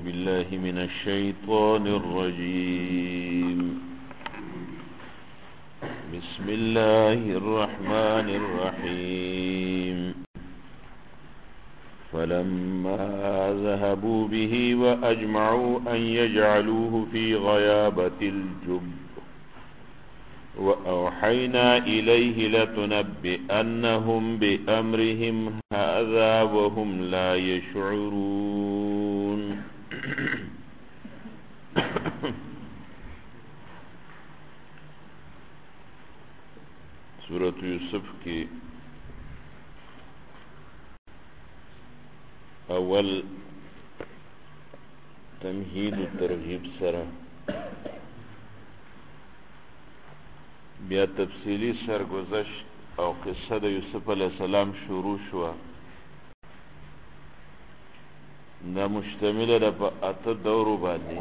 بالله من الشيطان الرجيم. بسم الله الرحمن الرحيم. فلما ذهبوا به وأجمعوا أن يجعلوه في غيابة الجب وأوحينا إليه لتنبئنهم بأمرهم هذا وهم لا يشعرون. سورة یوسف کی اول تمهید و ترغیب سره بیا تفصیلی سرگذشت او قصه د یوسف علیہ السلام شروع شو. دا مشتمل ده په اته دورو باندې.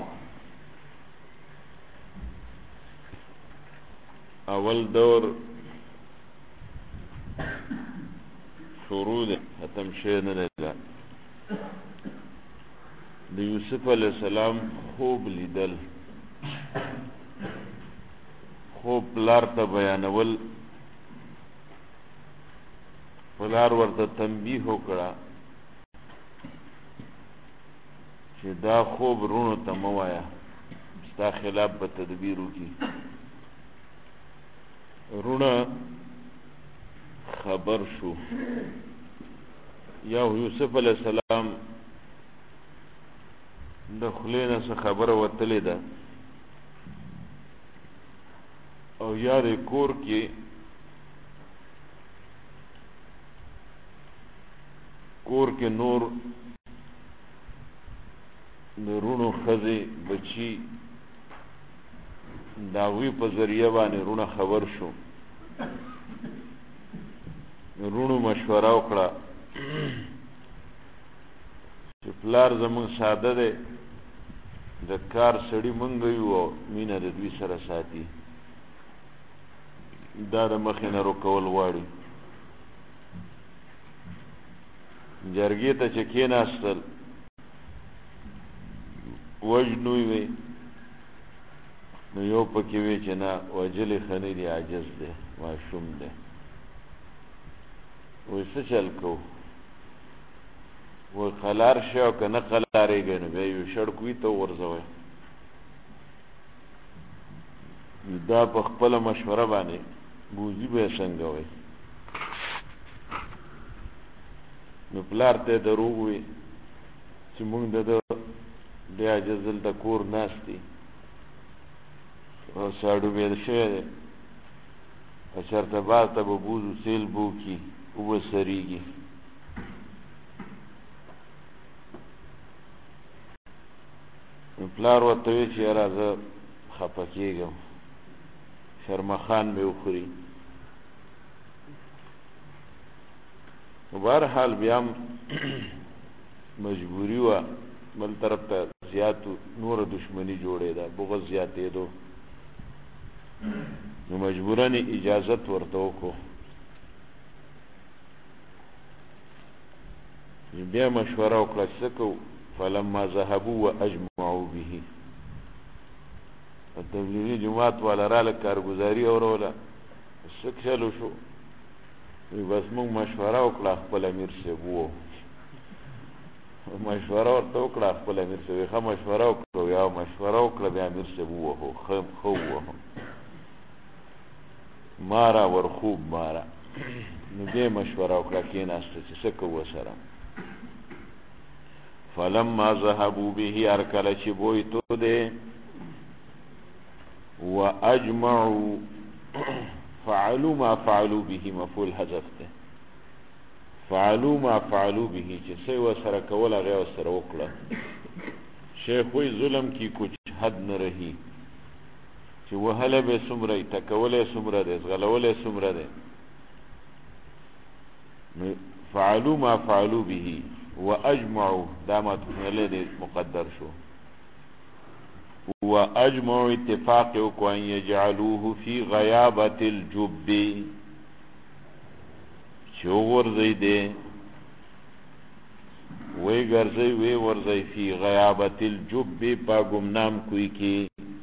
اول دور شروع ده ختم شي نه ده. د یوسف علیہ السلام خوب لیدل، خوب پلار ته بیانول، پلار ورته تنبیه وکړه چې دا خوب رونو ته مه وایه، ستا خلاف به تدبیر وکړي. رونه خبر شو یا یوسف علیہ السلام د خولې نه څه خبره وتلې ده او یا د کور کې نور د رونو ښځې بچي د هغوی په ذریعه باندې رونه خبر شو. رونو مشوره وکړه چې پلار زمونږ ساده دی، د کار سړي مونږ یو او مینه د دوی سره ساتي، دا د مخې نه روکول غواړي. جرګې ته چې کېناستل وژنو وی نو یو پکې وی چې نه وجلې خنې دی، عاجز دی، ماشوم دی. وی څه چل کو؟ وی قلار شي او که نه قلاریږي نو بیا یو شړکوي ته وغورځوئ. دا په خپله مشوره باندې بوزي به یې څنګه وی. نو پلار ته یې دروغ وی چې مونږ د ده دی عاجز دلته کور ناست دی او ساړو بیل شوی دی او چېرته بار ته به بوځو سیل به وکړي اوبه سریږي. نو پلار ورته وی چې یاره زه خفه کېږم، شرمخان مې وخوري. نو بهرحال بیا هم مجبوري وه، بل طرف ته زیاتو نوره دشمني جوړېده، بغض زیاتېدو. نو مجبورن اجازت ورته وکړو. بیا مشوره وکړه څه کوو. فلما ذهبوا واجمعوا به، تبلیغي جماعت والا راله کارګزاري اوروله، څه چلو شو؟ وی بس مونږ مشوره وکړه، خپل امیر صاحب وو مشوره ورته وکړه، خپل امیر صاحب ښه مشوره وکړو یا مشوره وکړه بیا امیر صاحب ووهو، ښه ووهو ماره ورخوب ماره. نو بیا مشوره وکړه، کېناسته چې څه کوو سره. فلما ذهبوا به، هر کله چې بوی تو دی، واجمعوا فعلوا ما فعلوا به، مفعول حذف ده. فعلوا ما فعلوا به چې څه ورسره کول هغه یې ورسره وکړه. شیخ وی ظلم کی کچھ حد نه رهي، چې وهله به څومره یې، ټکولی یې څومره دی، ځغلولی یې څومره دی. فعلوا ما فعلوا به واجمعوا، دا متفعل دی مقدر شو. واجمعوا اتفاق وکړو ان یجعلوه فی غیابة الجب، چې وغورځوي دی وی ګرځي وی ورځي فی غیابت الجب پا گمنام کوئی کی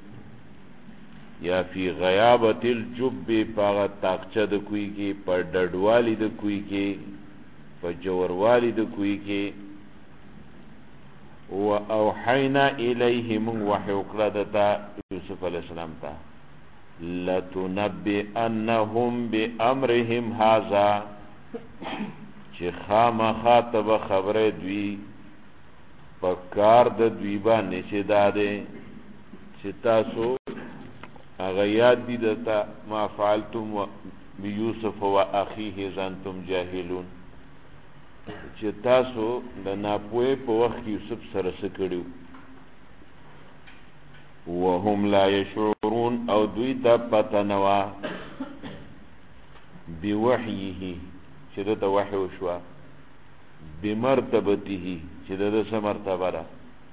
یا فی غیابت الجب پا تاقچه د کوئی کی پا ډډوالی د کوئی کی پا جوروالی د کوئی کی و اوحینا الیه من وحی اقردتا یوسف علیہ السلام تا لتنبئنهم بامرهم هذا چې خامخا ته به خبره دوی په کار د دوی باندې چې دا دی چې تاسو هغه یاد دي درته ما فعلتم بیوسف و اخیه اذ انتم جاهلون چې تاسو د ناپوهۍ په وخت کې یوسف سره څه کړي وهم لا یشعرون او دوی ته پته نه وه بوحیه چې دته وحی وشوه بمرتبته چې دته څه مرتبه ده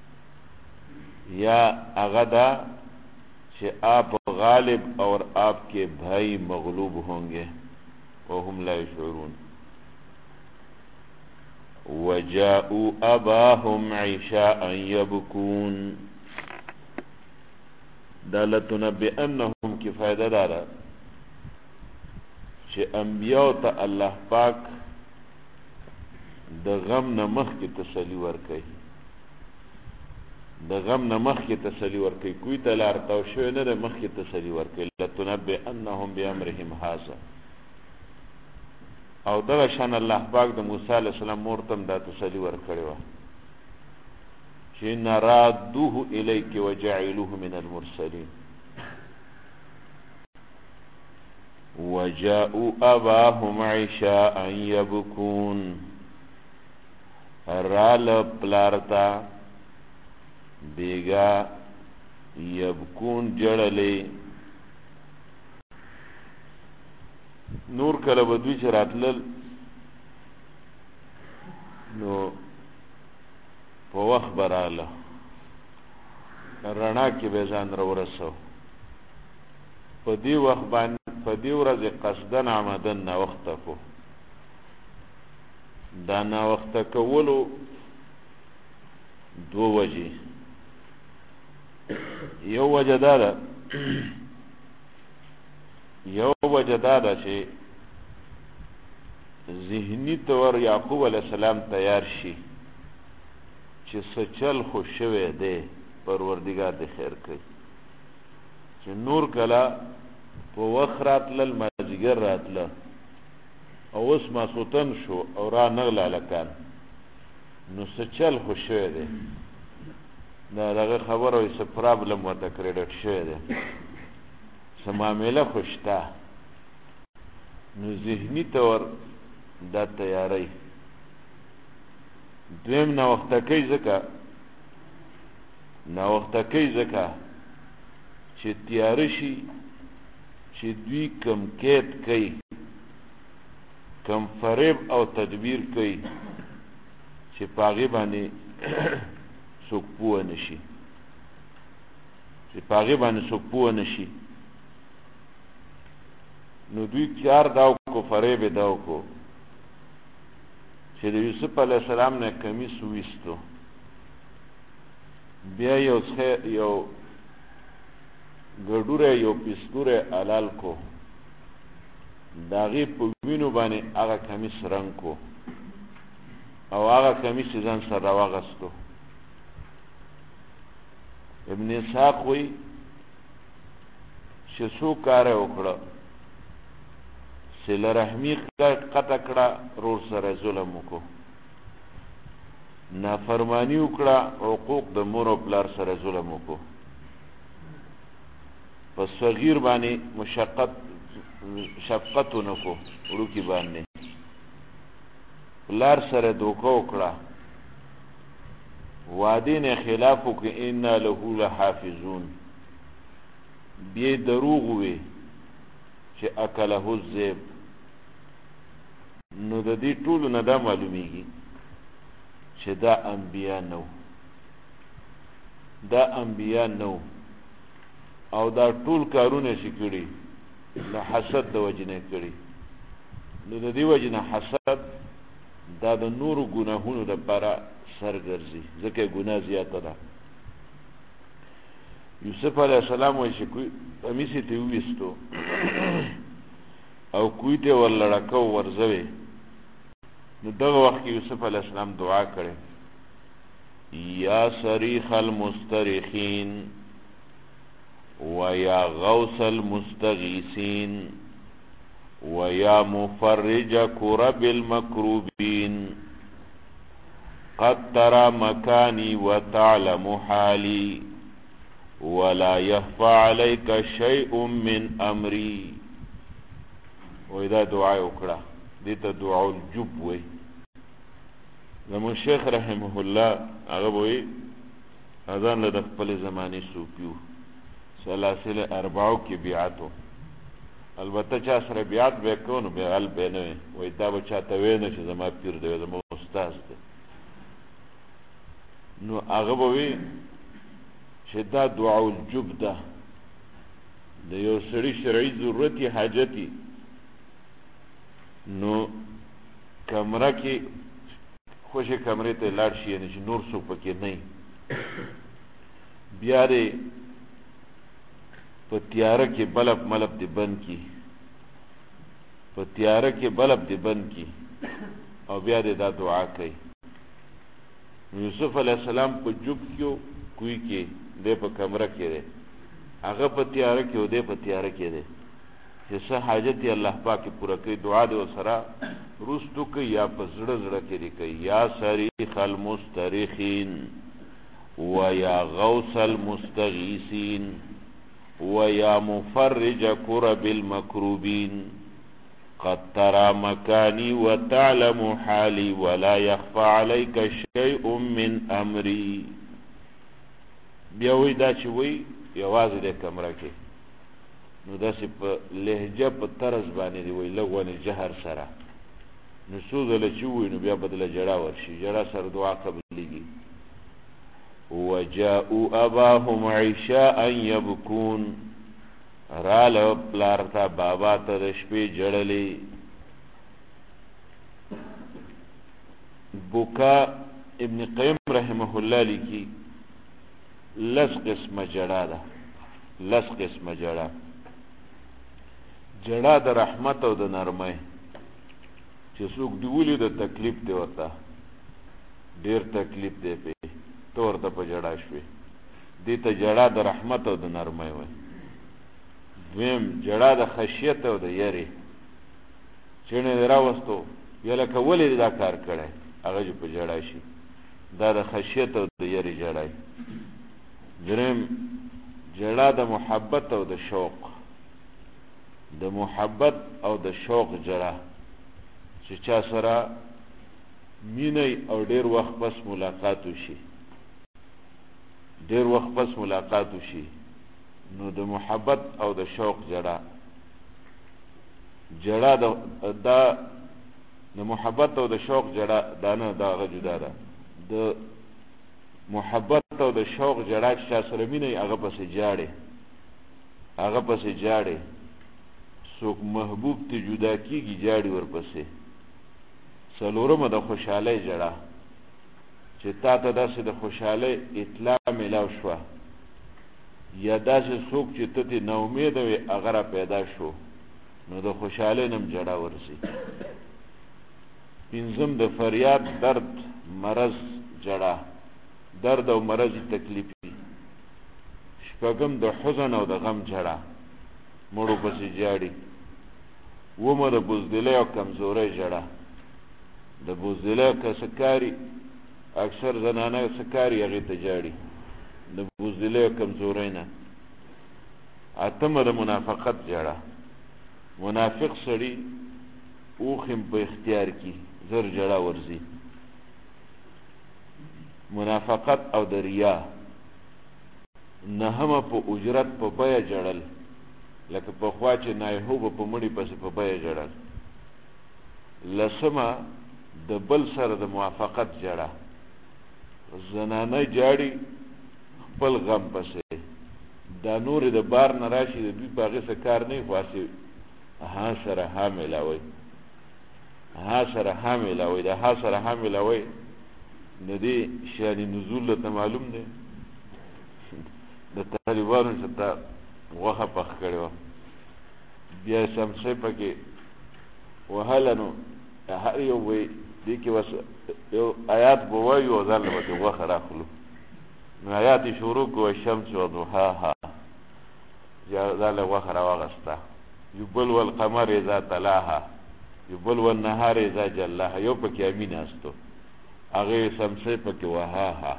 یا هغه ده چې آپ غالب اور آپ کے بھائی مغلوب ہوں گے وهم لا یشعرون وجاءوا اباهم عشاء يبكون دالتنبئنهم کی فائدہ دارا چې انبیاء ته الله پاک د غم نه مخکې تسلی ورکوي د غم نه مخکې تسلی ورکوي کوی ته لار تاو شوی نه ده مخکې تسلی ورکوي لتنبئنهم بامرهم هذا او دغه شان الله پاک د موسی علیه السلام مور ته هم دا تسلی ورکړې وه چې ان رادوه الیک وجعلوه من المرسلین وجاءوا اباهم عشاء يبكون رال پلارتا بیگا یبکون جړلې نور کله بدوی چې راتلل نو په وخت براله رڼا کې به ځان راورسو په دې وخت باندې په دې ورځ قصدن عمدن نا وخت کو دا نا وخت کولو دو وجه یو وجه دا ده چې ذهنی طور یعقوب علیہ السلام تیار شي چې سچل خو شوه دی پروردگار دې خیر کوي چې نور کلا په وخت راتله المازدیګر راتله او اوس ماسوتن شو او را نغله لکان نو سچل خو شوه دی دا دغه خبره وي څه پرابلم ورته کریډټ شوی دی څه معامله خو شته نو ذهني طور دا تیاری دویم ناوخته کوي ځکه چې تیاره شي چې دوی کم کید کوي کم فریب او تدبیر کوي چې پاغي باندې څوک پوه نشي نو دوی کار داو کو فریب داو کو چې د یوسف علیہ السلام نه کمیس ویستو بیا یو ګډوره یو پیستوره علال کو داغي په وینو باندې هغه کمیس رنگ کو او هغه کمیس ځان سره واغستو ابن اسحاق وی چې څو کار وکړه صله رحمی قطع کړه رور سره ظلم وکړو نافرمانی وکړه حقوق د مور او پلار سره ظلم وکړو پس صغیر باندې شفقت نکو ورکی باندې پلار سره دوکه وکړه وعده نه خلاف وکړه ان له لحافظون بیا دروغ وي چې اکله الذئب نو د دې ټولو نه دا معلومیږي چې دا انبیا نو او دا ټول کارونه چې کړي د حسد د وجې نه کړي نو د دې وجې نه حسد دا د نورو ګناهونو دپاره سر ګرځي ځکه یې ګناه زیاته ده یوسف علیه السلام وایي چې قمیص یې ترې وویستو او کوی ته ورلړکه ورځوې نو دغه وخت کې یوسف علیه السلام دعا کړې یا صریخ المسترخین ویا غوث المستغیثین ویا مفرج کرب المکروبین قد ترى مكاني وتعلم حالي ولا يخفى عليك شيء من امري واذا دعاء وکړه دې ته دعاء الجب وي زمون شیخ رحمه الله هغه وي اذان له خپل زماني صوفیو سلاسل اربعو کې بیعتو البته چا سره بیعت وکونو به ال به نه وي دا به چاته ویني چې زما پیر دی زما استاد دی نو هغه به وي چې دا دعاء الجب ده د یو سړي شرعي ضرورتي حاجتي نو کمره کې خوشې کمرې ته لاړ شي یعنې چې نور څوک پکې نه بیا دې په تیاره کې بلب ملب دې بند کي په تیاره کې بلب دې بند کي او بیا دې دا دعا کوي یوسف علیه السلام په جوب کیو کوی کې دې په کمره کې دی هغه په تیاره کې او دې په تیاره کې دی چې څه حاجت یې الله پاک پوره کوي دعا دې ورسره رستو کوي یا په زړه زړه کې دې کوي یا صریخ المسترخین ویا غوث المستغیثین ویا مفرج کرب المکروبین قد ترى مكاني وتعلم حالي ولا يخفى عليك شيء من امري بیا وی دا چې وی یوازې د کمره کې نو داسې په لهجه په طرز باندې دی وی لږ جهر سره نو څو ځله چې ووایي نو بیا بدله ژړا ورشي ژړا سره دعا قبلېږي وجاءوا اباهم عشاء يبكون راله پلار ته بابا ته د شپې جړلې بکا ابن قیم رحمه الله لیکي لس قسمه جړا ده لس قسمه جړا جړا د رحمت او د نرمۍ چې څوک دی ولې د تکلیف دی ورته ډېر تکلیف دی پې ته ورته په جړا شوې دې ته جړا د رحمت او د نرمۍ وایي دویم جړا د خشیت او د یری چېڼې دې راوستو بیا لکه ولې دا کار کړی هغه چې په جړا شي دا د خشیت او د یری جړا دریم جړا د محبت او د شوق د محبت او د شوق جړا چې چا سره مینه او ډېر وخت پس ملاقات وشي ډېر وخت پس ملاقات وشي نو د محبت او د شوق جړا دا د محبت او د شوق جړا دا نه دا هغه جدا ده د محبت او د شوق جړا چې چا سره مینه هغه پسې جاړې څوک محبوب ته جدا کېږي جاړي ورپسې څلورمه د خوشحالۍ جړا چې تا ته داسې د خوشحالۍ اطلاع میلاو شوه یا داسې څوک چې ته ترې ناامیده وې هغه را پیدا شو نو د خوشحالۍ نه هم جړا ورځي پنځم د فریاد درد مرض جړا درد او مرض تکلیفي شپږم د حزن او د غم جړا مړو پسې جاړي اومه د بزدلۍ او کمزورۍ جړا د بزدلۍ که سکاري اکثر زنانه سکاري هغې ته جاړي د بزدلۍ او کمزورۍ نه اتمه د منافقت جړا منافق سړي اوخم په اختیار کې زر جړا ورځي منافقت او د ریا نهمه په اجرت په بیه جړل لکه په خوا چې نایحو به په مړي پسې په بیه جړل لسمه د بل سره د موافقت جړه زنانه جاړي خپل غم پسې دا نورې د بار نه راشي د دوی په هغې څه کار نه وي خو هسې ها سره ها میلاوئ ها سره حامل وي دا ها سره حامل وي ندی شان نزول ته معلوم دی د طالبانو شته وخه پخ کړو بیا سمسه پکې وهلنو هر یو وي دي کې وس یو آیات بوایو او ځل به وخه راخلو نو آیات شروع کو الشمس وضحاها یا ځل وخه راوغستا یبل والقمر اذا تلاها یبل والنهار اذا جلاها یو پکې امین استو هغه سمسه پکې وهاها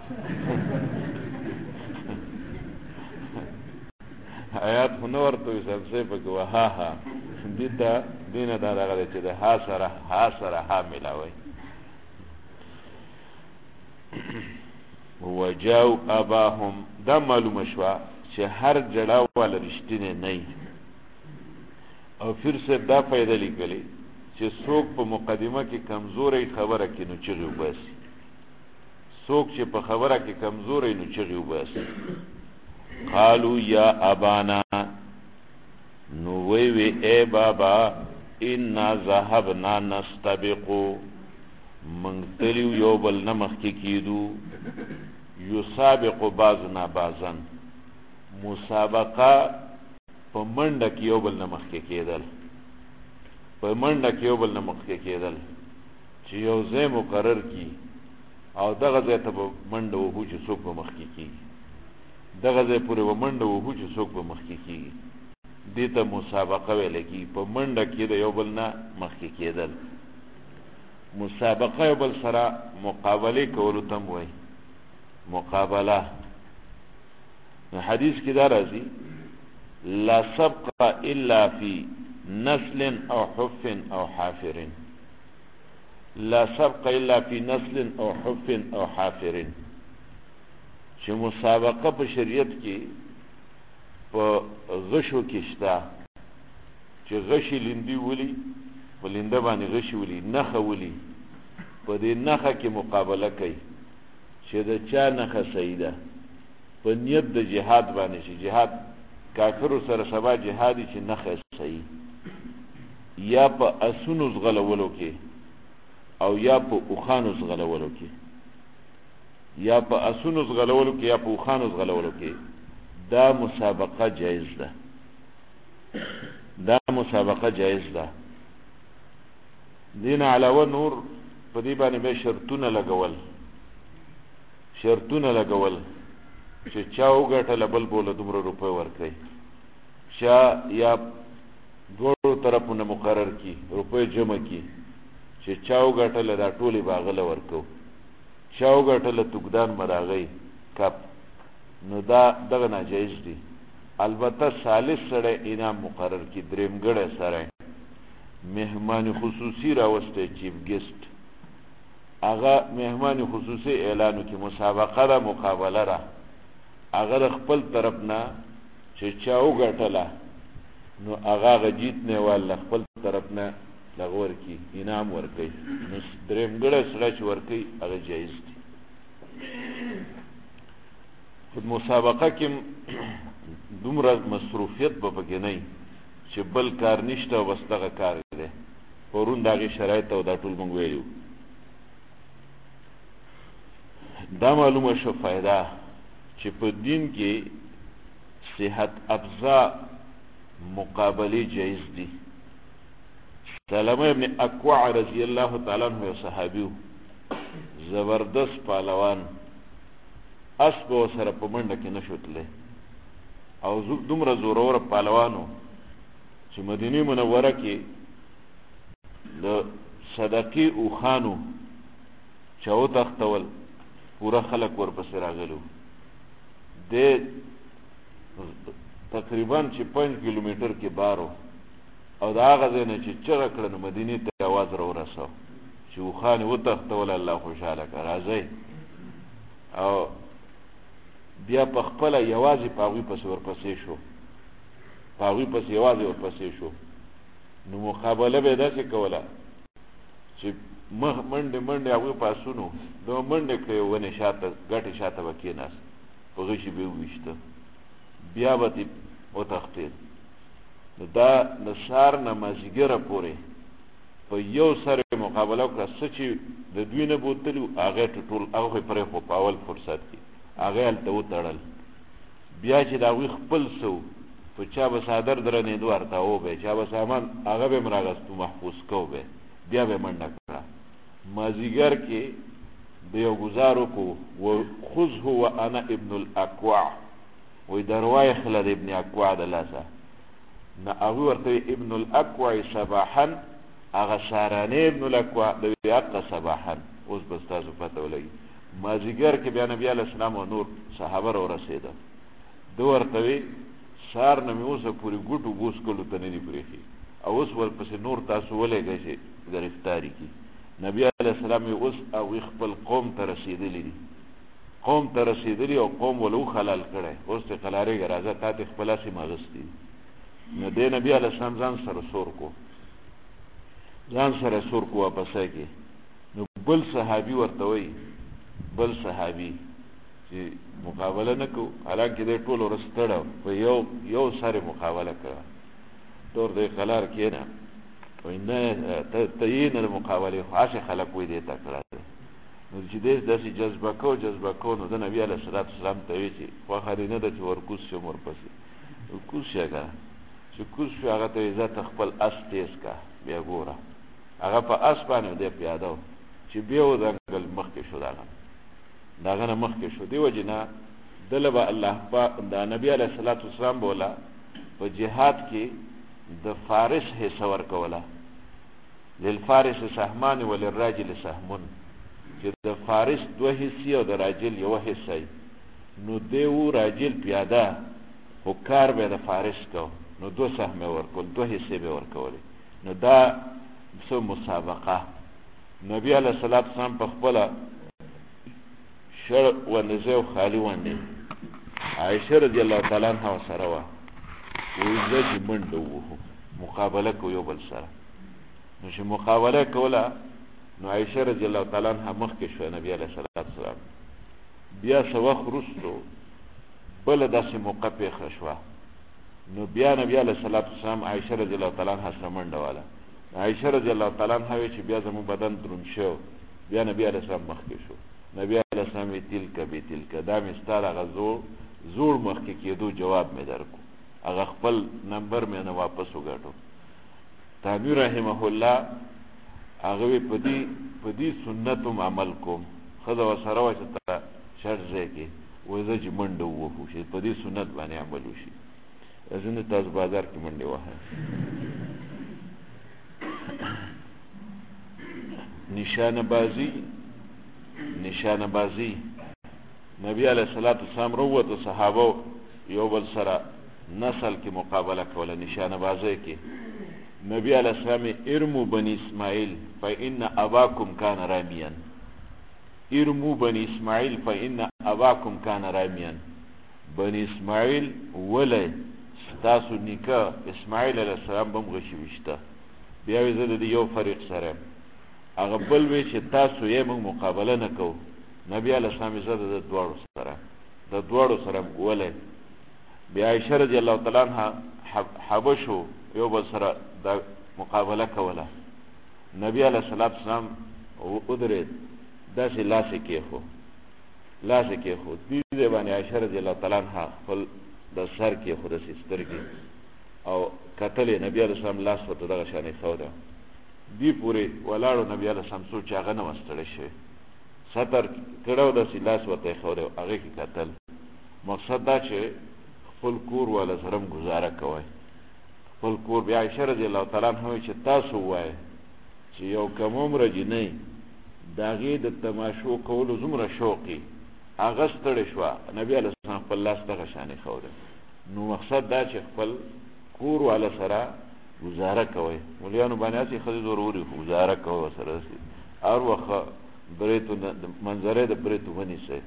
آیات هنور تو سمسه پکې وهاها دیتا دینه دا دغه چې د ها سره حامل وي وجاو اباهم دا معلومه شوا چې هر جړه ول رښتینه نه او پھر سے دا فائدہ لیکلی چې څوک په مقدمه کې کمزوري خبره کې نو چغي وباسي څوک چې په خبره کې کمزوري نو چغي وباسي قالو یا ابانا نو وی اے بابا انا ذهبنا نستبقو منتلیو یو بل نمخ کی کیدو یسابق بعضنا بعضا مسابقه په منډه کې یو بل نمخ کې کېدل په منډه کې یو بل نمخ کې کېدل چې یو ځای مقرر کی او دغه ځای ته منډه وهو چې څوک به مخ کې کېږي دغه ځای پورې به منډه وهو چې څوک به مخ کې کېږي دې ته مسابقه ویل کېږي په منډه کې د یو بل نه مخ کې کېدل مسابقه یو بل سره مقابله کولو ته وایي مقابله حدیث کې دا راځي لا سبق الا في نسل او حف او حافر لا سبق الا في نسل او حف او حافر چې مسابقه په شریعت کې په غشو کې شته چې غشي لیندي ولي په لینده باندې غشي ولي نخه ولي په دې نخه کې مقابله کوي چې د چا نخه صحیح ده په نیت د جهاد باندې چې جهاد کافرو سره سبا جهادي چې نخه صحیح یا په اسونو زغلولو کې او یا په اوخانو زغلولو کې یا په اسونو زغلولو کې یا په اوخانو زغلولو کې دا مسابقه جایز ده دا مسابقه جایز ده دین علاوه نور په دې باندې به شرطونه لګول چې چا وګټله بل بوله دومره روپۍ ورکړي چا یا دوړو طرفونه مقرر کی روپۍ جمع کی چې چا وګټله دا ټولې به هغه له ورکو چا وګټله توکدان مراغی کپ نو دا دغه ناجایز دي البته ثالث سره انعام مقرر کی درېمګړی سره مهمان خصوصي راوسته چیف ګیسټ هغه مهمان خصوصي اعلانو کې مسابقه را مقابله را هغه خپل طرف نه چې چا وګټله نو هغه جیت نه ولا خپل طرف نه لغور کی انعام ورکي نو درېمګړی سره چې ورکي هغه جایز دي خود مسابقه کې دومره مصروفیت به پکې نه چې بل کار نشته او بس دغه کار دی پرون دغه شرایط او دا ټول موږ ویلو دا معلومه شو فائدہ چې په دین کې صحت افزا مقابله جایز دي سلمہ ابن اکوع رضی الله تعالی عنہ صحابیو زبردست پهلوان اسب سره په منډه کې نشوتله او دومره زورور پهلوانو چې مدینه منوره کې د صدقې او خانو چاو تختول پورا خلق ورپسې راغلو د تقریبا چې 5 کیلومتر کې بارو او دا غزه نه چې چغه کړن مدینه ته आवाज را ورسو چې خان و تختول الله خوشاله کړه راځي او بیا په خپل یوازې پاغوي پس ورپسې شو پاغوي پس یوازې ورپسې شو نو مقابله به داسې کوله چې منډه هغه پاسونو د منډه کوي ونه شاته غټي شاته وکیناس په غشي به وښته بیا به او تختید دا د شار نمازګره پورې په یو سره مقابله وکړه څه چې د دوی نه بوتلي هغه ټول هغه پرې خو په اول فرصت کې هغه هلته وتړل بیا چې د هغوی خپل سو په چا به څادر درنېدو ورته وبی چا به سامان هغه به م راغستو محفوظ کو به بیا به منډه کړه مازدیګر کې د یو ګزار وکړو وخذه وانا ابن الاکوع وی درواي خلد ابن اکوع د لاسه نه هغوی ورته ابن الاکوع صباحا هغه سارانې ابن الاکوع د حق صباحا اوس به ستاسو پته ولګي مازدیګر کې بیا نبي علیه السلام او نور صحابه راورسېده ده ورته وی سار نه مې اوسه پورې ګوټو بوس کلو ته نه دي پرېښي او اوس ورپسې نور تاسو ولېږئ چې ګرفتاري کړي نبي علیه السلام یې اوس هغوی خپل قوم ته رسېدلي دي قوم ته رسېدلي او قوم ولو خلال کړی اوس ته قلارېږه راځه تا ته خپل هسې مغستي نو دی نبي علیه السلام ځان سره سور کو واپسه کې نو بل صحابي ورته وایي بل صحابي چې مقابله نه کوو حالانکې دی ټول ورځ ستړی په یو سره مقابله کړه دور دی قلار کښېنه وایي نه ته یې نه د مقابلې خو هسې خلک وایي دی ته کړه نو چې دی داسې جذبه کو نو د نبي علیه السلام ته وایي چې خوښه دې نه ده چې ورکوز شم ورپسې کوز شه که چې کوز شو هغه ته وایي ځه ته خپل اس تیز که بیا ګوره هغه په اس باندې دی پیاده و چې بیا ودنګل مخکې شو داغه نه مخکې شو دی وجې نه دله به الله پاک د نبي علیه السلام بوله په جهاد کې د فارس حصه ورکوله للفارس سهمان وللراجل سهمون چې د فارس دوه حصې او د راجل یوه حصه نو دی و راجل پیاده خو کار به د فارس کو نو دو سهم ورکول دوه حصې به ورکولې نو دا څه مسابقه نبی علیه السلام په خپله شر ونځه او خالي ونډې عایشه رضی الله تعالی عنها سره وه وایي زه چې منډه ووهو مقابله کو یو بل سره نو چې مقابله کوله نو عایشه رضی الله تعالی عنها مخکې شوه نبی علیه السلام بیا څه وخت وروستو بله داسې موقع پېښه شوه نو بیا نبی علیه السلام عایشه رضی الله تعالی عنها سره منډه واله عایشه رضی الله تعالی عنها وایي چې بیا زموږ بدن دروند شو بیا نبی علیه السلام مخکې شو نبی علیه السلام وی تلک دا مې ستا د هغه زوړ مخکې کېدو جواب مې درکو هغه خپل نمبر مې نه واپس وګټو تابعي رحمه الله هغه وی په دې سنت هم عمل کوم ښځه ورسره وه چې ته شرط ځای کې وایي زه چې منډه ووهو چې په دې سنت باندې عمل وشي ځینې تاسو بازار کې منډې وهئ نشانه بازی نبی علیه السلام روت صحابه یو بل سره نسل کې مقابله کوله نشانه بازی کې نبی علیه السلام ارمو بنی اسماعیل فإن اباکم کان رامیا ارمو بنی اسماعیل فإن اباکم کان رامیا بنی اسماعیل ولی ستاسو نیکه اسماعیل علیه السلام بم غشي وشته بیا وی زه د یو فریق سره هغه بل وی چې تاسو یې موږ مقابله نه کوو نبی علیه السلام زه د دواړو سره ولی بیا عایشه رضی الله تعالی عنها حبشو یو بل سره د مقابله کوله نبی علیه السلام ودرېد داسې لاسې کېښود دې باندې عایشه رضی الله تعالی عنها خپل د سر کېښود داسې سترګې او کتلې نبی علیه السلام لاس ورته دغه شانې ښوده دی پورې ولاړو نبی علیه السلام څو چې هغه نه وه ستړی شوی سطر کړی و داسې لاس ورته یې ښودی و هغې کې کتل مقصد دا چې خپل کور والا سره هم ګزاره کوئ خپل کور بیا عایشه رضی الله تعالی عنها وایي چې تاسو ووایئ چې یو کم عمره جنۍ د هغې د تماشو کولو زمره شوقي هغه ستړې شوه نبي علیه السلام خپل لاس دغه شانې ښودی نو مقصد دا چې خپل کور والا سره گزاره کوئ مولیانو باندې هسې ښځې ضروري خو گزاره کوئ ورسره هر وخت منظرې د بریتو ونیسئ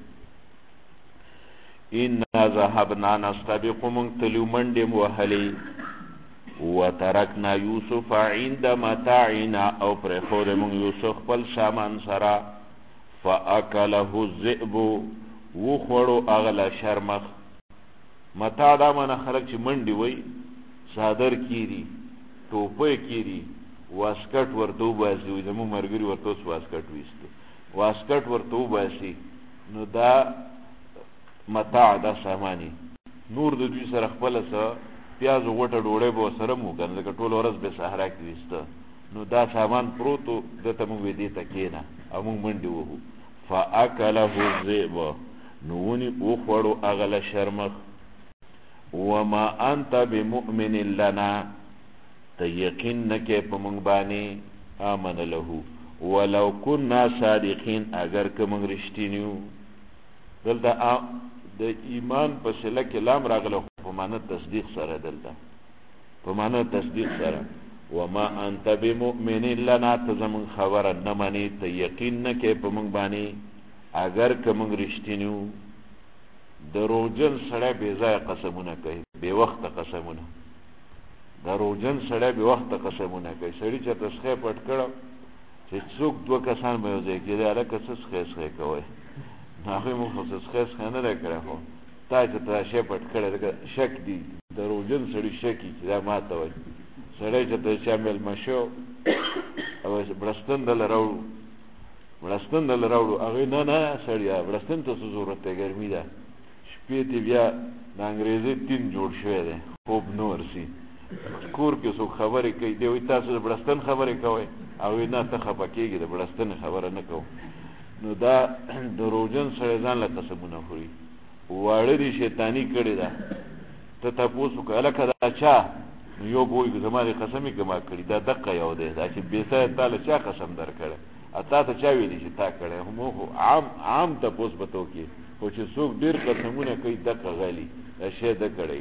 انا ذهبنا نستبق مونږ تلو منډې مو وهلې وترکنا یوسف عند متاعنا او پرېښودی مونږ یوسف خپل سامان سره فاکله الذئب وخوړو هغه له شرمخ متاع دا معنی خلک چې منډې وایي څادر کیري ټوپۍ کیري واسکټ ورته وباسي زموږ ملګري ورته اوس واسکټ ویسته واسکټ ورته وباسي نو دا متاع دا ساماني نور د دوی سره خپله څه پیاز غوټه ډوډۍ به ورسره مو که نه ځکه ټوله ورځ به صحرا کې ویسته نو دا سامان پروت و ده ته مونږ وې دې ته کښېنه او مونږ منډې وهو فاکله الذئب نو ونې وخوړو هغه له شرمخ وما انت بمؤمن لنا ته یقین نه کې په مونږ باندې آمن له ولو كنا صادقین اگر که مونږ رښتیني یو دلته د ایمان په صله کې لام راغله په معنی تصدیق سره دلته په معنی تصدیق سره وما انت بمؤمن لنا ته زمونږ خبره نه منې ته یقین نه کې په مونږ باندې اگر که مونږ رښتیني یو دروغجن سړی بې ځایه قسمونه کوي بې وخته قسمونه دروغجن سړی بې وخته قسمونه کوي سړي چې تسخی پټ کړه چې څوک دوه کسان به یو ځای کېدی هلکه څه سخی کوئ نو هغوی مونږ خو څه سخی نه دی کړی خو تا چې تا شی پټ کړی ځکه شک دی دروغجن سړي شکي چې دا ما ته وایي سړی چې ته چا میلمه شو او بړستن دله راوړو هغوی نه سړیه بړستن ته څه ضرورت دی ګرمي ده شپې ته بیا د انګریزي تین جوړ شوی دی خوب نه ورسي کور کې څوک خبرې کوي دی وایي تاسو د بړستن خبرې کوئ هغوی نه ته خفه کېږي د بړستن خبره نه کوو نو دا دروغجن سړی ځان له قسمونه خوري واړه دي شیطاني کړې ده ته تپوس وکړه هلکه دا چا نو یو به وایي زما د قسم یې ګما کړي دا دقه یو دی دا چې بېسایه تا له چا قسم در کړی تا ته چا ویلي چې تا کړی خو عام تپوس به ته وکړي خو چې څوک ډېر قسمونه کوي دقه غلي دا شی ده کړی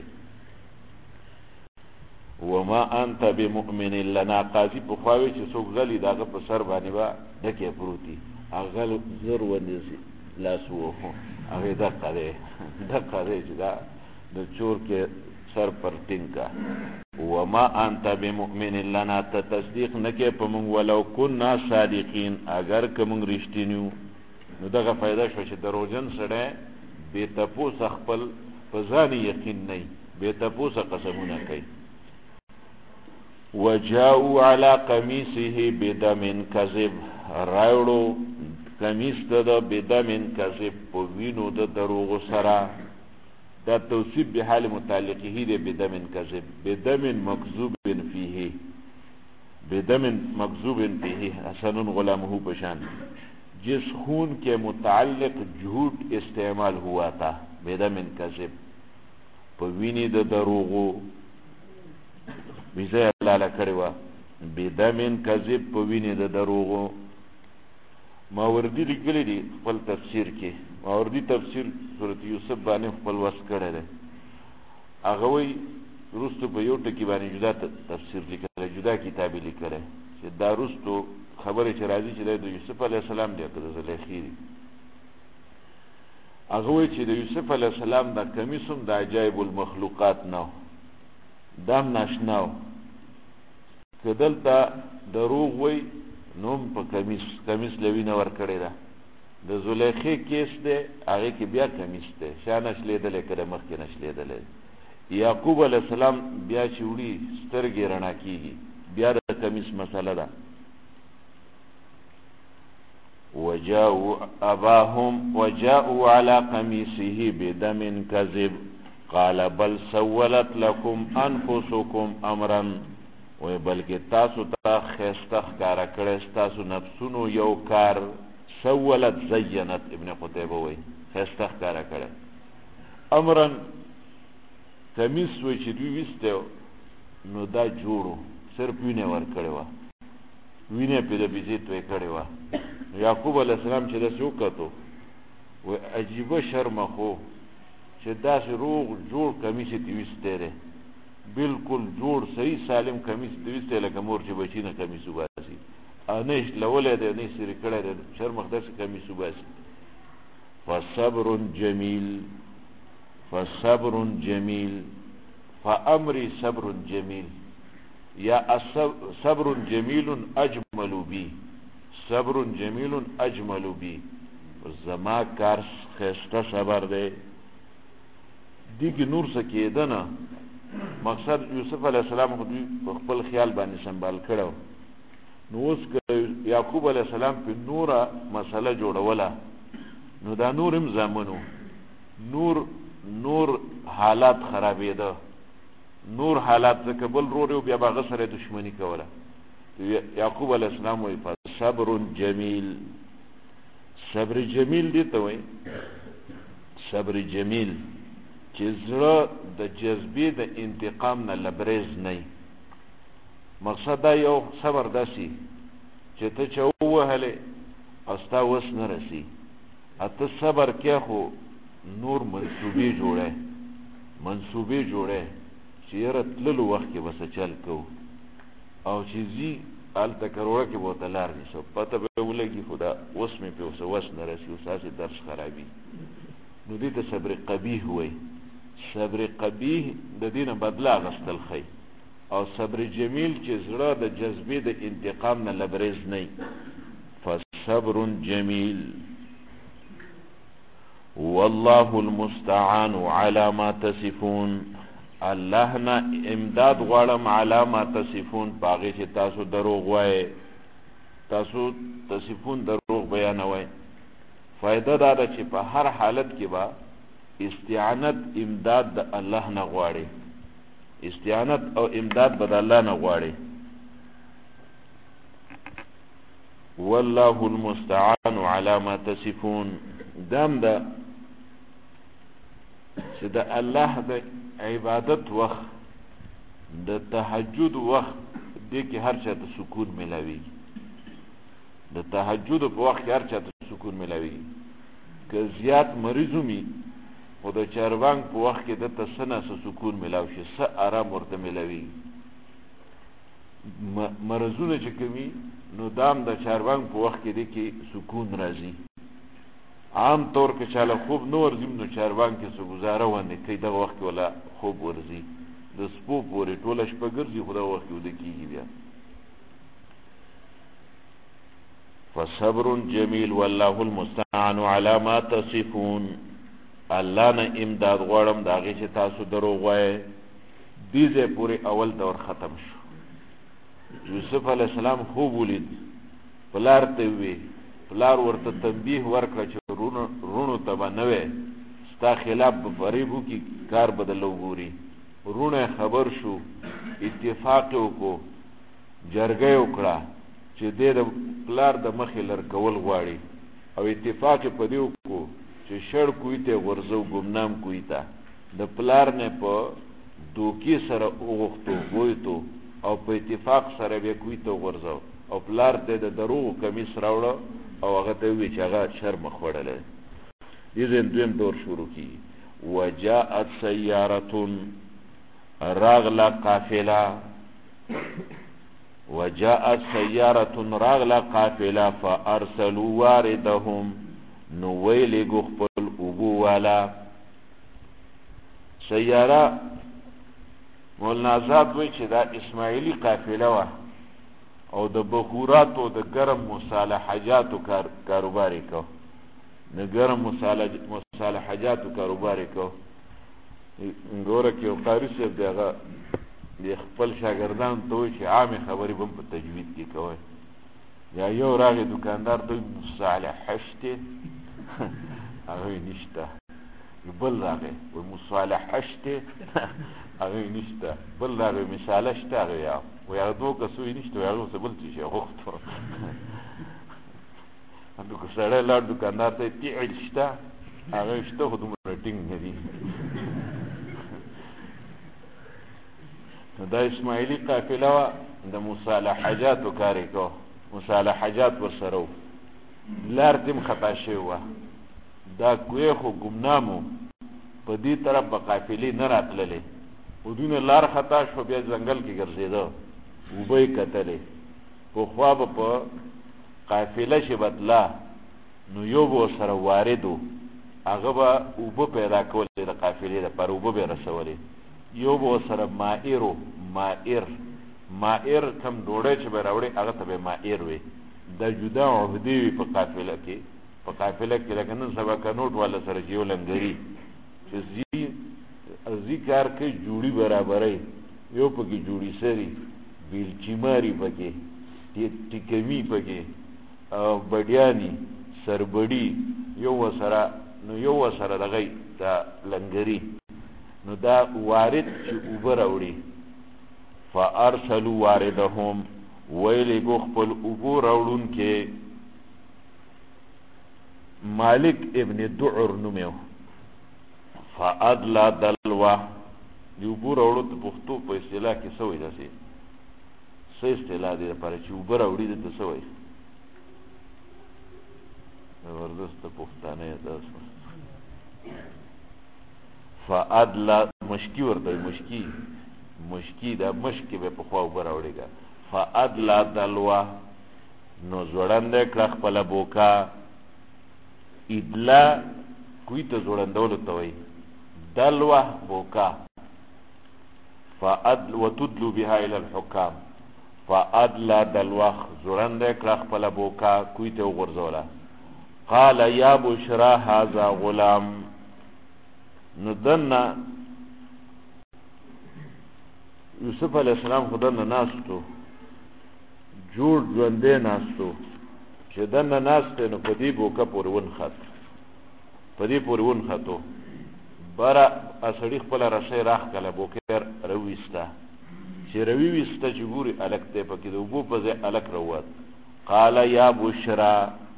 وما انت بمؤمن لنا قاضي پخوا وی چې څوک غلي د هغه په سر باندې به ډکې پروتي هغه زر ونیسي لاس ووهو هغې دقه دی چې دا د چور کې سر پر ټینګ کا وما انت بمؤمن لنا ته تصدیق نه کې په مونږ ولو كنا صادقین اگر که مونږ رښتیني یو نو دغه فایده شوه چې دروغجن سړی بې تپوسه خپل په ځان یقین نه وي بې تپوسه قسمونه کوي وجاءوا على قمیصه بدم کذب راوړو کمیس د بدم کذب په وینو د دروغو سره دا توصیف به حال متعلقه دی بدم کذب بدم مکذوب فيه حسن غلامه پشان جس خون کے متعلق جھوٹ استعمال ہوا تھا بدم کذب په وینې د دروغو بیزه لاله کړې وه بدم کذب په وینې د دروغو ماوردي لیکلی دي خپل تفسیر کې ماوردي تفسیر صورت یوسف باندې خپل وس کړی دی هغه وایي وروستو په یو ټکي باندې جدا تفسیر لیکلی جدا کتاب یې لیکلی چې دا وروستو خبرې چې راځي چې د یوسف علیه السلام دی که د زلیخې دي هغه وایي چې د یوسف علیه السلام دا کمیس هم د عجایب المخلوقات نه دا هم ناشنا و که دلته دروغ وایي نو هم په کمیس له وینه ورکړې ده د زلیخې کیس دی هغې کې بیا کمیس دی شا نشلېدلی که د مخکې نشلېدلی یعقوب علیه السلام بیا چې وړي سترګې رڼا کېږي بیا د کمیس مسله ده وجاءوا على قميصه بدم كذب قال بل سولت لكم انفسكم امرا وی بلکې تاسو ته ښایسته ښکاره کړی ستاسو نفسونو یو کار سولت زینت ابن قتیبه وی ښایسته ښکاره کړی امرا کمیس وی چې دوی ویستی نو دا جوړو صرف وینې ورکړې وه وینې پې د بیزې توی کړې وه یعقوب علیه السلام چې داسې وکتو وی عجیبه شرمه خو چې داسې روغ جوړ کمیس یې تې ویستی دی بالکل جوړ صحیح سالم کمیس تې ویستی لکه مور چې بچي نه کمیس وباسي نه یې شلولی دی نه یې سرې کړی دی شرمخ داسې کمیس وباسي فصبر جمیل فامری صبر جمیل یا صبر جمیل اجمل بی صبر جمیل اجمل بی زما کار خیسته صبر دی دی کې نور څه کېده نه مقصد یوسف علیه السلام خو دوی په خپل خیال باندې سنبال کړی نو اوس یعقوب علیه السلام په نوره مسله جوړوله نو دا نور هم زامنو نور حالات خرابېده نور حالات ځکه بل رور یو بیا به هغه سره دشمني کوله یعقوب علیه السلام وایي فصبر جمیل صبر جمیل دې ته وایي صبر جمیل چې زړه د جذبې د انتقام نه لبریز نه مقصد دا یو صبر داسي چې ته چې ووهلې او ستا وس نه رسي اته صبر کې خو نور منصوبې جوړه چې یاره تللو وخت کې بس چل کو او چې زی هلته کروړه کې به ورته لار نیسو پته به ولګي خو دا اوس مې پې اوسه وس نه رسي اوس هسې درس خرابي نو دې ته صبر قبیح وایي صبر قبیح د دې نه بدله اخیستل ښایي او صبر جمیل چې زړه د جذبې د انتقام نه لبریز نه فصبر جمیل والله المستعان على ما تصفون الله نه امداد غواړم على ما تصفون باغې چې تاسو دروغ وایې تاسو تصفون دروغ بیانوئ فائدہ دا ده چې په هر حالت کې به استعانت امداد د الله نه غواړي استعانت او امداد به د الله نه غواړي والله المستعان على ما تصفون دام ده چې د الله د عبادت وخت د تهجد وخت دې کې هر چا ته سکون ملاویږي د تهجد په وخت کې هر چا ته سکون ملاویږي که زیات مریض وي خو د چاربانک په وخت کې دته څه نه څه سکون ملاو شي څه ارام ورته ملاویږي مرضونه چې کوي نو دام د چاربانک په وخت کې دی کې سکون راځي عام طور کې چاله خوب نو ورځي نو چاربانک کې څه گزاره ونه کوي دغه وخت کې ولا خوب ورځي د سپو پورې ټوله شپه ګرځي خو دغه وخت کې وده کېږي بیا فصبر جمیل والله المستعان على ما تصفون الله نه امداد غواړم د هغې چې تاسو دروغ وایې دې ځای پورې اول دور ختم شو یوسف علیه السلام خوب ولید پلار ته وی پلار ورته تنبیه ورکړه چې رونو ته به نه وی ستا خلاف به فریب وکړي کار به د لوګوري رونه خبر شو اتفاق وکړو جرګه یې وکړه چې دې د پلار د مخې لر کول غواړي او اتفاق یې په دې وکړو چې شړ کوی ته ورځو ګمنام کوی ته د پلار نه په دوکې سره وغوښتو وایتو او په اتفاق سره به کوی ته ورځو او پلار ته د دروغ کمیس راوړه او هغه ته وی چې هغه شرم خوړلې دې دویم دور شروع کی وجاءت سیارة راغلا قافله وجاءت سیارة راغلا قافله فارسلوا واردهم نو ویلی گو خپل اوبو والا سیاره مولانا آزاد وی چې دا اسماعیلی قافله وه او د بخوراتو د ګرم مصالحجاتو کاروبار یې کو د ګرم مصالحجاتو کاروبار یې کو ګوره کې یو قاري صاحب دی هغه د خپل شاګردانو ته وایي چې عامې خبرې به هم په تجوید کې کوئ یا یو راغی دکاندار دوی مصالحه شته هغه نشته بل راغی وایي مصالحه شته هغه نشته بل راغی مثاله شته هغه یا وایي هغه دوه کسو یې نشته وایي هغه ورته بل څه شی غوښتو که سړی لاړ دکاندار ته تیعل شته هغه شته خو دومره ټینګ نه دي دا اسماعیلی قافله وه د مصالحجاتو کار یې کو مصالحجات ورسره و لار تم خطا شوی وه دا کوی خو ګمنامو په دې طرف به قافلې نه راتللې خو دوی نه لار خطا شو بیا ځنګل کې ګرځېده اوبه یې کتلې پخوا به په قافله چې به تله نو یو به ورسره وارد و هغه به اوبه پیدا کولې د قافلې دپاره اوبه به یې رسولې یو به ورسره مائر و مائر کم ډوډۍ چې به راوړې هغه ته به مائر وي دا جدا عهدې وي په قافله کې لکه نن سبا کنوټ والا سره چې یو لنګري چې زی کار کوي جوړي برابرۍ یو پکې جوړي سري بیلچی ماری پکې ټیکمی پکې او بډیانی سربړی یو وسره دغه دا لنګری نو دا وارد چې اوبه راوړي فارسلوا واردهم ویلی گو خپل اوبو راوړون کې مالک ابن دعر نومیو فادلا دلوا دی اوبو راوړو ته پښتو په اصطلاح کې څه وایي داسې څه اصطلاح دی لپاره چې اوبه راوړي دلته څه وایي زبردست پښتانه یې داسې فادلا مشکی ورته مشکی دا مشکی به پخوا اوبه راوړېږه فادلا دلوا نو زوړنده کړه خپله بوکا ادلا کوی ته زوړندولو ته وایي دلوه بوکا وتدلو بها الى الحکام فادلا دلوه زوړنده کړه خپله بوکا کوی ته وغورځوله قال یا بشرا هذا غلام نو دنه یوسف علیہ السلام خو دنه ناستو جوړ ژوندی ناستو چې دنه ناسته نو په دې بوکه پورې ونښتو بره سړي خپله رسۍ راښکله بوکه راویسته چې راویسته چې ګوري هلک دی پکې د اوبو په ځای هلک راووت قال یا بشرا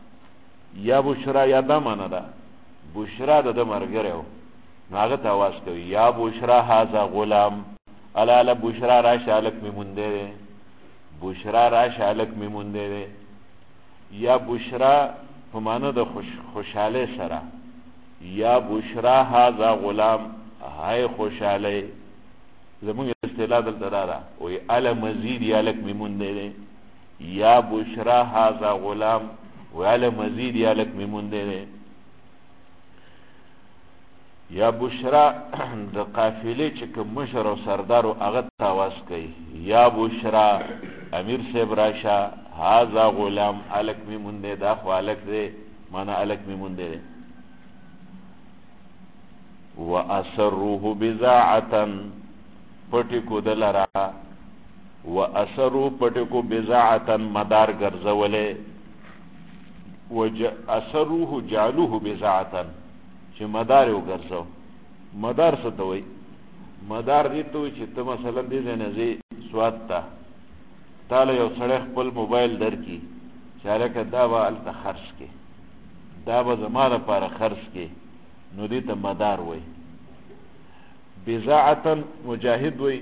یا دا معنی ده بشرا د ده ملګری و نو هغه ته اواز کوي یا بشرا هذا غلام الاله بشرا راشه هلک مې مونده دی بشرا راشه هلک مې مونده دی یا بشرا په معنی د خوشحالی سره یا بشرا هذا غلام های خوشحالی زمونږ اصطلاح دلته دا ده وایي اله مزید یا هلک مې مونده دی یا بشرا هذا غلام وایي اله مزید یا هلک مې مونده دی یا بشرا د قافلې چې کوم مشر او سردار و هغه ته اواز کوي یا بشرا امیر صاحب راشه هذا غلام هلک مې مونده دا خو هلک دی معنی هلک مې مونده دی واسروه بضاعة پټی کو دلرا واسرو پټی کو بضاعة مدار ګرځولې اسروه جعلوه بضاعة چې مدار یې وګرځو مدار څه ته وایي مدار دې ته وایي چې ته مثلا دې ځای نه ځې سوات ته تاله یو سړی خپل موبایل درکړي چې هلکه دا به هلته خرڅ کړې دا به زما لپاره خرڅ کړې نو دې ته مدار وایي بضاعة مجاهد وایي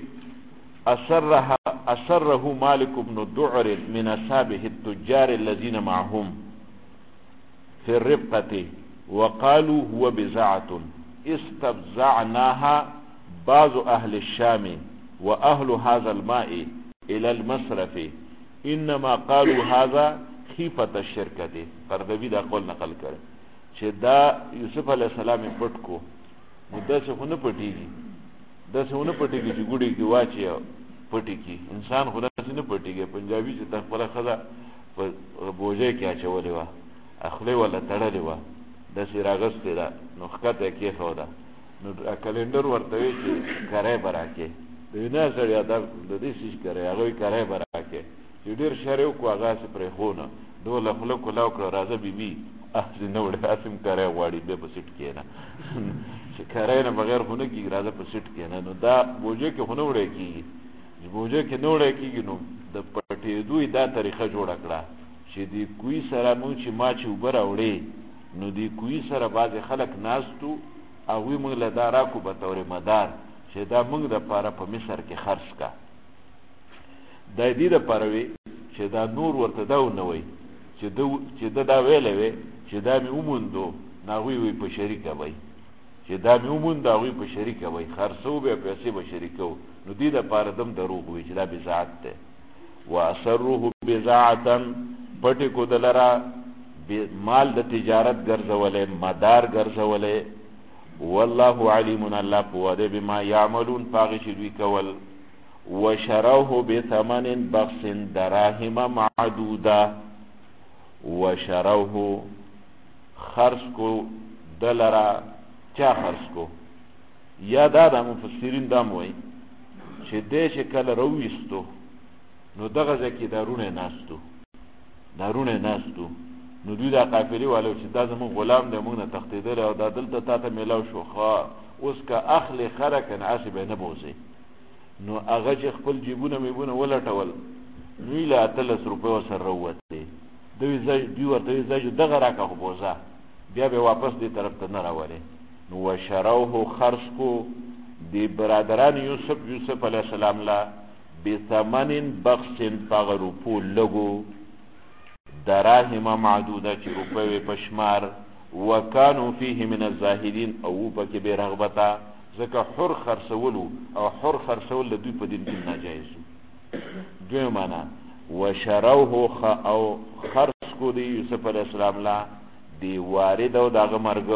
أسره مالك بن دعر من أصحابه التجار الذين معهم في الربقة وقالوا هو بضاعة استبزعناها بعض أهل الشام وأهل هذا الماء إلى المصرف إنما قالوا هذا خيفة الشركة قردبي دا قول نقل کړ چې دا یوسف علیہ السلام پټ کو نو داسې خو نه پټېږي چې ګوډې کې واچي پټې کې انسان خو داسې نه پټېږي پنجابي چې ته خپله ښځه په بوجۍ کې اچولې وه خولې وله تړلې وه داسې راغستې ده نو ښکته یې کېښوده نو کلنډر ورته وایي چې کری به راکې دوی نه سړیا دا د دې څیز کری هغه وایي کری به راکې چې ډېر شر یې وکړو هغه هسې پرېښونه ډوله خوله کولاو کړه راځه بیبي هسې نه وړې هسې هم کری غواړي بیا په سیټ کښېنه چې کری نه بغیر خو نه کېږي راځه په سیټ کښېنه نو دا بوجۍ کې خو نه وړی کېږي چې بوجۍ کې نه وړی کېږي نو د پټېدو یې دا طریقه جوړه کړه چې دې کوی سره مونږ چې ما چې اوبه راوړې نو دې کوی سره بعضې خلک ناستو هغوی مونږ له دا راکو به طور مدار چې دا مونږ دپاره په مصر کې خرڅ کا دا دې دپاره وي چې دا نور ورته دا ونه وایي چې ده دا ویلی وی چې دا مې وموندو نو هغوی وایي په شریکه وایي چې دا مې وموندو هغوی په شریکه وایي خرڅو بیا پیسې به شریکو نو دې دپاره دم دروغ وایي چې دا بضاعت دی واسروه بضاعة پټې کو دلره مال د تجارت ګرځولې مدار ګرځولې والله علیم الله پوه دی بما یعملون پاغې چې دوی کول وشروه بثمن بخس دراهم معدوده وشروه خرڅ کو دلره چا خرڅ کو یا دا د مفسرین دا وایي چې دې چې کله راویستو نو دغه ځکه دارونه ناستو نو دوی دا قافلې والو چې دا زمون غلام دی موږ نه تختیدل او دا دلته تا ته میلاو شو خو اوس که اخلی خره کنه اسی به نه بوزي نو هغه چې خپل جیبونه میبونه ولټول نو له 13 روپیو سره وروته دوی ورته ځای دغه راکه خو بوزه بیا به واپس دې طرف ته نه راوړي نو وشروه خرج کو دی برادران یوسف علیہ السلام لا بثمن بخس فغرفو لگو دراهم معدوده چې روپے پشمار وکانو فيه من الزاهدين او پکې به رغبتا ځکه حر خرڅولو او حر خرڅول د دوی په دین کې ناجایز دوی معنا وشروه او خرڅ کو دی یوسف علیہ السلام لا دی وارد او دغه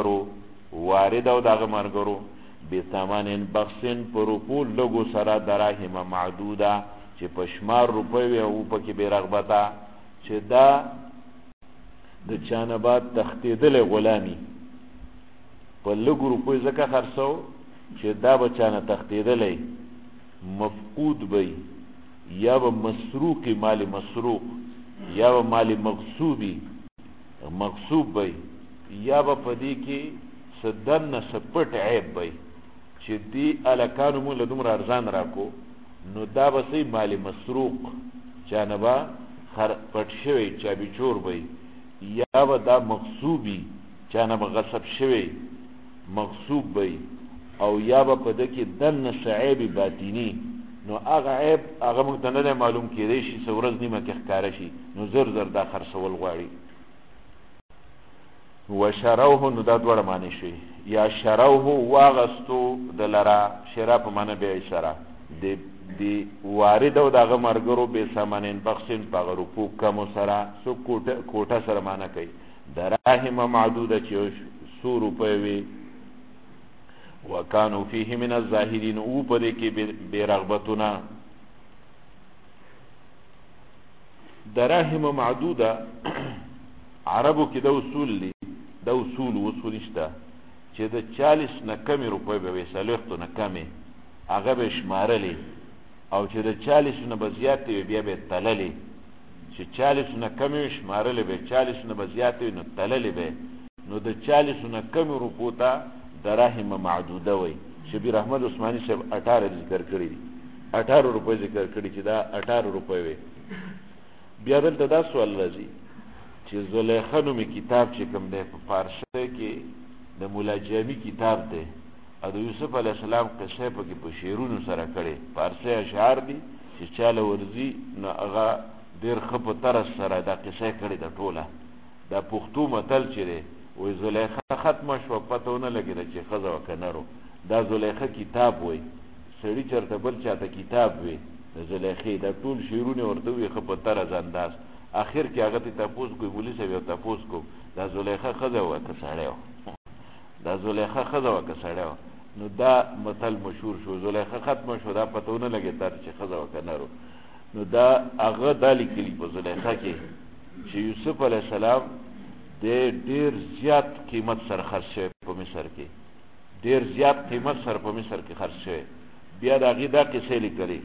مرګرو بثمن بخسن پروپول لګو سره دراهم معدوده چې پشمار روپے او پکې به رغبتا چې دا د چانبات تختیدل غلامی په لګو روپے زکه خرڅو چې دا بچانه تختیدلې مفقود بی یا به مسروق مال مسروق یا به مال مغصوب بی یا به پدې کې صدن سپټ عیب بی چې دی الکانو مول دومره ارزان راکو نو دا به سي مال مسروق جانبا پټ شوی چابي چور بی یا به دا مغصوبي جانبا غصب شوی مغصوب بی او یا به پدې کې دن شعیب باطینی نو هغه عیب هغه موږ ته نه معلوم کېدی شي څورز نیمه کې ښکار شي نو زر دا خرڅول غواړي وشروه نو دا دوړه معنی شي یا شروه واغستو دلرا شرا په معنی به اشاره دی وارد او دغه مرګرو به سامانین بخشن پغرو کو کم سره سو کوټه سره معنی کوي دراهم معدوده چې 100 روپے وي وکانو فيه من الزاهدين او پدې کې بے رغبتنا دراهم معدوده عربو کې د اصول دي د اصول شته چې د 40 نه کمی روپے به وسلوخت نه کمی هغه به شمارلې او چې د 40 نه بزیات بیا به تللې چې 40 نه کمی شمارلې به 40 نه بزیات نو تللې به نو د 40 نه کمی روپو ته دراهم معدوده وي شبیر احمد عثماني صاحب 18 ذکر کړی 18 روپے ذکر کړی چې دا 18 روپے وي بیا دلته دا سوال راځي چې زلیخا نومي کتاب چې کوم دی په فارسی کې د مولا جامی کتاب دی او د یوسف علیه السلام قصه په کې په شعرونو سره کړي فارسی اشعار دي چې چاله ورځي نو هغه ډېر ښه په طرز سره دا قصه کړې ده ټوله دا پښتو متل چې دی وایي زلیخا ختمه شوه پته ونه لګېده چې ښځه وه که نر دا زلیخا کتاب وایي سړي چېرته بل چاته کتاب وي د زلیخې دا ټول شعرونه ورته وي ښه په طرز انداز اخر کې هغه ته تاسو کوی بولی صاحب تاسو کو دا زلیخا خزه و که سړیو دا زلیخا خزه و که سړیو نو دا مثل مشهور شو زلیخا ختمه شو دا پتهونه لګی تر چې خزه و که نرو نو دا هغه د لیکلي په زلیخا کې چې یوسف علیه السلام د ډیر زیات قیمت سره خرڅ شوی په مصر کې ډیر زیات قیمت سره په مصر کې خرڅ شوی بیا دا غیدا کیسې لیکلي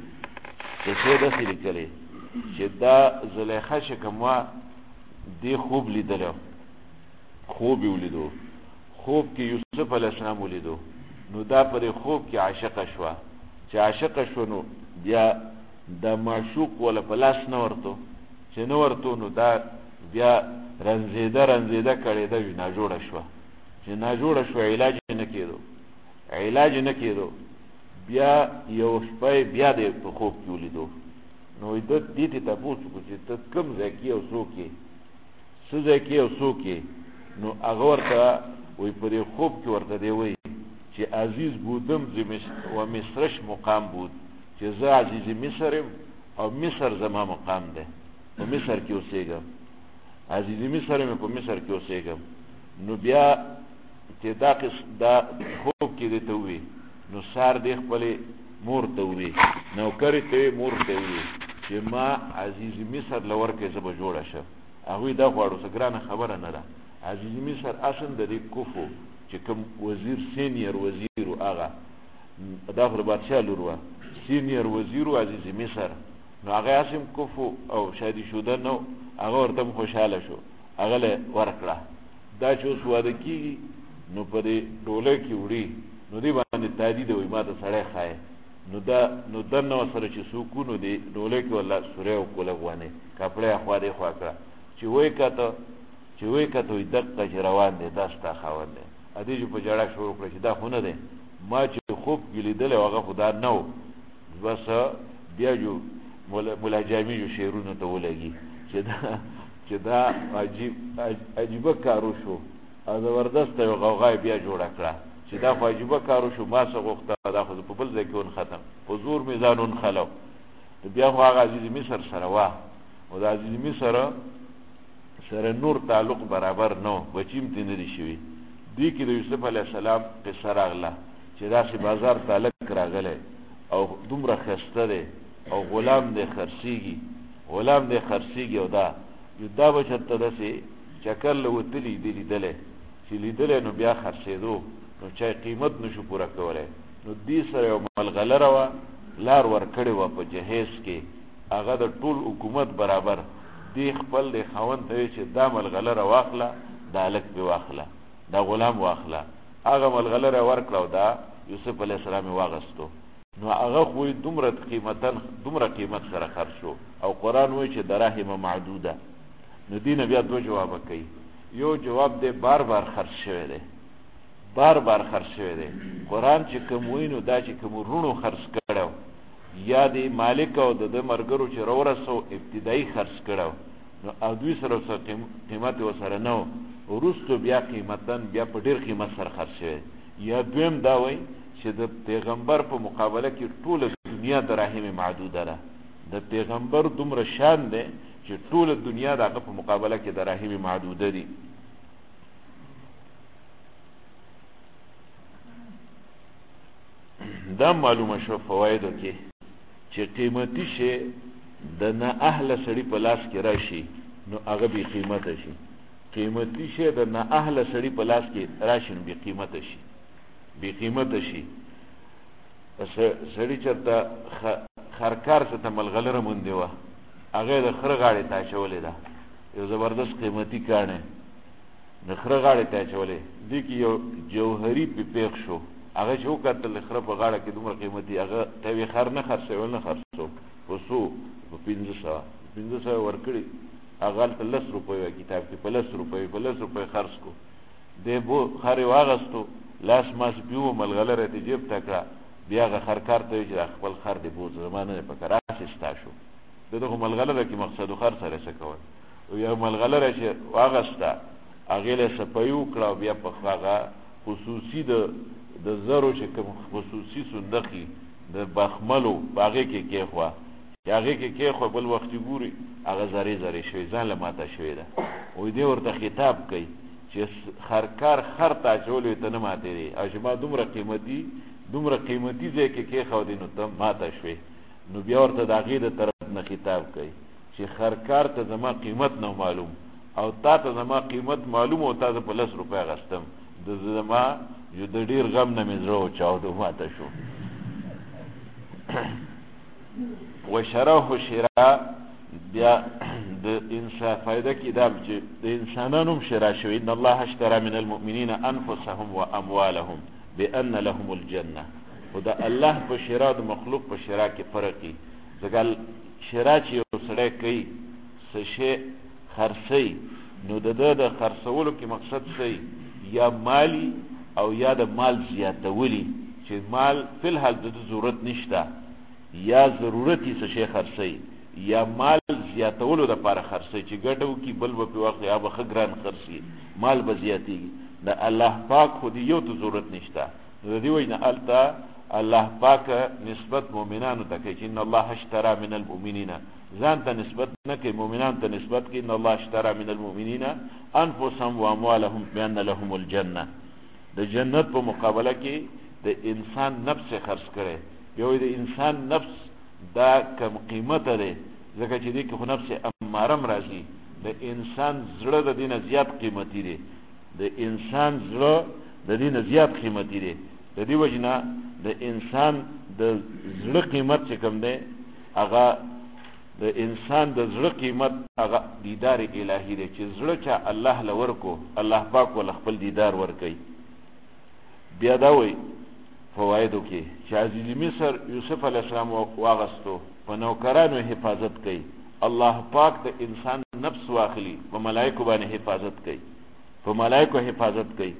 چې دا زلیخا شکموا دی خوب لیدلو خوب کې یوسف علیہ السلام ولیدو نو دا پر خوب کې عاشقه شو چې عاشقه شو نو بیا د معشوق ولا پلاس نه ورته چې نو ورته نو دا بیا رنزیده کړي دا نه جوړه شو علاج نه کېدو بیا یو شپه بیا د خوب کې ولیدو نو د دې ته تاسو چې ته کوم ځای کې او څوک نو هغه ورته وي په خوب کې ورته دی وي چې عزیز بودم و مصرش مقام بود چې زه عزیز مصر او مصر زما مقام ده په مصر کې اوسېږم عزیز مصر مې په مصر کې اوسېږم نو بیا چې دا خوب کې دی ته وي نو سار دی خپل مور ته وي نوکرې ته مور ته وي چې ما عزیز مصر لور کې زبه جوړه شه هغه دا غواړو سګرانه خبره نه ده عزیز مصر اصل د دې کوفو چې کوم وزیر سینیئر وزیر هغه داخل بادشاہ لوروا سینیئر وزیر عزیز مصر نو هغه اسیم کوفو او شادي شوده نو هغه ورته خوشاله شو هغه له ورکړه دا چې اوس واده کیږي نو په دې ډوله کې وړي نو دی باندې تادید وي ما ته سړی خای نو دنه سره چې سکونو دی ډوله کې ولا سوره او کوله غوانه کپڑے خو دې خو کړه چې وای کته وي دقه چې روان دي تاسو ته خاوند دي ا دې په جړه شروع کړی چې دا خونه ده ما چې خوب ګلیدل هغه خدا نو بس بیا جو مولا جامی جو شعرونه ته ولګي چې دا عجیب کارو شو او زبردست یو غوغای بیا جوړ کړه چې دا خو عجیب کارو شو ما څه غوښته دا خو په بل ځای کې ون ختم په زور میزانون خلو بیا خو هغه عزیز مصر سره وا او د عزیز مصر سره نور تعلق برابر نو بچیم تنری شوی دی کې د یوسف علی السلام قصه راغله چې دا چې بازار تعلق راغله او دومره خسته ده او غلام دې خرسيږي او دا بچته ده چې چکر له وتلی دی لیدله چې لیدله نو بیا خرڅېدو نو چې قیمت نشو پورا کولای نو دې سره یو ملغلره وا لار ور کړی و په جهیز کې هغه د ټول حکومت برابر دی خپل د خوند ته چې دا ملغلره واخله دا لک به واخله دا غلام واخله هغه ملغلره ور کړو دا یوسف علی السلام واغستو نو هغه خو دومره قیمت سره خرج شو او قران وایي چې دراهم معدوده نو دین بیا دو جواب کوي یو جواب دې بار بار خرج شوی دی قران چې کوم وینو دا چې کوم رونو خرج کړو یا دی مالک او د مرګرو چې ورسو ابتدایي خرج کړو نو او دوی سره قیمت وسره نو ورستو بیا قیمتن بیا په ډیر قیمت سره خرج شوی یا دویم دا وای چې د پیغمبر په مقابله کې ټول دنیا دراهم معدوده ده د پیغمبر دومره شان ده چې ټول دنیا دغه په مقابله کې دراهم معدوده دي دا معلومه شو فوایدو کې چې قیمتي شی د نه اهل سړی په لاس کې راشي نو هغه به قیمت شي قیمتي شی د نه اهل سړی په لاس کې راشي نو به قیمت شي سړی چرته خرکار څه ملغلره مونږ دی وا هغه د خره غاړې ته چولې ده یو زبردست قیمتي کانه د خره غاړې ته چولې دي کې یو جوهری په پیښ شو هغه شو کتل خره په غاړه کې دومره قیمتي هغه ته خر نه خرڅو وسو په 1500 ورکړي هغه ته 10 روپۍ کتاب کې په 10 روپۍ خرڅ کو دی بو خره واغستو لاس ماس بیو ملغلره ته جیب تکړه بیا غ خرکار ته چې خپل خر دی بو زمانه په کراس استاشو دغه ملغلره کې مقصد خر سره څه کول او یو ملغلره چې واغستا هغه له سپیو کړه بیا په هغه خصوصي د زرو چې کوم خصوصي صندوقي د بخملو باغې کې خو بل وخت ګوري هغه زری شوی ځان له ماته شوی ده او دې ورته خطاب کوي چې خرکار خر ته چولې ته نه ماته دي او چې ما دومره قیمتي ځای کې خو دې نو ته ماته شوی نو بیا ورته د هغې د طرف نه خطاب کوي چې خرکار ته زما قیمت نه معلوم او تا ته زما قیمت معلوم او تا په 10 روپۍ غستم د زما یو د ډیر غم نه مې زړه چاودو ماته شو وشراه شراء بیا د انسان فائدہ کې دا چې د انسانانو شرا شوی ان الله اشترى من المؤمنين انفسهم واموالهم بان لهم الجنه ودا الله په شرا د مخلوق په شرا کې فرق دی ځکه شرا چې یو سره کوي څه شی خرڅي نو د خرڅولو کې مقصد څه یا مالی او یا د مال زیاتولی چې مال فی الحال د ضرورت نشته یا ضرورتي څه شی خرڅي یا مال زیاتولو د لپاره خرڅي چې ګټو کې بل په وخت یا به ګران خرڅي مال به زیاتیږي د الله پاک خو دې یو ته ضرورت نشته د دې وجه التا الله پاک نسبت مؤمنانو ته کوي چې ان الله اشترى من المؤمنین ځان ته نسبت نه کوي مؤمنان ته نسبت کوي ان الله اشترى من المؤمنین انفسهم واموالهم بان لهم الجنه د جنت په مقابله کې د انسان نفس خرڅ کړي یو د انسان نفس دا کم قیمت لري ځکه چې دې کې خو نفس اماره راځي د انسان زړه د دینه زیات قیمتي دی د انسان زړه د دینه زیات قیمتي دی د دې وجنه د انسان د زړه قیمت چې کوم دی هغه د انسان د زړه قیمت هغه دیدار الهی دی چې زړه چا الله لور کو الله پاک ول خپل دیدار ور کوي. بیا دا وایي فوایدو کې چې عزیز مصر یوسف علیه السلام واغستو په نوکرانو حفاظت کوي. الله پاک د انسان نفس واخلي په ملائکه باندې حفاظت کوي، په ملائکه حفاظت کوي.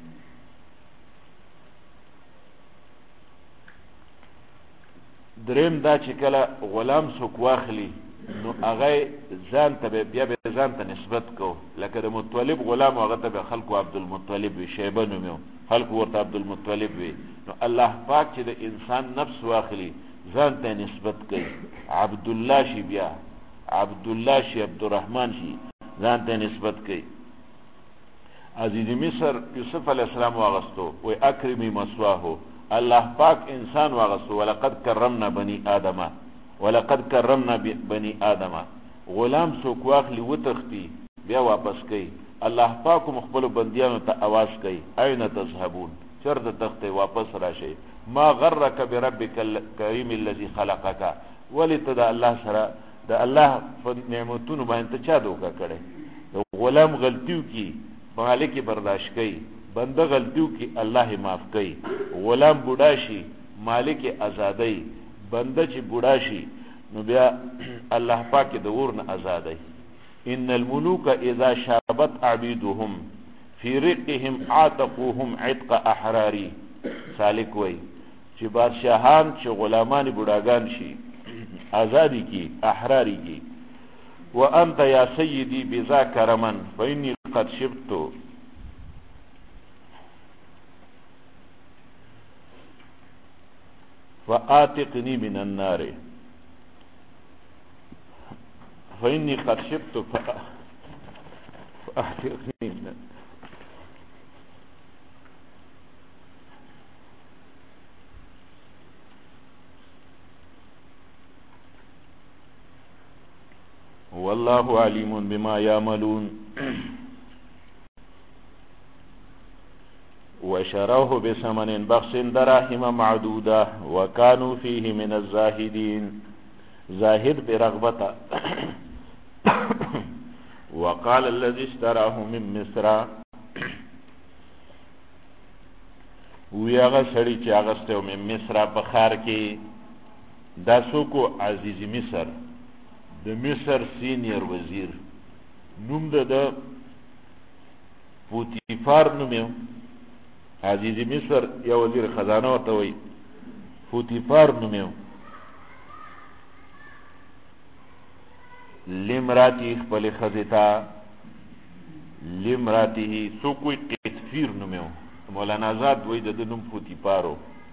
دریم دا چې کله غلام څوک واخلي نو هغه ځان ته بیا به ځان ته نسبت کو، لکه د مطلب غلام هغه ته به خلکو عبدالمطلب وي، شیبه نومیو خلکو ورته عبدالمطلب وي. نو الله پاک چې د انسان نفس واخلي ځان ته نسبت کوي، عبدالله شي، بیا عبدالله شي، عبدالرحمن شي، ځان ته نسبت کوي. عزیز مصر یوسف علیه السلام واغستو وی اکرمی مسواهو، الله پاک انسان واغستو ولقد کرمنا بنی آدم، ولقد کرمنا بنی آدم. غلام څوک واخلي وتختی بیا واپس کوي، الله پاک مخبل بندیانو ته आवाज کوي اين تذهبون، چرته تخته واپس راشي. ما غرك بربك الكريم الذي خلقك، ولتد الله سره د الله په نعمتونو باندې چا دوکا کړي. غلام غلطیو کی مالک برداشت کوي، بنده غلطیو کی الله معاف کوي. غلام بوډا شي مالک آزادای، بنده چې بوډا شي نو بیا الله پاک د ورن آزادای. ان الملوك اذا شابت عبيدهم في رقهم عاتقوهم عتق احراري. سالک وای چې بادشاہان چې غلامان بوډاګان شي آزادی کی احراری کی. وانت یا سیدی بذاک رمن فانی قد شبت فآتقنی من النار، فإني قد شبت فأحتقني من النار. والله عليم بما يعملون. وشروه بثمن بخس دراهم معدودة وكانوا فيه من الزاهدين. زاهد برغبته. وقال الذي اشتراه من مصر، ویاغه سړی چې اغسته من مصر په خار کې، دا څوک عزیز مصر د مصر سینیر وزیر نوم د پوتیفار نوم. عزیز مصر یا وزیر خزانه ورته وي، پوتیفار نوم. لمراتی خپل خزتا، لمراته سو کوئی قطفیر نومیو. مولانا آزاد وی د نوم پوتیفارو.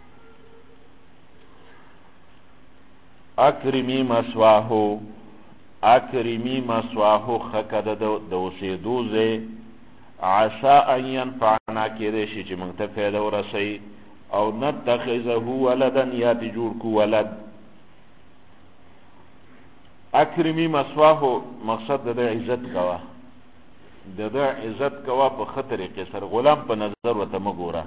اکرمی مسواهو، اکرمی مسواهو خکد د اوسیدوزه، عسا ان ينفعنا کېدی شي چې موږ ته فایده ورسوي، او نتخذه ولدا یا دې جوړ کو ولد. اکرمی مسواهو مقصد د عزت کوا، د عزت کوا په خطر کې سر غلام په نظر وته مګوره.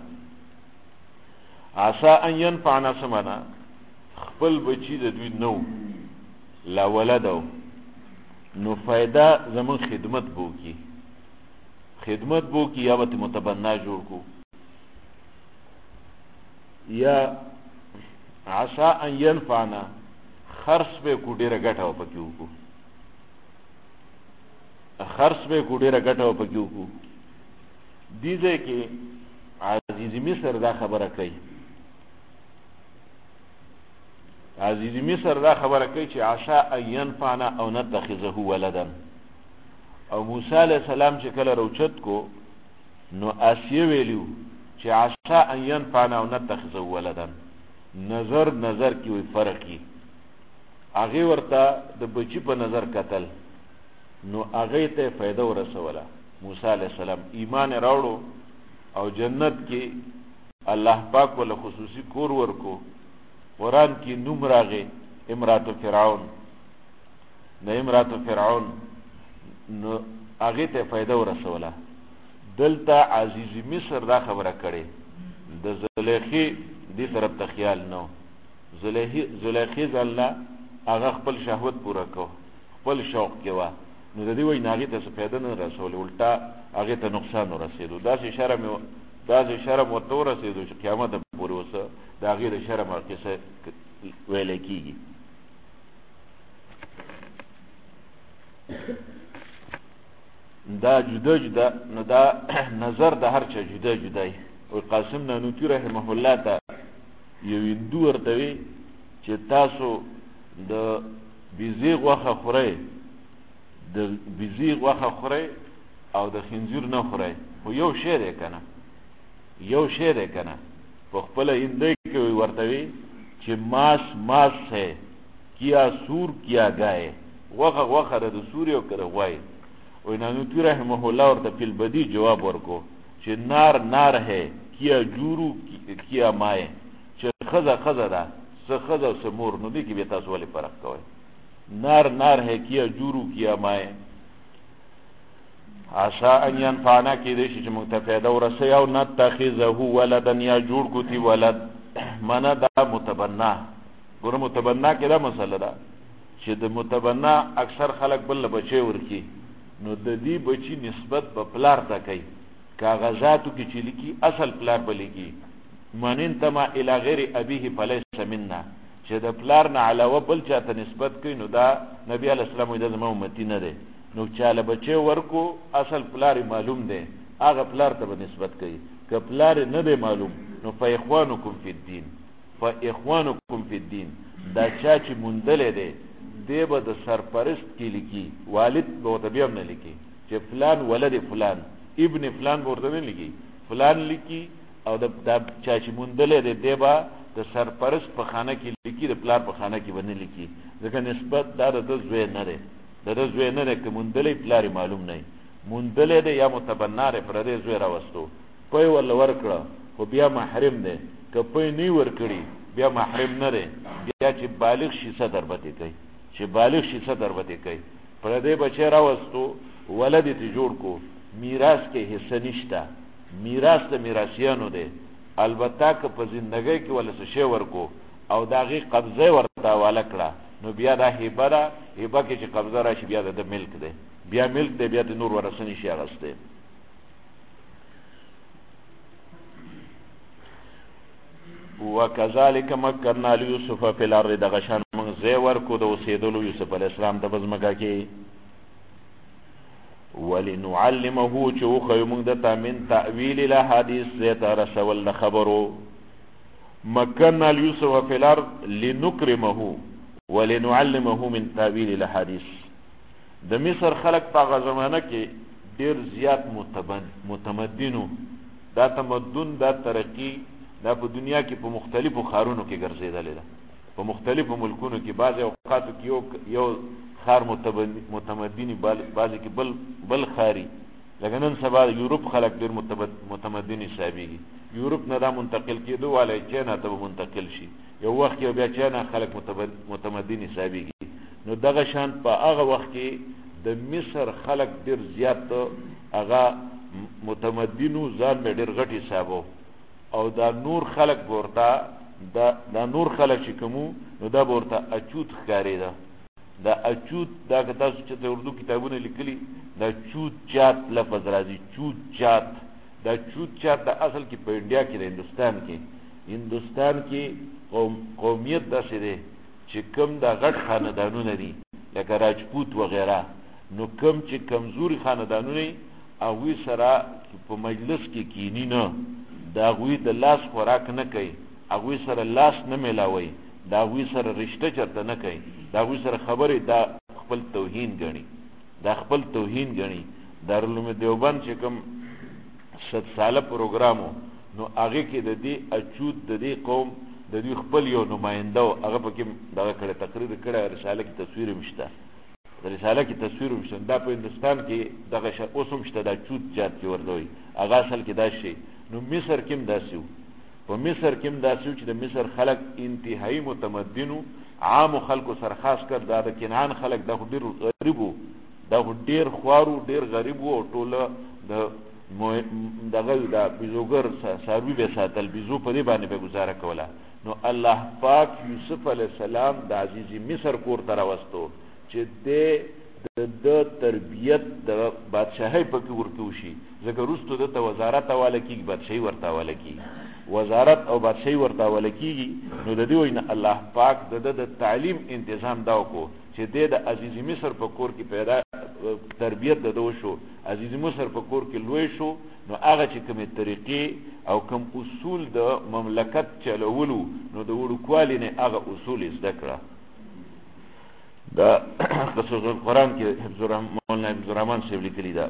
عسا ان ينفعنا سمنا خپل بچی د دوی نو لا ولدو نو فایده زمون خدمت بو کی، خدمت بو کی یا وت متبنا جوړ کو. یا عسا ان ينفعنا خرص به کو ډیره ګټه او پکې وکړو، خرص به کو ډیره ګټه او پکې وکړو. دې ځای کې عزیز مصر دا خبره کوي، عزیز مصر دا خبره کوي چې عسا ان ينفعنا او نتخذه ولدا. او موسی علیہ السلام چې کله روچت کو نو آسیه ویلیو چې عسا ان ينفعنا او نتخذه ولدا. نظر کی وی فرق کی، هغه ورته د بچی په نظر قتل نو هغه ته فائدہ ورسوله. موسی علیہ السلام ایمان راوړو او جنت کې الله پاک ول خصوصي کور ورکو. قرآن کی نوم راغه امرات فرعون، نه امرات فرعون نو هغه ته فائدہ ورسوله. دلته عزیز مصر دا خبره کړي د زلیخی دې طرف ته خیال نو، زلیخی ځله هغه خپل شهوت پوره کو خپل شوق کې وا نو د دې وای ناغي ته څه فایده نه رسول الټا هغه ته نقصان ورسېدو داسې شرم ورته ورسېدو چې قیامت پورې وسه د هغې د شرم قصه ویلی کېږي. دا جدا جدا نو دا نظر د هر چا جدا جدای. او قاسم نانوتي رحمه الله ته یو هندو ورته وی چې تاسو د بیزی غوښه خورئ او د خنزیر نه خورئ خو یو شی دی که نه په خپله هندۍ کې ورته وی چې ماس ہے کیا سور کیا گائے غوښه ده د سوري او که د غوایي. وی نانوتي رحمه الله ورته فی البدی جواب ورکو چې نار ہے کیا جورو کیا مائے چې ښځه ده څه ښځه او څه مور نو دې کې بیا تاسو ولې فرق کوئ. نار ہے کیا جورو کیا مائے عسا ان ینفعنا کېدی شي چې موږ ته فایده ورسوي او نتخذه ولدا یا جوړ کو تی ولد منه دا متبنا. ګوره متبنا کې دا مسله ده چې د متبنا اکثر خلک بل بچی ورکی نو د دې بچی نسبت په پلار ته کوي کاغذاتو کې چې لیکي اصل پلار به لیکي من انتما الی غیر ابیه فلیس منا چې د پلار نه علاوه بل چاته نسبت کوي نو دا نبی علیه السلام وایي دا زما امتی نه دی. نو چاله بچی ورکو اصل پلار معلوم دی هغه پلار ته به نسبت کوي که پلار نه دی معلوم نو فاخوانکم فی الدین دا چا چې موندلی دی دی به د سرپرست کې لیکي والد به ورته بیا هم نه لیکي چې فلان ولد فلان ابن فلان به ورته نه لیکي فلان لیکي او دا چا چې موندلی دی دی به د سرپرست په خانه کې لیکي د پلار په خانه کې به نه لیکي ځکه نسبت دا د زوی نه دی که موندلی پلار معلوم نه موندلی دی یا متبنا دی پردی زوی راوستو پی ورله ورکړه خو بیا محرم دی که پی نه ورکړي بیا محرم نه دی بیا چې بالغ شي څه دربتې کوي پردی بچی راوستو ولد ته جوړ کو میراث کې حصه نشته میراث د میراثیانو دی البته که په زندګۍ کې ولا څه شی ورکو او د هغې قبضه ورته حواله کړه نو بیا دا هبه ده هبه کې چې قبضه راشي بیا د ملک دی بیا د نور ورثه نشي اخیستی. وکذالک مکننا لیوسف فی الارض دغه شان موږ ځای ورکو د اوسېدلو یوسف علیه السلام ته په ځمکه کې ولنعلمه چې وښیو موږ دته من تأویل الاحادیث ځای ته رسول د خبرو مکننا لیوسف فی الارض لنکرمه ولنعلمه من تأویل الاحادیث. د مصر خلق په هغه زمانه کې ډېر زیات متمدنو دا تمدن دا ترقی دا په دنیا کې په مختلفو ښارونو کې ګرځېدلې ده په مختلفو ملکونو کې بعضې اوقاتو کې یو ښار متمدني بعضې کې بل ښاري لکه نن سبا یورپ خلک ډېر متمدن حسابېږي یورپ نه دا منتقل کېدو والی چینا ته به منتقل شي یو وخت کې بیا چینا خلک متمدن حسابېږي. نو دغه شان په هغه وخت کې د مصر خلک ډېر زیات هغه متمدنو ځان به ډېر غټ حسابو او دا نور خلق ورته دا نور خلق چې کومو نو دا ورته اچوت ښکارېده. دا اچوت دا که تاسو چې د اردو کتابونه لیکلي دا چوت چات لفظ راځي چوت چات دا چوت چات د اصل کې په انډیا کې د هندوستان کې قومیت داسې دی چې کم دا غټ خاندانونه دي لکه راجپوت وغیره نو کم چې کمزوري خاندانونه هغوی سره په مجلس کې کینی نه دا هغوی د لاس خوراک نه کوي هغوی سره لاس نه میلاوي دا هغوی سره رشته چرته نه کوي دا هغوی سره خبرې دا خپل توهین ګڼي. دارالعلوم دیوبند چې کوم 100 ساله پروګرامو نو هغې کې د دې اچود د دې قوم د دوی خپل یو نماینده و هغه پکې دغه کړی تقریر کړی رساله کې تصویر هم شته دا په هندوستان کې دغه اوس هم شته دا چوت جات کې ورته وایي هغه اصل کې دا شی. نو مصر کې هم داسې و په مصر کې هم داسې و چې د مصر خلک انتهایی متمدنو عامو خلکو سره خاص کر دا د کنعان خلک دا خو ډېر غریب و دا خو ډېر خوار و ډېر غریب و او ټوله دغه دا بیزوګر څاروي به ساتل بیزو په دې باندې به ګزاره کوله. نو الله پاک یوسف علیہ السلام د عزیز مصر کور ته راوستو چې د تربیت د بادشاهۍ پکې ورته وشي ځکه وروستو دته وزارت حواله کېږي بادشاهي ورته حواله کېږي وزارت او بادشاهي ورته حواله کېږي نو د دې وجې نه الله پاک د تعلیم انتظام دا وکړو چې د عزیز مصر په کور کې پیدا تربیت د وشو عزیز مصر په کور کې لوی شو نو هغه چې کومې طریقې او کوم اصول د مملکت چلولو نو د وړوکوالي نه هغه اصول زده کړه دا قصص القرآن کې مولانا حفظ الرحمن صاحب لیکلي ده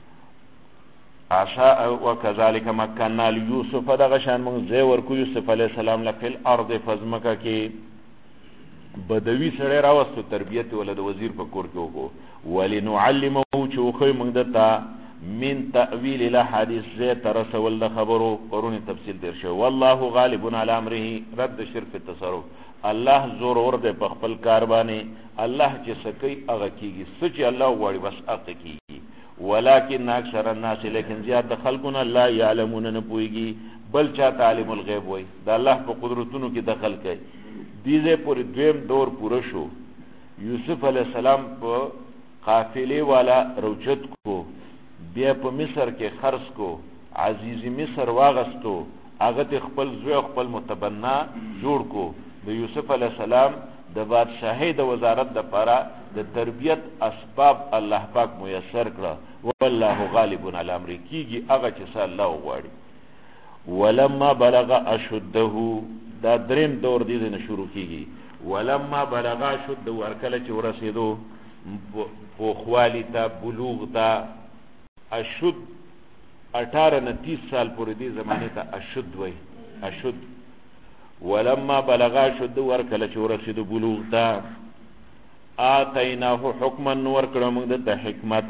عشاء وكذلك مكنا ليوسف دغه شان موږ ځای ورکو یوسف علیه السلام له فی الارض فزمکه کې بدوی سره راوستو تربیت ولد وزیر په کور کې وکړو ولنعلمه چې وخی موږ دته من تأویل الاحاديث زي ترسول د خبرو قرون تفصیل تیر شو والله غالب على امره رد شرک التصرف الله زور ور ده په خپل کار باندې الله چې سکی هغه کیږي سچ الله غواړي بس حق کیږي ولكن اکثر الناس لیکن زیات خلقنا لا يعلمون نه پويږي بل چا تعلم الغیب وای دا الله په قدرتونو کې دخل کوي دیزه پر دویم دور پوره شو یوسف علیہ السلام په قافله والا روچت کو بیا په مصر کې خرڅ کو عزیز مصر واغستو هغه خپل زوی خپل متبنا جوړ کو د یوسف علیہ السلام د بادشاہي د وزارت د پاره د تربیت اسباب الله پاک میسر کړه والله غالب علی امر کیږي هغه چې الله غواړي ولما بلغ اشده دا دریم دور دې نه شروع کیږي ولما بلغ اشد ورکله چې ورسېدو په خوالی ته بلوغ ته اشد 18 نه 30 سال پورې دې زمانه ته اشد وای اشد ولما بلغ اشد ورکله چې ورسېدو بلوغ ته آتیناه حکما نور کړه موږ د حکمت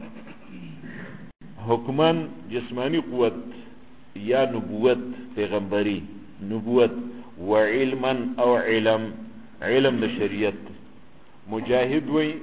حکمن جسمانی قوت یا نبوت پیغمبري نبوت و علما او علم د شریعت مجاهد وی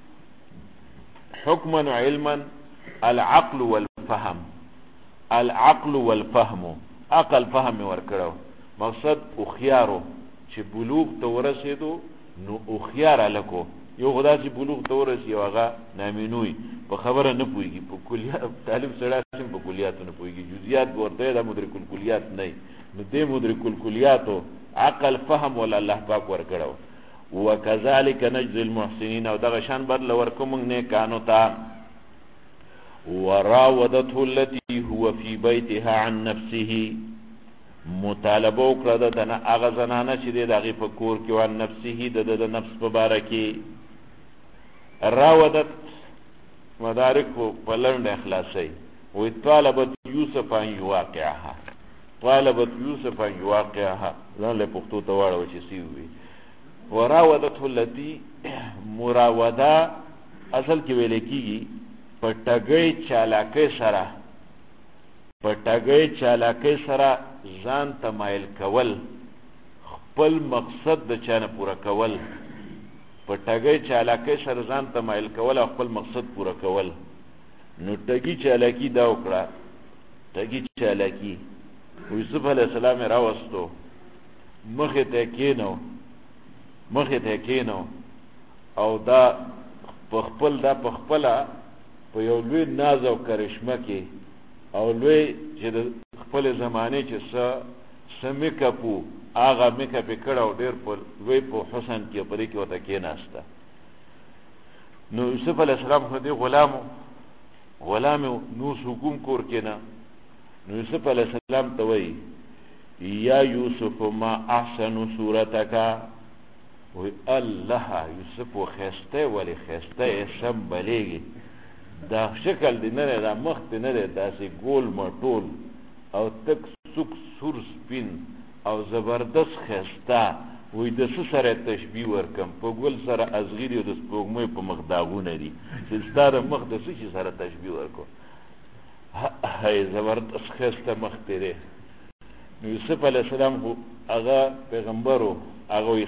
حکما و علما العقل والفهم العقل والفهم عقل فهم ورکړو مقصد او خيارو چې بلوغ ته ورسېدو نو او خيار الکو یو خدا چې بلوغ ته ورسېږي هغه نامینوي په خبره نه پويږي په کلیات طالب سره سم په کلیات نه پويږي جزئیات ورته د مدرک الکلیات نه نو دې مدرک الکلیات عقل فهم ول الله پاک ورکړو وکذالک نجزي المحسنين او دغه شان بدل ورکوم نه کانو تا وراودته التي هو في بيتها عن نفسه مطالبه وکړه د نه هغه زنانه چې دغه په کور کې وان نفسه د نفس په باره کې راودت مدارک په لند اخلاصي وي طالبت یوسف ان یواقعها طالبت یوسف ان یواقعها ځان له پښتو ته واړو چې سی وي وراودته التي مراوده اصل کې ویل کېږي په ټګۍ چالاکۍ سره ځان ته مایل کول خپل مقصد د چانه پوره کول په ټګۍ چالاکۍ سره ځان ته مایل کول او خپل مقصد پوره کول نو ټګي چالاکی دا وکړه ټګي چالاکی یوسف علیہ السلام راوستو مخه ته کینو او دا په خپل په یو لوی ناز او کرشمه کې او لوی چې د خپل زمانه چې سمکپو هغه میکاپ کړه ډیر په لوی په حسن کې پرې کې وته کې ناشته نو یوسف علیہ السلام خو دې غلام نو حکم کور کې نه نو یوسف علیہ السلام ته وی یا یوسف ما احسن صورتک وی الله یوسف خسته ولی خسته سم بلیږي دا شکل دی نه دا مخ دی نه داسې ګول مټول او تک سوک سور سپین او زبردست خسته وی د سره تشبیه ورکم په ګل سره ازغیری او د سپوږمۍ په مخ داغونه دي چې ستاره مخ د څه سره تشبیه ورکو هاي زبردست خسته مخ تیرې یوسف علیہ السلام هغه پیغمبرو هغه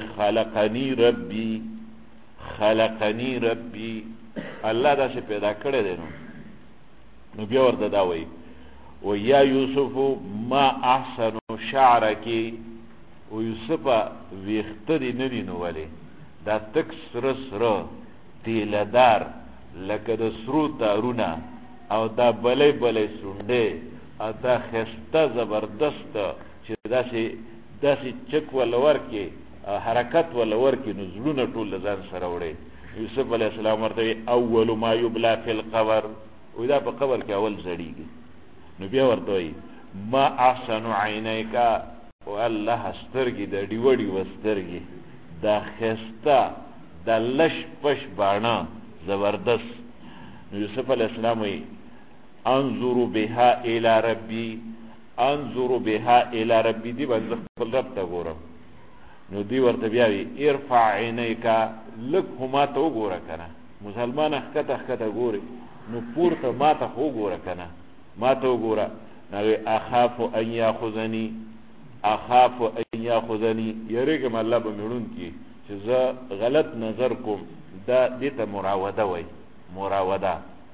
خلقنی ربی الله دا څه پیدا کړی دی نو بیا ورته دا وایي و یا یوسف ما احسن شعرکی او یوسف ویخته دی ندی نو ولی دا تک سره سره تیلدار لکه د سرو تارونه او دا بلی بلی سنده او دا خسته زبردست چې داسې چک ولور کې حرکت ولور کې نو زړونه ټول ځان سره وړي. یوسف علیه السلام ورته اول ما یبلا فی القبر و دا په قبر کې اول زړیږي. نو بیا ورته وایي ما احسن عینیکا و الله سترګې د ډیوه ډیوه سترګې دا خسته دا لش پش باڼه زبردست. نو یوسف علیه السلام وایي انظر بها الى ربی انظر بها الى ربی دی باندې خپل رب ته ګورم. نو دی ورته بیا وی ارفع عینیکا لک هما ته وګوره کنه مسلمان ښکته ګوري نو پورته ما ته وګوره کنه ما ته وګوره. نو اخاف ان یاخذنی اخاف ان یاخذنی یریګم الله به مړون کی چې زه غلط نظر کوم. دا دته مراوده وای مراوده.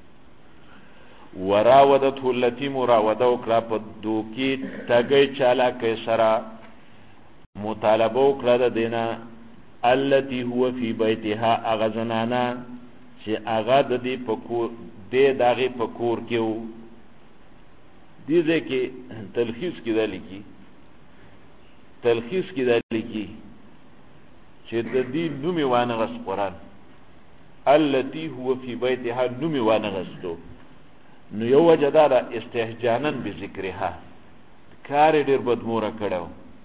وراودته التي مراوده وکړه په دوکي تګي چالاکۍ سره مطالبه وکړه د دینه التي هو في بيتها اغه زنانا چې اغه د دې پکور دې داغه پکور کې وو. دې ځکه تلخیص کې دلیږي چې د دې نومي وانه غس قرآن التي هو في بيتها نومي وانه غستو. نو یو وجدار استهجانا بذکرها کار ډیر بدموره کړو.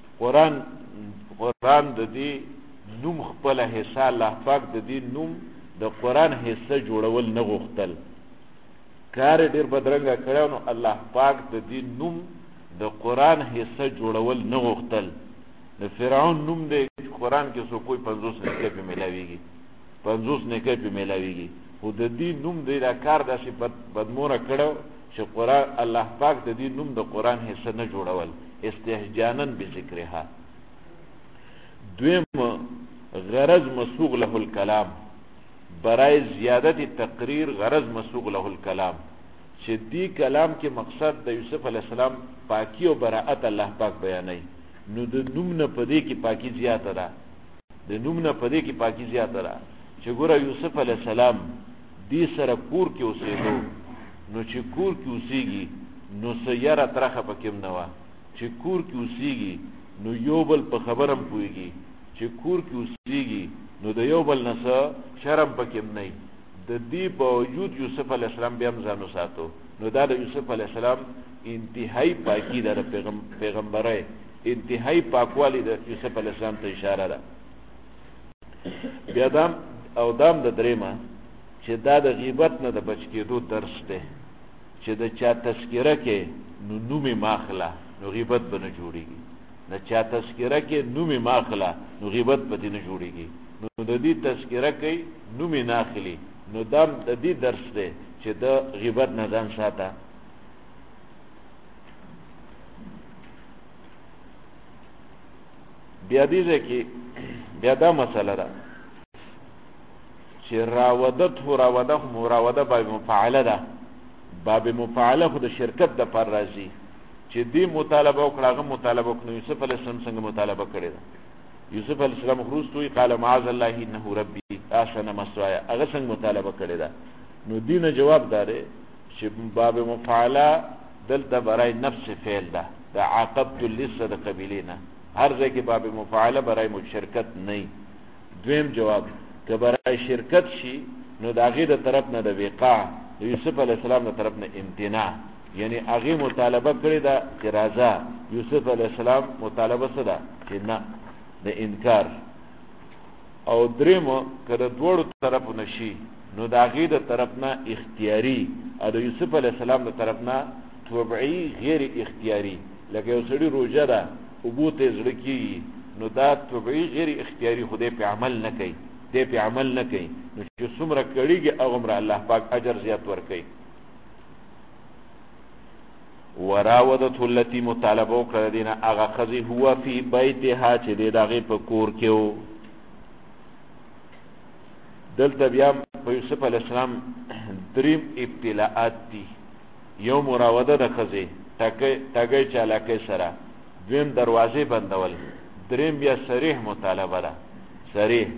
قرآن د دې نوم خپل حصہ الله پاک د دې نوم د قرآن حصہ جوړول نه غوښتل. کار ډیر بدرنګه کړو نو الله پاک د دې نوم د قرآن حصہ جوړول نه غوښتل. د فرعون نوم د قرآن کې سو کوئی 50 نکې په ملاويږي خو د دې نوم د کار داسې بدموره کړو چې قرآن الله پاک د دې نوم د قرآن حصہ نه جوړول استهجانا بذکرها. دویم غرض مسوغ له الكلام برای زیادت تقریر غرض مسوغ له الكلام چې دې کلام کې مقصد د یوسف علی السلام پاکی او براءت الله پاک بیانوي. نو د نوم نه پدې کې پاکی زیاته ده چې ګوره یوسف علی السلام دې سره کور کې اوسېدو نو چې کور کې اوسېږي نو سیاره ترخه پکې نه و چې کور کې اوسېږي نو یو بل په خبرم پويږي چې کور کې اوسېږي نو د یو بل نه شرم پکې نه. د دې باوجود یوسف علی السلام بیا ځانو ساتو. نو دا د یوسف علی السلام انتهایی پاکی د پیغمبرای انتهایی پاکوالی د یوسف علی السلام ته اشاره ده. بیا دام د دریمه چې دا د غیبت نه د بچ کېدو درس ده چې د چا تذکره کې نومي ماخله نو غیبت به نه جوړیږي. د چا تذکره کې نومي ماخله نو غیبت به نه جوړیږي. نو د دې تذکره کې نومي ناخلي نو دا د دې درس ده چې د غیبت نه ځان ساته. بیا دې کې بیا دا مسله ده چې راوده باب مفاعله ده. باب مفاعله خو د شرکت د پر راځي چې دې مطالبه وکړه مطالبه وکړي. یوسف علیه السلام څنګه مطالبه کړې ده؟ یوسف علیه السلام خروستوي قال معاذ الله انه ربي احسن مثواي هغه څنګه مطالبه کړې ده؟ نو دینه جواب داره چې باب مفاعله دلته برای نفس فعل ده د عاقبت لسه د قبیلینا هر ځای کې باب مفاعله برای مشرکت نه. دویم جواب که برای شرکت شي نو د هغې د طرف نه د وقاع د یوسف علیه السلام د طرف نه امتناع یعنی هغې مطالبه کړې ده چې راځه. یوسف علیه السلام مطالبه څه ده چې نه د انکار. او دریمو که د دواړو طرفو نه شي نو د هغې د طرف نه اختیاري او د یوسف علیه السلام د طرف نه طبعي غیر اختیاري. لکه یو سړي روژه ده اوبو ته زړه کېږي نو دا طبعي غیر اختیاري خو دی پې عمل نه کوي نو چې څومره کړيږي هغومره الله پاک اجر زیات ورکوي. وراودته التي مطالبه وکړه دینه هغه ښځې هو فی بیتها چې دی د هغې په کور کې و. دلته بیا په یوسف علیه السلام دریم ابتلاءات دي. یو مراوده د ښځې تګی چالاکۍ سره، دویم دروازې بندول، دریم بیا صریح مطالبه ده صریح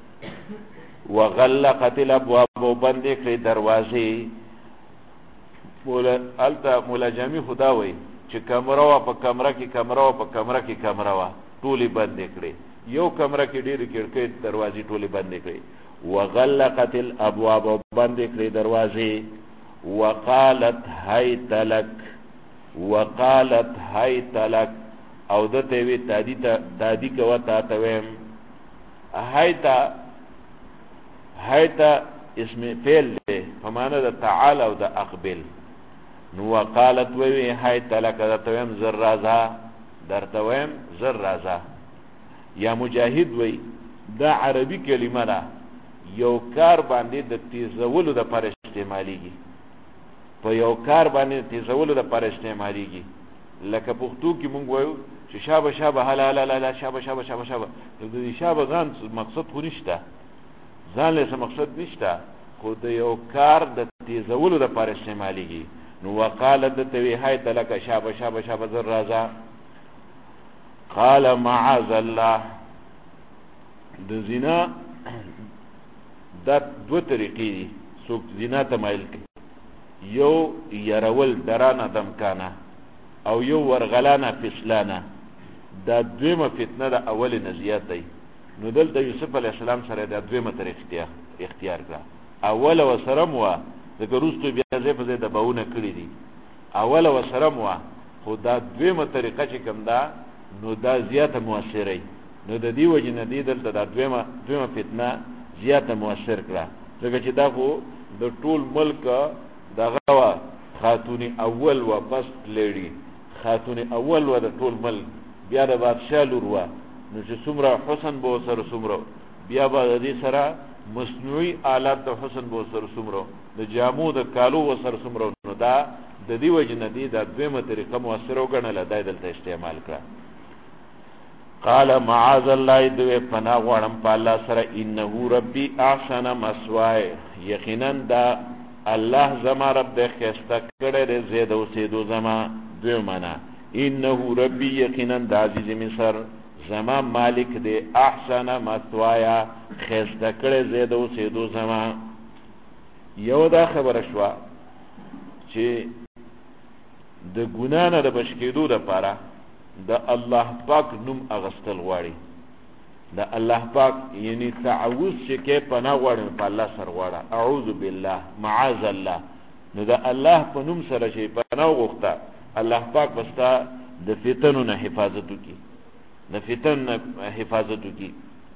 وغلقت الابواب وبند کړي دروازې مولا جامی خدا وای چې کمره وا په کمره کې کمره وا په کمره کې کمره وا ټولې بند کړي یو کمره کې ډېر کړکۍ دروازې ټولې بند کړي وغلقت الابواب وبند کړي دروازې وقالت هيت لك او دته وی تادی کوا تا تویم هيت اسم فعل ده فمانه ده تعال او ده اقبل نو وقالت وی هيت لك تویم زر رازا در تویم زر رازا یا مجاهد وی دا عربی کلمه ده یو کار باندې د تیزولو د پر استعمالیږي په یو کار باندې تیزولو د پر استعمالیږي لکه پښتو کې مونږ وایو چې شابه حلالا شابه د دې شابه ځان مقصد خو نشته ځان له مقصد نشته خو د یو کار د تیزولو د پر استعمالیږي نو وقالت توی هيت لك شابه زر رازا قال معاذ الله د زنا دا دو طریقې دي څوک زنا ته مایل کوي یو يرول درانه دمکانه او یو ورغلانه فسلانه دا دویمه فتنه ده اول نزیات دی نو دلته یوسف علی السلام سره دا دویمه طریقه اختیار کړه اول وسرم وا ذکر رستو بیا ځې په دې د باونه کړی دي اول وسرم وا خدا دویمه طریقه چې کوم دا نو دا زیاته موثره نو د دې وجه نه دی دلته دا دویمه فتنه زیاته موثر کړه ځکه چې دا خو د ټول ملک دغه خاتون اول و فست لیډي خاتون اول و د ټول ملک بیا د بادشاہ لور و نو چې څومره حسن به سره څومره بیا به د دې سره مصنوعي آلات د حسن به سره څومره د جامو د کالو و سره څومره نو دا د دې وجه نه دی دا دویمه طریقه موثر وګڼله دا دلته استعمال کړه قال معاذ الله دوی پناه غواړم په الله سره انه ربي احسن مثواي یقینا دا الله زما رب د خسته کړه دې زید او سیدو زما دوی معنا انه ربي یقینا د عزیز مصر زما مالک دې احسن مثوایا خسته کړه زید او سیدو زما یو دا خبره شو چې د ګنا نه د بشکېدو لپاره د الله پاک نوم اغستل غواړي د الله پاک یعنی تعوذ چې کې پناه غواړي په الله سره غواړي اعوذ بالله معاذ الله نو د الله په نوم سره چې پناه غوښته الله پاک بستا د فتنو نه حفاظت وکي د فتن نه حفاظت وکي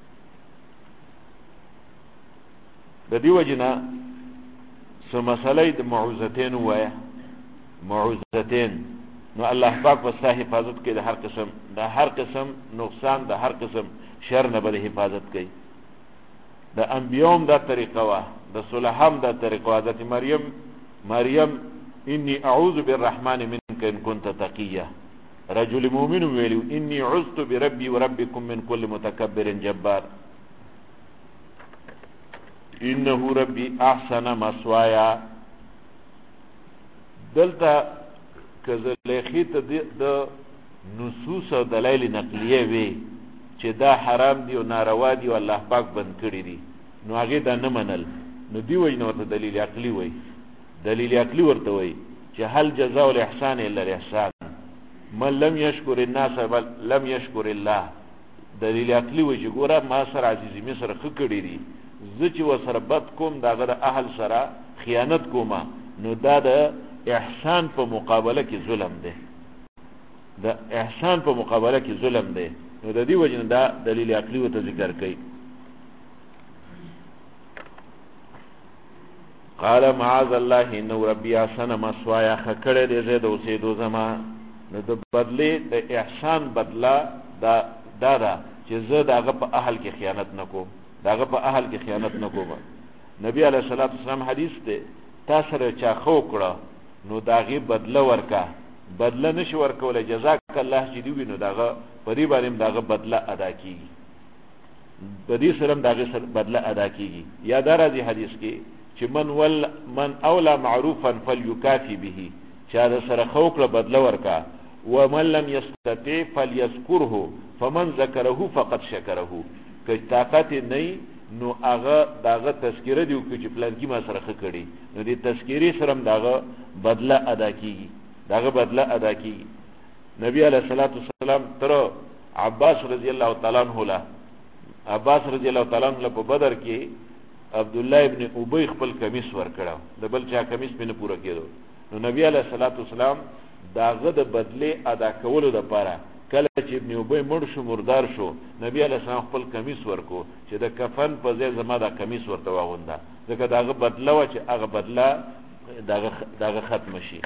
د دې وجنه سو مسلې د معوذتين وایي معوذتين نو الله پاک وستا حفاظت کوي د هر قسم نقصان د هر قسم شر نه بل حفاظت کوي د انبيوم دا طریقه وا د صالحام دا طریقه وا د مریم اني اعوذ بالرحمن منك ان كنت تقيا رجل مؤمن ویلو اني عذت بربي وربكم من كل متكبر جبار انه ربي احسن مثوايا دلته کزلیخی ته د نصوص او دلایل نقلیه وی چې دا حرام دی او ناروا دی او الله پاک بند کړی دی نو هغه دا نه منل نو دی وای نو ته دلیل عقلی وای دلیل عقلی ورته وای چې هل جزاء الاحسان الا الاحسان من لم يشكر الناس بل لم يشكر الله دلیل عقلی وای چې ګوره ما سره عزیز مصر خکړی دی زه چې وسره بد کوم داغه د اهل سره خیانت کوم نو دا د احسان په مقابله کې ظلم دی د احسان په مقابله کې ظلم دی نو د دې وجه دا دلیل عقلی وته ذکر کړي قال معاذ الله انه ربي احسن مثواي خکړه دې زه د اوسېدو زما نو د بدله د احسان بدلا دا چې زه داغه په اهل کې خیانت نکوم داغه په اهل کې خیانت نکوم نبی علیه الصلاۃ والسلام حدیث ته تاسو چا خو کړه نو داغه بدله ورکا بدله نشو ورکول جزاک الله چې دی نو داغه پری باندې داغه بدله ادا کیږي بدی سره داغه بدله ادا کیږي یاد راځي حدیث کې چې من اولا معروفا فليكافي به چا سره خو کړه بدله ورکا ومن لم يستطع فليذكره فمن ذكره فقد شكره. که طاقت نه نو هغه داغه تذکره دی او چې پلان کې ما سره کړی نو دې تذکری سره داغه بدله ادا کیږي، داغه بدله ادا کیږي. نبی علیہ الصلوۃ والسلام تر عباس رضی الله تعالی عنہ له عباس رضی الله تعالی عنہ په بدر کې عبد الله ابن ابی خپل کمیس ور کړو، د بل چا کمیس په نه پوره کېدو. نو نبی علیہ الصلوۃ والسلام داغه د بدله ادا کولو لپاره کله چې ابن ابی مړ شو مردار شو، نبی علیہ السلام خپل کمیس ورکو چې د کفن په ځای زما د کمیس ورته واغونده، ځکه داغه بدله و چې هغه بدله داغه ختم شي.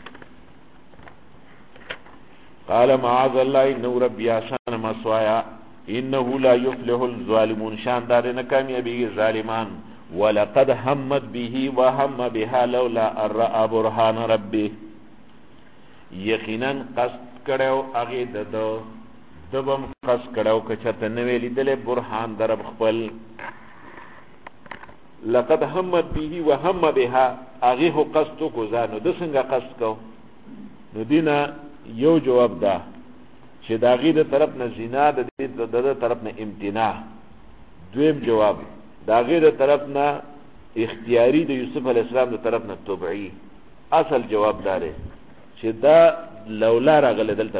قال معاذ الله انه ربي احسن مثواي انه لا يفلح الظالمون. شاندار نه کامیابی ظالمان. ولقد همت به وهم بها لولا ان راى برهان ربه. یقینا قصد کړو هغه دبم قصد کړو که چرته نه ویلی دل برهان در خپل. لقد همت به وهم بها هغه قصد کو ځانو د څنګه قصد کو. نو دینا یو جواب ده چې دا غي د طرف نه زنا د طرف نه امتناع. دویم جواب دا غي د طرف نه اختیاری د یوسف علی السلام د طرف نه طبعی. اصل جواب داره چې دا لولا راغله دلته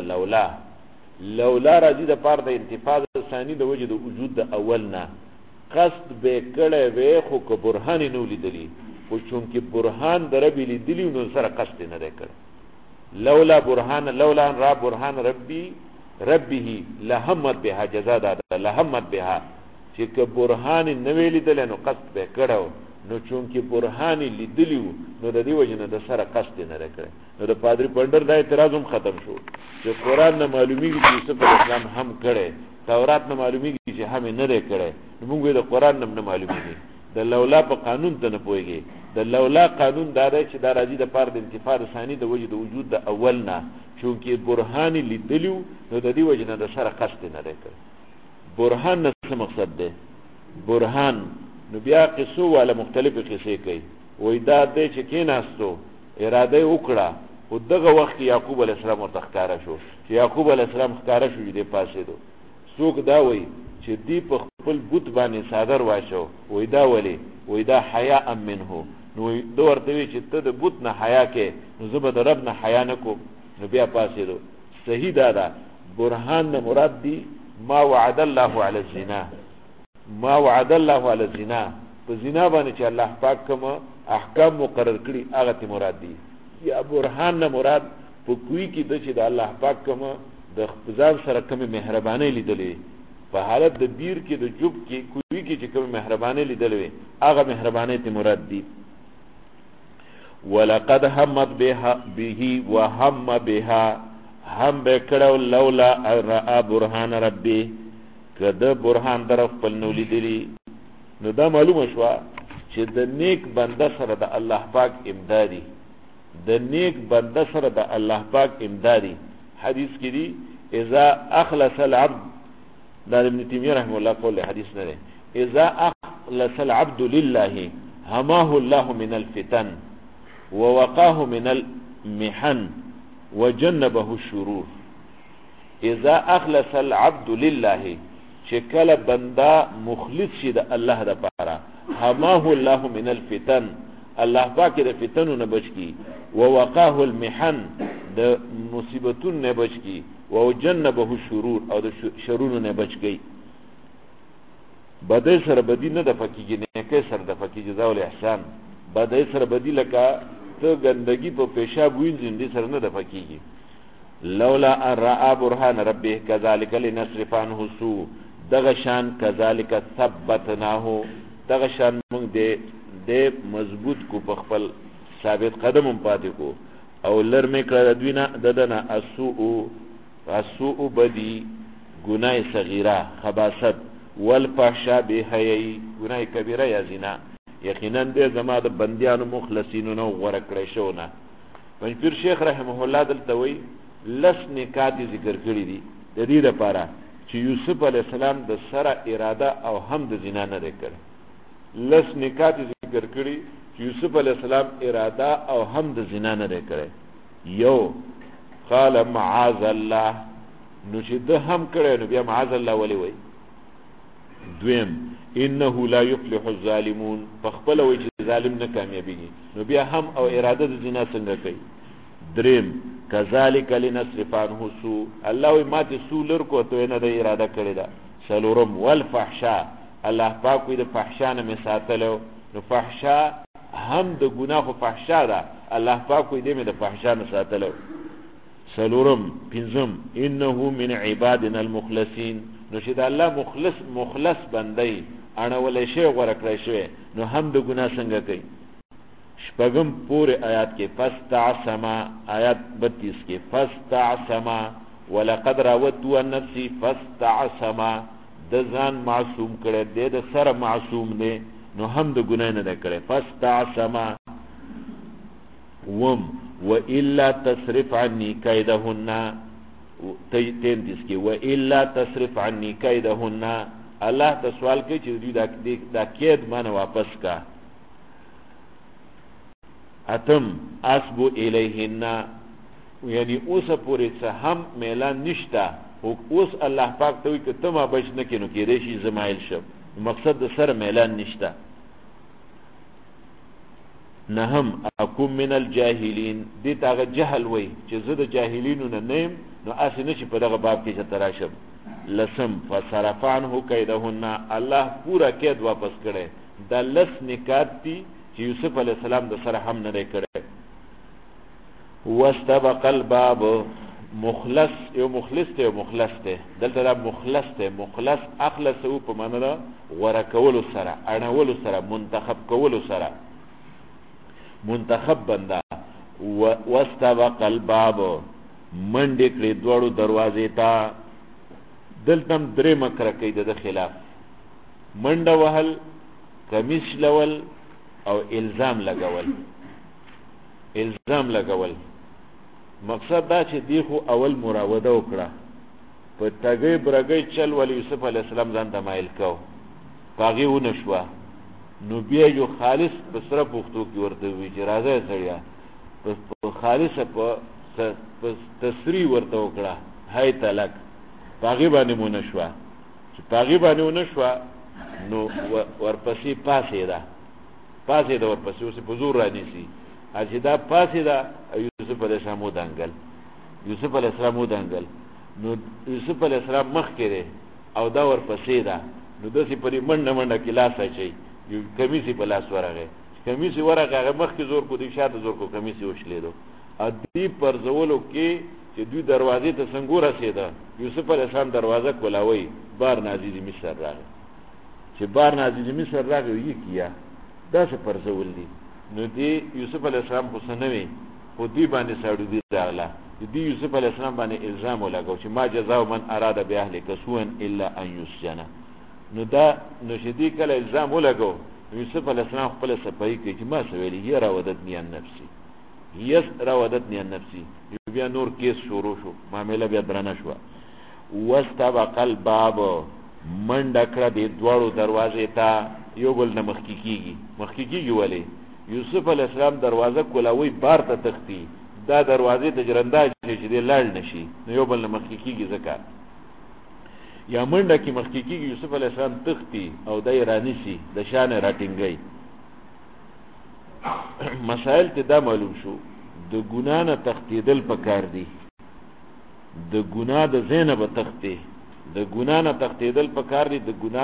لولا راځي د پاره د انتفاض ثانی د وجه د وجود د اول نه. قصد به کړه وې خو کو برهان نو لیدلی، خو چون کې برهان دربی لیدلی نو سره قصد نه وکړ. لولا برهان لولا ان را برهان ربه لهمت بها جزاء ده لهمت بها چې که برهان نه ویلی دل نو قصد به کړو، نو چون کې برهان لیدلیو نو د دې وجنه د سره قصد نه وکړ. نو د پادری پندر د اعتراض هم ختم شو چې قران نه معلومیږي چې یوسف علیه السلام هم کړي، تورات نه معلومیږي چې هم نه لري کړي. نو موږ د قران نه معلومیږي د لولا په قانون ته نه پويږي. د لولا قانون دا دی چې دا راځي د پاره د انتفاع ثانی د وجه د وجود د اول نه، چونکه برهان لیدلیو نو د دې وجه نه د سره قصد نه وکړ. برهان نه څه مقصد ده؟ برهان نو بیا قصو ولا مختلفه قصې کوي. وې دا دې چې کیناستو اراده وکړه او دغه وخت یعقوب علی السلام ورته ښکارا شو چې یعقوب علی السلام ښکارا شو دې پاسې دو. څوک دا وې چې دی په خپل بوت باندې صادر واچو، وې دا ولې وې دا حیا منه. نو دو ورته وی چې ته د بوت نه حیا کې نو زه به د رب نه حیا نه کوم. نو بیا پاسې دو. صحیح دا برهان نه مراد دی ما وعد الله علی الزنا، ما وعد الله علی الزنا. په زنا باندې چې الله پاک کوم احکام مقرر کړي هغه ته مراد دی. یا برهان نه مراد په کوی کې د چې د الله پاک کوم د خپل سره کوم مهرباني لیدلې په حالت د بیر کې د جوب کې کوی کې چې کوم مهرباني لیدلې هغه مهرباني ته مراد دی. ولقد همت به وهم بها هم بکړو لولا را برهان ربي کده برهان در خپل نو لیدلی. نو دا معلومه شو چې د نیک بنده سره د الله پاک امدادي، د نیک بنده سره د الله پاک امدادي. حدیث کې دی اذا اخلص العبد، دا ابن تیمیه رحمه الله قول حدیث نه دی، اذا اخلص العبد لله هماه الله من الفتن ووقاه من المحن وجنبه الشرور. اذا اخلص العبد لله چې کله بندا مخلص شي د الله د پاره، هماه الله من الفتن الله پاک د فتنو نه بچ کی، ووقاه المحن د مصیبتونو نه بچ کی، وجنبه الشرور او د شرونو نه بچ کی. بدای سره بدی نه د فقیږي، نه کې سره د فقیږي جزاء الاحسان. بدای سره بدی لکه ته ګندګي په پیشاب وینځین دي سره نه د فقیږي. لولا ان را برهان ربه كذلك لنصرف عنه السوء. دغه شان كذلك ثبتناه، دغه شان موږ دې مضبوط کو په خپل ثابت قدم پاتې کو. او لرمه کړه دوینه ددنه السوء بدی گناه صغیره خباثت والفحشاء بهي گناه کبیره یا زنا. یقینا دې زما د بندیانو مخلصینو نو غوړه کړی شو نه. پنځپیر شیخ رحمه الله دلته وی لس نکات ذکر کړی دي د دې لپاره چې یوسف علی السلام د سره اراده او هم د زنا نه وکړ. لس نکات ذکر کړی چې یوسف علی السلام اراده او هم د زنا نه وکړ. یو قال معاذ الله، نو چې ده هم کړی نو بیا معاذ الله ولی وی. دویم انه لا يفلح الظالمون، پخپل وی چې ظالم نه کامیابیږي نو بیا هم او اراده د زنا څنګه کوي. دریم کذالک لنصرف عنه سوء، الله وی ماته سوء لر کو ته نه د اراده کړی دا. سلورم والفحشاء، الله پاک وی د فحشا نه ساتلو، نو فحشا هم د ګناه او فحشا ده، الله پاک وی دې مې د فحشا نه ساتلو. سلورم پنځم انه من عبادنا المخلصین، نو چې د الله مخلص بندي انا ولې شی غوړه کړی شوی نو هم د ګناه څنګه کوي. شپږم پورې آیات کې فاستعصما، آیات 32 کې فاستعصما ولقد راودت عن نفسي فاستعصما، د ځان معصوم کړي د سره معصوم نه نو هم د ګناه نه کړي. فاستعصما وم والا تصرف عني كيدهن، 33 کې والا تصرف عني كيدهن، الله ته سوال کوي چې دا کید مانه واپس کا. اتم اسبو الیهن، یعنی اوس پورې څه هم میلان نشتا، اوس الله پاک ته وي که ته ما بچ نه کینو کېدای شي زمایل شم، مقصد د سره میلان نشتا. نهم اکم من الجاهلین، دې تاغه جهل وي چې زه د جاهلینو نه نیم نو اسی نشي په دغه باب کې چې تراشم. لسم فصرف عنه کیدهن، الله پورا کید واپس کړي. دا لس نکات دي چې یوسف علی السلام د سره هم نه کړي. واستبق الباب، مخلص یو مخلص ته یو مخلص ته، دلته دا مخلص ته، مخلص اخلص او په معنا دا غوړه کولو سره، اړولو سره، منتخب کولو سره، منتخب بندا. واستبق الباب، منډې کړې دوړو دروازې ته. دلتم درې مکر کوي د خلاف، منډه وهل، کمیس لول او الزام لګول. الزام لګول مقصد دا چې دی خو اول مراوده وکړه، په تګي برګي چل ول یوسف علی السلام ځان ته مایل کو، پاغي و نشوا، نو بیا یو خالص بسره پختو کې ورته وی چې راځي سړیا، په خالص په تسری ورته وکړه، هاي تلک پاغي باندې مو نشوا، چې پاغي باندې و نشوا نو ورپسې پاسې ده ورپسې اوس په زور رانیسی، چې دا پاسې ده یوسف علیه السلام ودانګل، یوسف علیه السلام ودانګل، نو یوسف علیه السلام مخ کړي او دا ورپسې ده، نو داسې پرې منډه کې لاس اچي، یو کمیسي په لاس ورغه، کمیسي ورغه هغه مخ کې زور کو دی، شاته زور کو، کمیسي وشلیدو. ادي پر زولو کې چې دوی دروازې ته څنګه رسیدا، یوسف علیه السلام دروازه کولاوي، بار نازل مصر راغی، چې بار نازل مصر راغی یې کیا دا څه پر زول دي، نو دی یوسف علیه السلام خو سنوي خو دی باندې ساړو دی راغله، دی یوسف علیه السلام باندې الزام ولګاو چې ما جزاء من اراد باهلک سوءا الا ان يسجن، نو دا نو شدی کله الزام ولګاو، یوسف علیه السلام خپل صفای کوي چې ما سویلی هي راودتنی عن نفسي، هي راودتنی عن نفسي، بیا نور کیس شروع شو، معاملې بیا درنه شو. واستبق الباب، منډه کړه د دوړو دروازې ته، یو بل نه مخکې کیږي ولی یوسف علیه السلام دروازه کولاوي بار ته تختی، دا دروازې ته جرنداج چې دی لاړ نشي، نو یو بل نه مخکې کیږي ځکه یا منډه کې مخکې کیږي، یوسف علیه السلام تختی او دای رانیسی د شان راټینګي. مسائل ته دا معلوم شو د ګنا نه تختیدل پکار دي، د ګنا د زینب تختی، د ګنا نه تختیدل پکار دي، د ګنا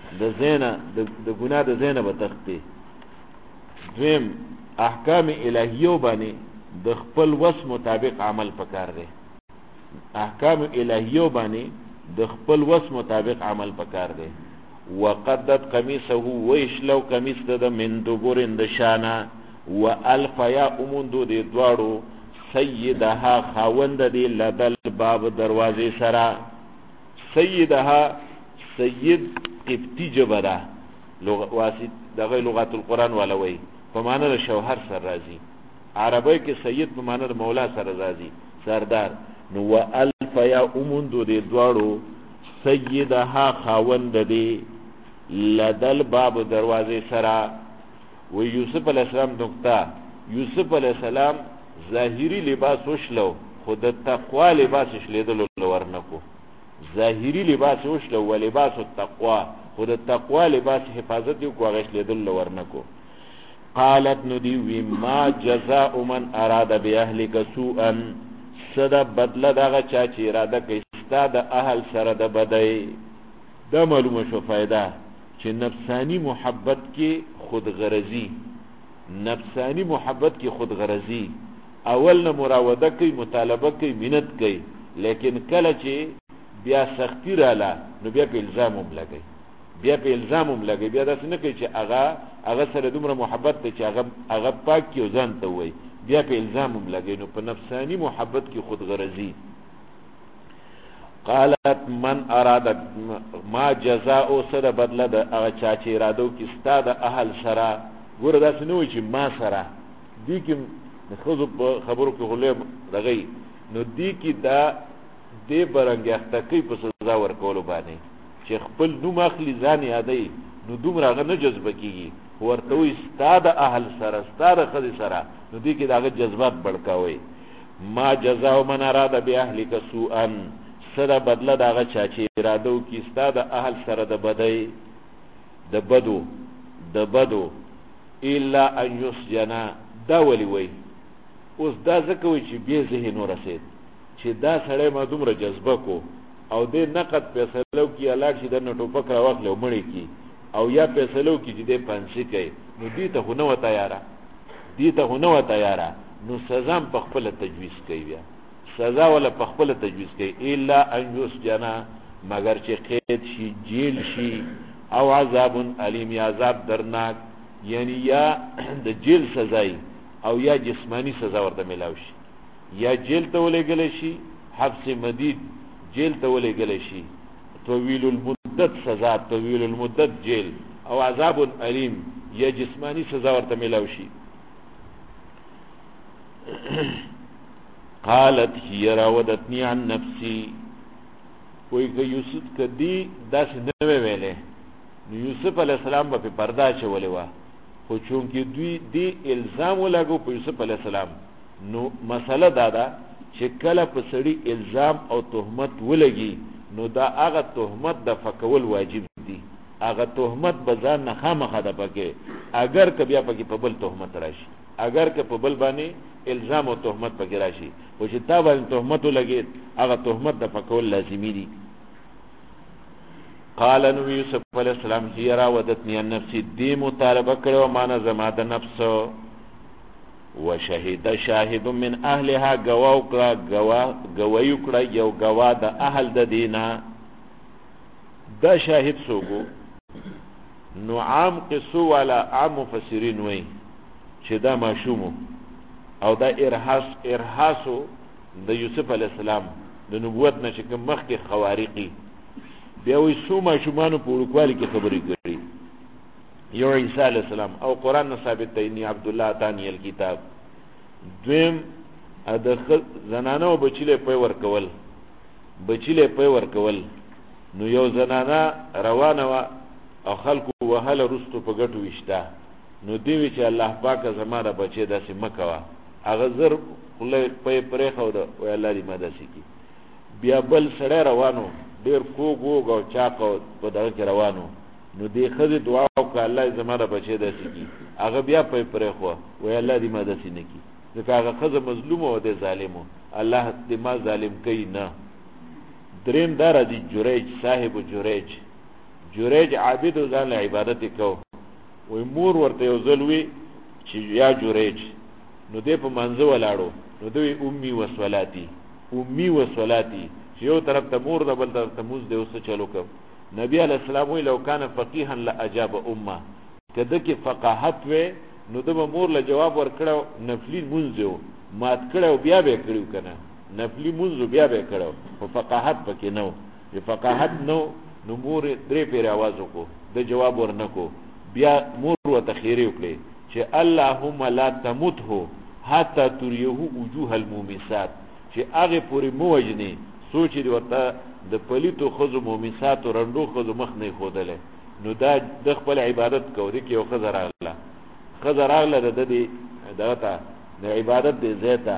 د زینب تختی. دویم احکام الهیو باندې د خپل وس مطابق عمل پکار دی، احکام الهیو باندې د خپل وس مطابق عمل پکار دی. وقدت قمیصه، ویشلو قمیص د من دبر د شانه، والف یا اموندو د دواړو سیدها خاوند دی لدل باب دروازې سره، سیدها سید ابتی جبره واسط دغه لغت القرآن ولوي په معنا د شوهر سره راځي، عربی کې سید په معنا د مولا سره راځي، سردار. نو والف یا اموندو د دواړو سیدها خاوند دی لدل باب دروازې سره. و یوسف علیہ السلام نقطه، یوسف علیہ السلام ظاهری لباس وشلو خود تقوا لباس شلیدلو ورنکو ظاهری لباس وشلو و لباس التقوا خود تقوا لباس حفاظت یو کو غش لیدلو ورنکو قالت ندی ما جزاء من اراد باهلك سوءا صدا بدله دغه چا چې اراده کوي ستا د اهل سره د بدای دا معلومه شو فائدہ چې نفسانی محبت کې خود غرضی نفسانی محبت کې خود غرضی اول نه مراوده کوي مطالبه کوي منت کوي لیکن کله چې بیا سختی رااله نو بیا په الزام هم لګي بیا داسې نه کوي چې هغه سره دومره محبت ته چې هغه پاک کی ځان ته وای بیا په الزام هم لګي نو په نفسانی محبت کې خود غرضی قالت من اراد ما جزاء سره بدله د هغه چا چې ارادو کې ستا د اهل سره ګوره داسې نه وای چې ما سره دي کې خود خبرو کې غلې دغې نو دي کې دا دې برنګ اختکی په سزا ورکول باندې چې خپل نوم اخلي ځان یادې نو دومره هغه نه جذب کیږي ورته وي ستا د اهل سره ستا د خدي سره نو دي کې داغه جذبات بڑکاوي ما جزاء من اراد باهلك سوءا سره بدله داغه چا چې اراده وکي ستا د اهل سره د بدای د بدو الا ان يسجنا دا ولي وي اوس دا ځکه وي چې به ذهن ورسید چې دا سړی ما دومره جذبه کو او دې نقد فیصلو کې علاج شي د ټوپک راوخلو مړی کی او یا فیصلو کې چې دې پانسی کوي نو دې ته هونه و تیارا نو سزا په خپل تجویز کوي بیا سزا ولا په خپل تجویز کوي الا ان يسجنا مگر چې قید شي جیل شي او عذاب علیم یا عذاب درناک یعنی یا د جیل سزای او یا جسمانی سزا ورته ملاوي شي یا جیل ته ولېګل شي حبس مدید جیل ته ولېګل شي طویل المدت سزا طویل المدت جیل او عذاب علیم یا جسمانی سزا ورته ملاوي شي قالت هي راودتني عن نفسي وای که یوسف کدی داس نه ویلې نو یوسف علی السلام په پردا چولې وا خو چونکی دوی دی الزام ولګو په یوسف علی السلام نو مسله دادا چې کله په سړی الزام او تهمت ولګي نو دا هغه تهمت د فکول واجب دي هغه تهمت بزان نه خامخه ده پکې اگر که بیا پکې په بل تهمت راشي اگر که په بل باندې الزام او تهمت پکې راشي او چې تا باندې تهمت ولګي هغه تهمت د فکول لازمي دي قال نو یوسف علیہ السلام هي راودتنی عن نفسي دی مطالبه کړو معنا زما د نفس وشهد شاهد من اهلها گوايو کړه یو گوا د اهل د دینا دا شاهد سوګو نو عام قصو ولا عام مفسرین وای چې دا ماشومو او دا ارهاسو د یوسف علیہ السلام د نبوت نشه کوم مخکې خوارقي بیا وی سو ماشومانو په ورکوالي کې خبرې کړې یو عیسی علیہ السلام او قران نه ثابت دی ان عبد الله تانی الكتاب دویم د زنانو بچیلې په ورکول نو یو زنانه روانه وا او خلکو وهله رستو په ګټو وشتا نو دی چې الله پاک زماره بچي داسې مکوا هغه زر خلې پرې خو دا وی الله دې مداسي کی بیا بل سره روانو ډیر کوګو او چاقو په دغه کې روانو نو دې خزه دعا وکړه الله زماره بچي داسې کی هغه بیا پرې خو وی الله دې مداسي نه کی ځکه هغه خزه مظلوم او دې ظالمو الله دې ما ظالم کوي نه دریم دار دي جریج صاحب جریج عابد ځان له عبادت کو وی مور ورته یو ځلوي چې یا جریج نو دې په منځ ولاړو نو دوی امي وصلاتي چې یو طرف ته مور ده بل طرف ته موز دی اوس چلو کو نبی علیہ السلام وی لو کان فقیها لاجاب امه کده کې فقاهت و نو د مور له جواب ورکړو نفلی منځو مات کړو بیا به کړو کنه نفلی منځو بیا به کړو په فقاهت پکې نو په فقاهت نو مور درې پیر आवाज وکړو د جواب ورنکو بیا مور وته خیره وکړي چې اللهم لا تمته حتى تريه وجوه المومسات چې هغه پوری موجني سوچ دی ورته د پلیتو خزو مومسات او رندو خزو مخ نه خودله نو دا د خپل عبادت کوي کې یو خزر راغله د دې دغه د عبادت دې زیاته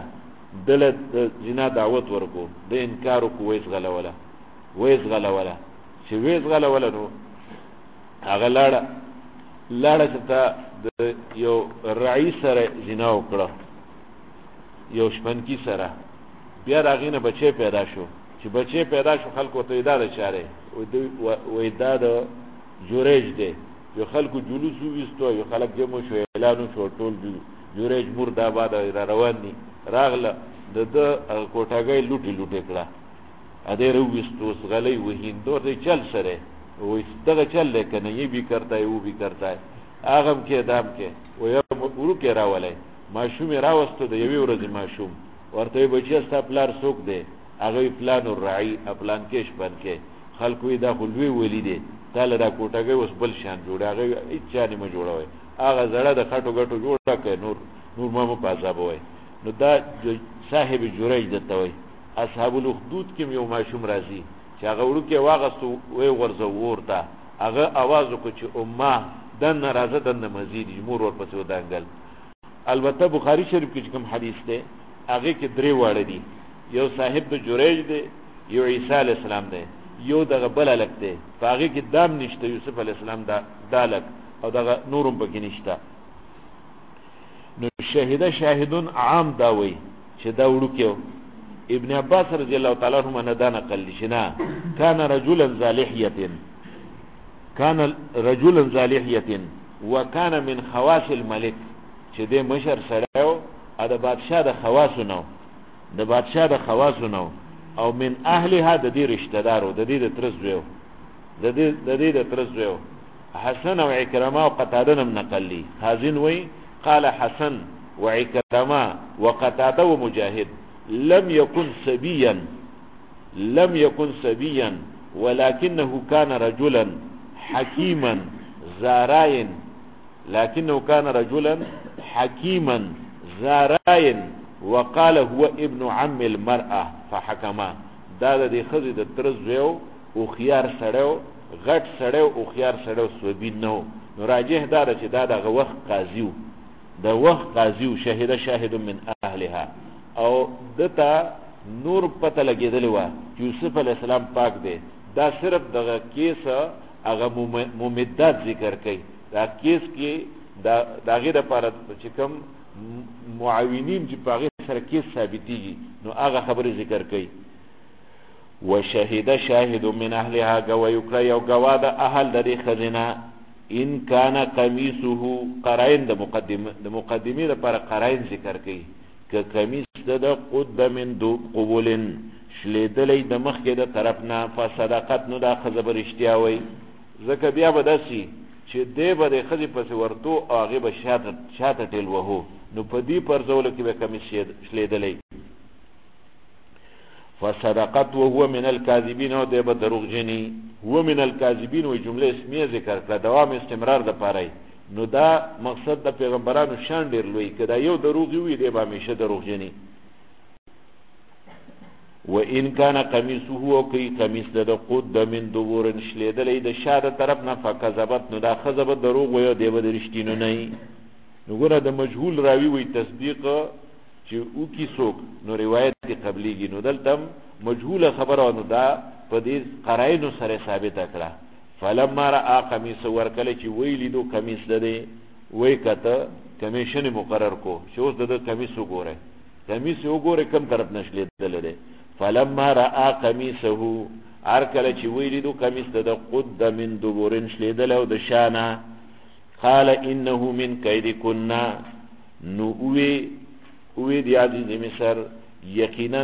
دله د زنا دعوت ورکو د انکار کو ویس غلوله چې ویس غلوله نو هغه لاړه چې تا د یو رعی سره زنا وکړه یو شپنکی سره بیا داغې نه بچی پیدا شو چې بچی پیدا شو خلکو ته دا د چاره وې دا د جوړېج دی یو خلکو جلوس وستو یو خلک جمع شو اعلان شو ټول جوړېج مرداباد را روان دي راغله د کوټاګۍ لوټي کړه ا دې روستو غلې وهیندو دې چل سره وې دغه چل کنه یې به کرتا ہے وہ بھی کرتا ہے اغم کې دام کې وې ورو کې راولې ماشوم راوستو د یوې ورځې ماشوم ورته بچی ستا پلار څوک دی هغه پلان الرعی پلان کې شپن کې خلکو دا خلوی ولیدي تعالی دا کوټګي اوس بل شان جوړ هغه هیڅ چانه ما جوړوي هغه زړه د خټو غټو جوړه کوي نور ما پازاب وای نو دا صاحب جوړی دته وای اصحاب الاخدود کې یو ماشوم راځي چې هغه ورو کې واغستو وای ورزو ورته هغه आवाज وکړي چې امه دن ناراضه دن مزید جمهور ورپسې ودانګل البته بخاری شریف کې کوم حدیث ده هغه کې درې واړه دي یو صاحب د جوړیج دی یو عیسی علی السلام دی یو دغه بل الک دی هغه کې دام نشته یوسف علی السلام دا دالک او دغه نورم پکې نشته نو شاهدون عام دا وای چې دا وړو کې ابن عباس رضی الله تعالی عنہ نه دا نقل شنا کان رجلا ذالحیه وکان من خواص الملك چې د مشر سره او د بادشاہ د خواصو نو او من اهلها د دې رشتہ دارو د دې د ترزویو حسن او عکرمه او قتاده نم نقلی خازن وی قال حسن وعكرمه وقتاده ومجاهد لم يكن سبيا ولكنه كان رجلا حكيما زاراين وقال هو ابن عم المرأة فحكما دا د خزي د ترزویو او خيار سړیو غټ سړیو او خيار سړیو سوبین نو راجح دا چې دا د وخت قاضیو شاهد من اهلها او دتا نور پته لګیدلی و یوسف علی السلام پاک دی دا صرف دغه کیس هغه ممدات ذکر کوي دا کیس کې دا غیر لپاره چې کوم معاونین چې باغ سره کیس ثابتيږي نو هغه خبره ذکر کوي وشهد من اهلها ويكري او غواد اهل د خزینه ان کان قمیصه قرائن د مقدمه لپاره قرائن ذکر کوي ک قمیص د قد من دو قبولن شلیدلې د مخکې د طرفنا فصدقت نو دا خبر اشتیاوي زکه بیا بداسي چې دې به د خزي پس ورتو هغه به شاته ټیل وهو نو په دې پرځول کې به کمی شلیدلې فصدقت وهو من الكاذبين او دې به دروغجني هو من الكاذبين و جمله اسمیه ذکر کړه دوام استمرار د پاره نو دا مقصد د پیغمبرانو شان ډیر لوی کدا یو دروغ وي دی به همیشه دروغجني و ان کان قمیصه او کی قمیص د قد من دبور شلیدلې د شاده طرف نه فکذبت نو دا خذب دروغ وي دی به رښتینو نه نو ګره د مجهول راوی وي تصدیق چې او کی څوک نو روایت کې قبليږي نو دلته مجهول خبره نو دا په دې قرائن سره ثابت کړه فلما را قمیص ورکله چې ویلی دو قمیص ده وای کته کمیشن مقرر کو چې اوس د قمیص وګوره کم طرف نشلی دلته فلما را قمیصه ارکله چې ویلی دو قمیص ده قد من دبورن شلیدل او د شانه قال انه من کیدکن نو وی دی عزیز مصر یقینا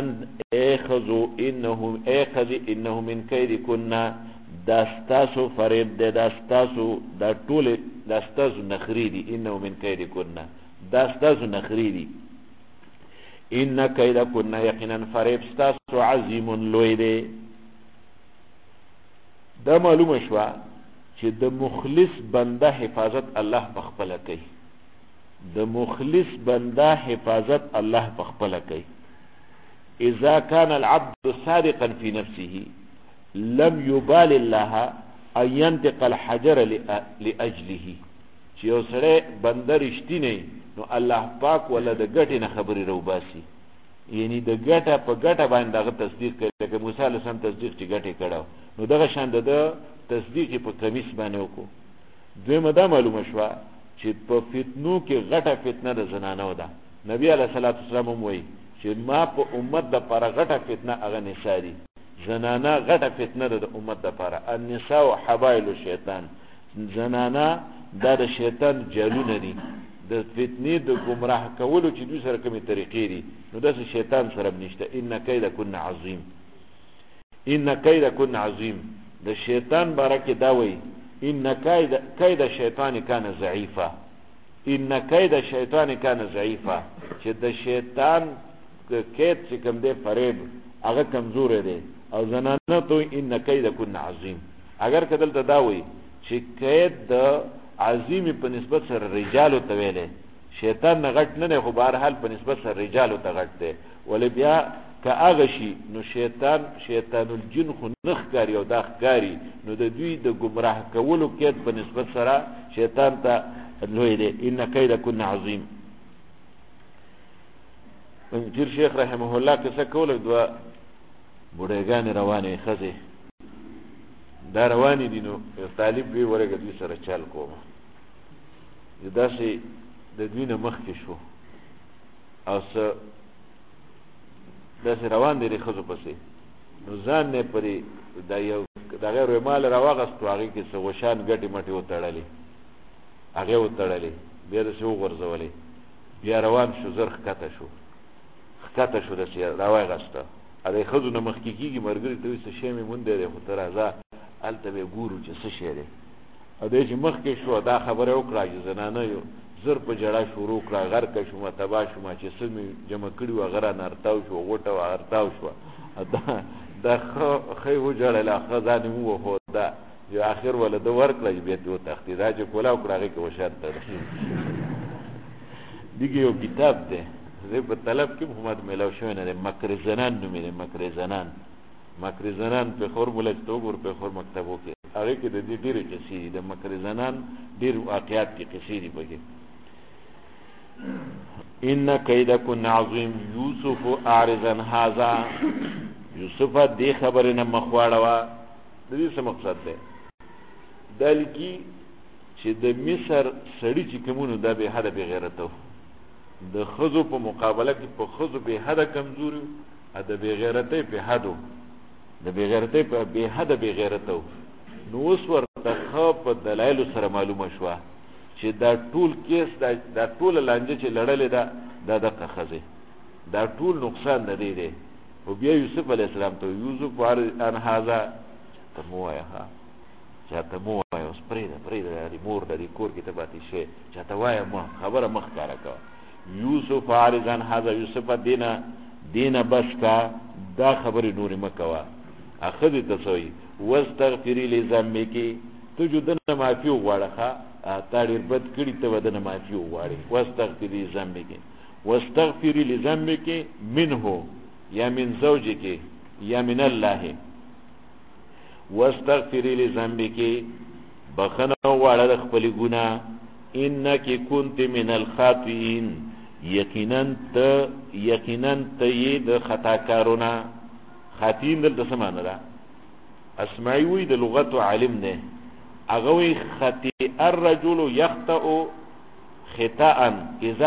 انه من کیدکن داستاسو فریب ده داستاسو دا طول داستاسو نخریدی انه من کیدکن داستاسو نخریدی ان کیدکن یقینا فریب ستاسو عظیم لوی ده دا معلومه شوا چې د مخلص بنده حفاظت الله بخپل کوي د مخلص بنده حفاظت الله بخپل کوي اذا كان العبد صادقا في نفسه لم يبال الله ان ينطق الحجر لاجله چې اوسره بنده رښتینی نو الله پاک ولا د ګټې نه خبري روباسي یعنی د ګټه په ګټه باندې دغه تصدیق کوي لکه موسی علیه السلام تصدیق چې ګټه کړو نو دغه شان د تصدیق په کمیس باندې وکړو. دویمه دا معلومه شوه چې په فتنو کې غټه فتنه د زنانو ده. نبی علیه الصلاۃ والسلام هم وایي چې ما په امت د لپاره غټه فتنه هغه نساء دي. زنانه غټه فتنه ده د امت د لپاره. النساء حبایل الشیطان، زنانه دا د شیطان جالونه دي د فتنې د گمراه کولو چې دوی سره کومې طریقې دي نو داسې شیطان سره نشته. ان کیدکن عظیم، ان کیدکن عظیم. د شیطان باره کې دا وایي ان کید الشیطان کان ضعیفا، ان کید الشیطان کان ضعیفا، چې د شیطان کید چې کوم دی فریب هغه کمزور دی. او زنانه تو ان کیدکن عظیم. اگر کدل ته دا وایي چې کید د عظیم په نسبت سره رجالو ته ویلې، شیطان نه غټ نه دی خو بهرحال په نسبت سره رجالو ته غټ دی. ولې بیا که هغه شي نو شیطان الجن خو نه ښکاري او دا ښکاري نو د دوی د ګمراه کولو کید په نسبت سره شیطان ته لوی دی. ان کیدکن عظیم. پیر شیخ رحمه الله کیسه کوله، دوه بوډېګانې روانې ښځې دا روانې دي نو یو طالب وی ورګه دوی سره چل کوم داسې د دوی نه مخکې شو او څه داسې روان دي ښځو پسې نو ځان نه پرې دا یو دغه رومال راواغستو هغې کې څه غوشان ګټې مټې وتړلې هغې وتړلې بیا داسې وغورځولې بیا روان شو زر ښکته شو داسې راواغسته ا د ښځو نه مخکې کېږي ملګري ته وایي څه شی مې موندی دی خو ته راځه هلته به یې ګورو چې څه شی دی. او دی چې مخکې شو دا خبره وکړه چې زنانه یو زر په ژړا شروع کړه غرقه شومه تباه شومه چې څه مې جمع کړي وه هغه رانه ارتاو شوه غوټه وه ارتاو شوه دا ښه وژړله ښه ځان یې ووهو دا چې اخر وله ده ورکړه چې بیا ترې وتښتېد دا چې کولاو کړه هغې کې وشان تړي. دغه یو کتاب دی زه په طلب کې محمد میلاو شوی نه دی، مکر زنان نومې دی. مکر زنان په خور ملک تو ګور په خور مکتبو کې هغې کې د دې ډېرې قصې دي. د مکر زنان ډېر واقعات کې قصې دي پکې. ان کیدکن عظیم یوسف اعرض عن هذا، یوسفه دې خبرې نه مخ واړوه. د دې څه مقصد دی؟ دا لیکي چې د مصر سړي چې کومونو دا بې حده بې غیرته د ښځو په مقابله کې په ښځو بې حده کمزوري او د بې غیرتۍ په حدو د بې غیرتۍ په بې حده بې غیرته نو اوس ورته ښه په دلایلو سره معلومه شوه چې دا ټول کیس دا ټوله لانجه چې لړلې ده دا دقه ښځې دا ټول نقصان د دې دی. خو بیا یوسف علیه السلام ته یوسف عن هذا ته مو وایه ښه چاته مو وایه اوس پرېږده مور د دې کور کې ته پاتې شوې چاته وایه مه خبره مه ښکاره کوه. یوسف عارض عن هذا، یوسف دینه بس کا دا خبرې نورې مه کوه. ښځې ته څه وایي واستغفري لذنبک، ته جو دنه معافي وغواړه ښه تا ډېر بد کړي ته به دنه معافي وغواړې. واستغفري لذنبک منه یا من زوجک یا من الله. واستغفري لذنبک، بخنه وغواړه د خپلې ګناه. انک کنت من الخاطئین، یقینا ته یې د خطاکارونه. خاطئین دلته څه معنی ده؟ اسماعی وی د لغت عالم دی هغه وی خطئ الرجل یخطئ خطأ اذا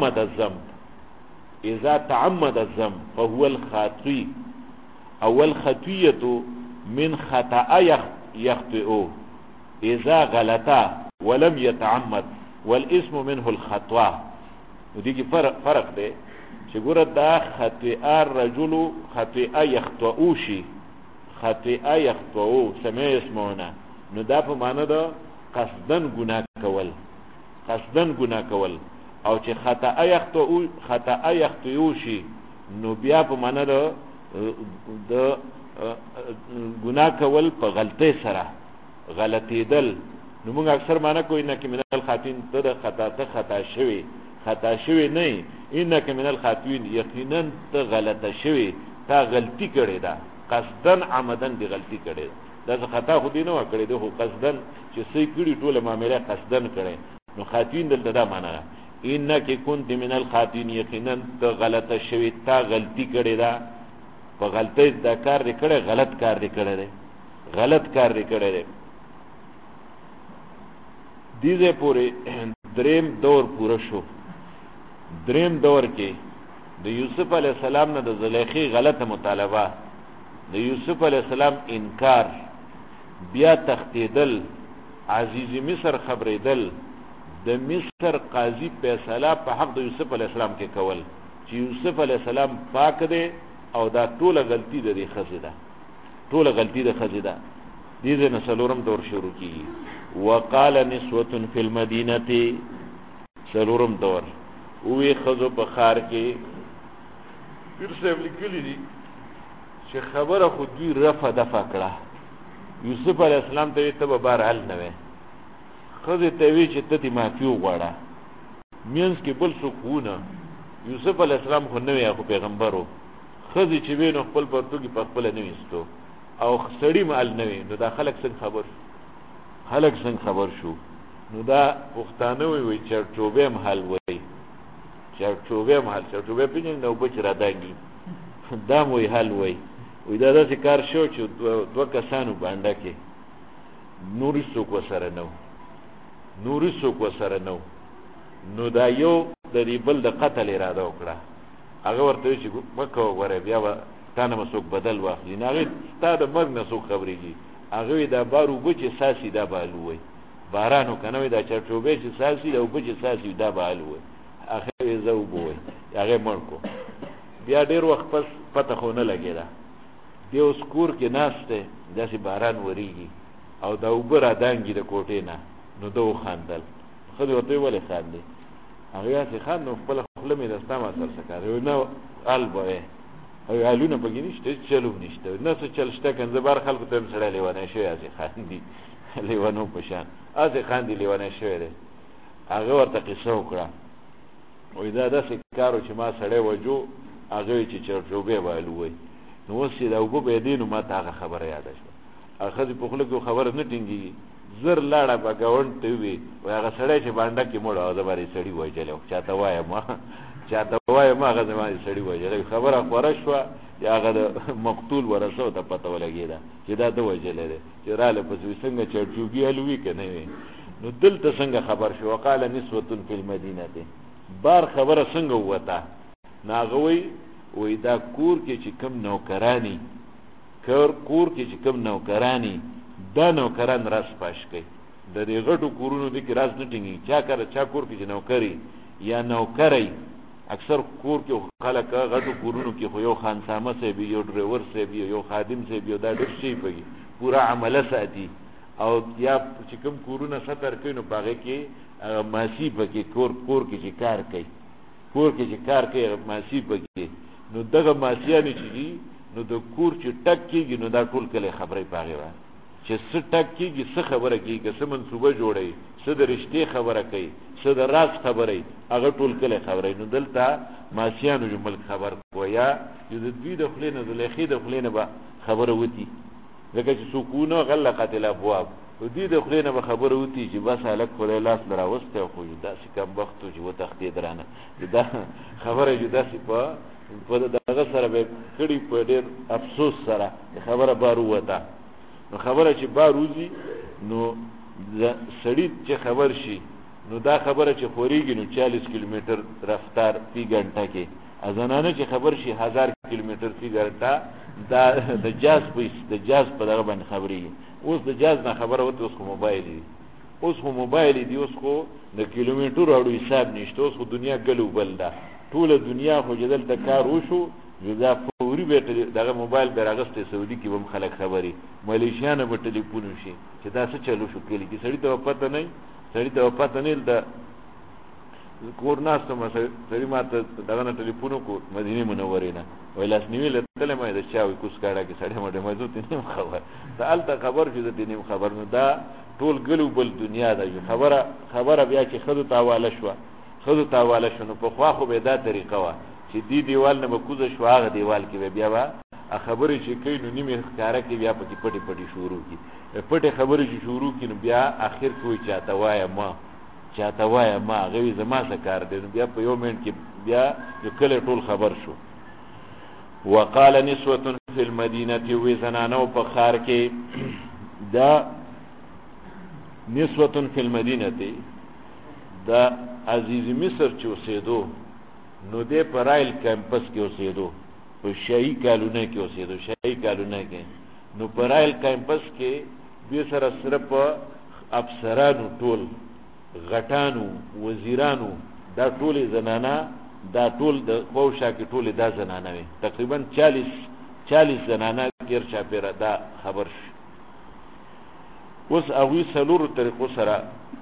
تعمد الذنب فهو الخاطئ او الخطیة من خطأ یخطئ اذا غلط ولم يتعمد والاسم منه الخطوه. ودې کې فرق دی چې ګوره دا خطئ الرجل خطئ یخطئ شي خطئ یخطئ سمع اسمونه نو دا په معنی ده قصدن ګناه کول او چې خطأ یخطئ شي نو بیا په معنی ده د ګناه کول په غلطۍ سره غلطېدل. نو موږ اکثر معنی کوو انک من الخاطئین، ته د خطا شوی نه انک من الخاطئین، یقینا ته غلطه شوی تا غلطي کړې ده قصدن عمدن دی غلطي کړې ده. دا خطا خو دی نه و کړې ده خو قصدن چې صحیح کړي ټوله معامله قصدن کړې. نو خاطئین دلته دا معنی ده انک کنت من الخاطئین، یقینا ته غلطه شوی، تا غلطی کړې ده، په غلطی دا کار دې کړی، غلط کار دې کړی دی، غلط کار دې کړی دی. دیزه پورې دریم دور پوره شو. دریم دور کې د یوسف علیہ السلام نه د زلیخی غلطه مطالبه، د یوسف علیہ السلام انکار، بیا تختیدل، عزیز مصر خبریدل، د مصر قاضی فیصله په حق د یوسف علیہ السلام کې کول چې یوسف علیہ السلام پاک دی او دا ټوله غلطی د دې ښځې ده، ټوله غلطی د ښځې ده. دې ځای نه څلورم دور شروع کېږي. وقال نسوة فی المدینة، څلورم دور وی ښځو په ښار کې. پیر صاحب لیکلي دي چې خبره خو دوی رفع دفع کړه. یوسف علیہ السلام ته ته به بهر حل نه وی، ښځې ته وی چې ته دې معافي وغواړه. مینځ کې بل څوک و نه، یوسف علیہ السلام خو نه وی، خو پیغمبر و. ښځې چې وی نو خپل پرتوګي په خپله نه ویستو او سړي محل نه وی، نو دا خلک څنګه خبر شو؟ خلک څنګه خبر شو؟ نو دا پښتانه وی چرچوبې محل وی، چرچوبې محل، چرچوبې پیژنې نو بچ را دانګي دا مو حل وی. وی دا داسې کار شو چې دوه کسانو بانډه کې نوري څوک وسره نه و، نوري څوک وسره نه و، نو دا یو د دې بل د قتل اراده وکړه. هغه ورته وی چې مه کوه، ګوره بیا به تا نه به څوک بدل واخلي. نو هغې ستا د مرګ نه څوک خبرېږي. هغه وی دا بار اوبه چې ساسي دا به الو وی، باران و که نه وی دا چرچوبې چې ساسي دا اوبه چې ساسي دا به الو وی. هغه وی زه اوبه وی، هغې مړ کو. بیا ډېر وخت پس پته خو نه لګېده، دی اوس کور کې ناست دی، داسې باران وریږي او دا اوبه را دانګي د کوټې نه. نو ده وخندل. ښځې ورته وی ولې خاندې؟ هغې هسې خاند، نو خپله خوله مې د ستا ما سر څه کار؟ وی نه ال به وی، او حالونه پکې نشته، هېڅ چل هم نشته. نه څه چل شته که زه بار خلکو ته هم سړی لیونی شوی هسې خاندي، لیونو په شان هسې خاندي، لیونی شوی دی. هغه ورته قصه وکړه، وی دا داسې کار و چې ما سړی وجو، هغه وی چې چرچوبې به الو وی. نو اوس چې دا اوبه به یې دی، نو ما ته هغه خبره یاده شوه. هغه ښځې په خوله کې خبره نه ټینګېږي، زر لاړه به ګاونډ ته ووی، وی هغه سړی چې بانډه کې مړ او زه باندې سړي وژلی و، چاته وایم چاته وایم هغه زما سړي وژلی. خبره خوره شوه چې هغه د مقتول ورثو ته پته ولګېده چې دا ده وژلی دی. چې راله پسې وي څنګه چرچوبي الوي که نه وي. نو دلته څنګه خبر شو؟ وقال نسوة فی المدینة، بار خبره څنګه ووته؟ نو هغه وی دا کور کې چې کوم نوکرانی، کور کې چې کوم نوکرانی، دا نوکران راز پاش کوي. د دې غټو کورونو دې کې راز نه ټینګېږي. چا کور کې چې نوکري یا نوکری، اکثر کور کې خلک غټو کورونو کې خو یو خانسامه صاحب، یو ډریور صاحب، یو خادم صاحب، یو دا ډېر شی پکې پوره عمله ساتي. او یا چې کوم کورونه ستر کوي نو په هغې کې ماسي پکې کور کې چې کار کوي، کور کې چې کار کوي ماسي پکې. نو دغه ماسیانې چې دي، نو د کور چې ټک کېږي نو دا ټول کلی خبرې په هغې باندې چې څه ټک کېږي، څه خبره کېږي، څه منصوبه جوړوي، څه د رشتې خبره کوي، څه د راز خبرې، هغه ټول کلی خبرې. نو دلته ماسیانو جو ملک خبر کو، یا د دوی د خولې نه، زلیخې د خولې نه به خبره وتي، ځکه چې څوک ونه غلقت الابواب، دوی د خولې نه به خبره وتي چې بس هلک خدای لاس له راوستی، خو داسې کمبخت و چې وتښتېد رانه. دا خبره جو داسې په دغه سره به کړي، په ډېر افسوس سره خبره بار ووته. نو خبره چې بار وځي، نو سړي چې خبر شي، نو دا خبره چې خورېږي نو 40 کیلومتر رفتار فی ګنټه کې، زنانه چې خبر شي 1000 کیلومتر فی ګنټه، دا د جاز په دغه باندې خبرېږي. اوس د جاز نه خبره وته، اوس خو موبایل دي، اوس خو د کیلومترو اړو حساب نشته. اوس خو دنیا ګلو بل ده، ټوله دنیا خو چې دلته کار وشو، دا فوري به دغه موبایل به راغستی، سعودي کې به هم خلک خبرې، ملیشیانو به ټلیفون وشي چې دا څه چلو شو کلي کې. سړي ته پته نه د کور ناستم، سړي ما ته دغه نه ټلیفون وکړو مدینې منورې نه، وایي لاسنیوي له تللی ما د چا وایي کوس کاڼه کې سړی مډې ما زه ته نیم خبر، د هلته خبر شو زه ته نیم خبر. نو دا ټول ګلو بل دنیا ده. خبره بیا چې ښځو ته حواله شو، نو پخوا خو به دا طریقه وه چې دی دیوال نه به کوزه شو، هغه دیوال کې به بیا به خبرې چې کوي نو نیمې ښکاره کې بیا پکې پټې شروع کړي، پټې خبرې چې شروع کړي نو بیا اخر کې وایي چاته وایم چاته وایه ما هغه وي زما څه کار دی. بیا په یو منټ کې بیا د کلی ټول خبر شو. وقال نسوة فی المدینة وی زنانو په ښار کې دا نسوة فی المدینة دا عزیز مصر چې اوسېدو نو دی په رایل کیمپس کې اوسېدو، په شاهي کالونه کې اوسېدو، شاهي کالونه کې. نو په رایل کیمپس کې دوی سره صرف افسرانو ټول غټانو وزیرانو دا ټولې زنانه دا ټول د خوشا کې ټولې دا زنانه وي، تقریبا 40 زنانه غیر چاپیره دا خبر شي. اوس هغوی څلورو طریقو سره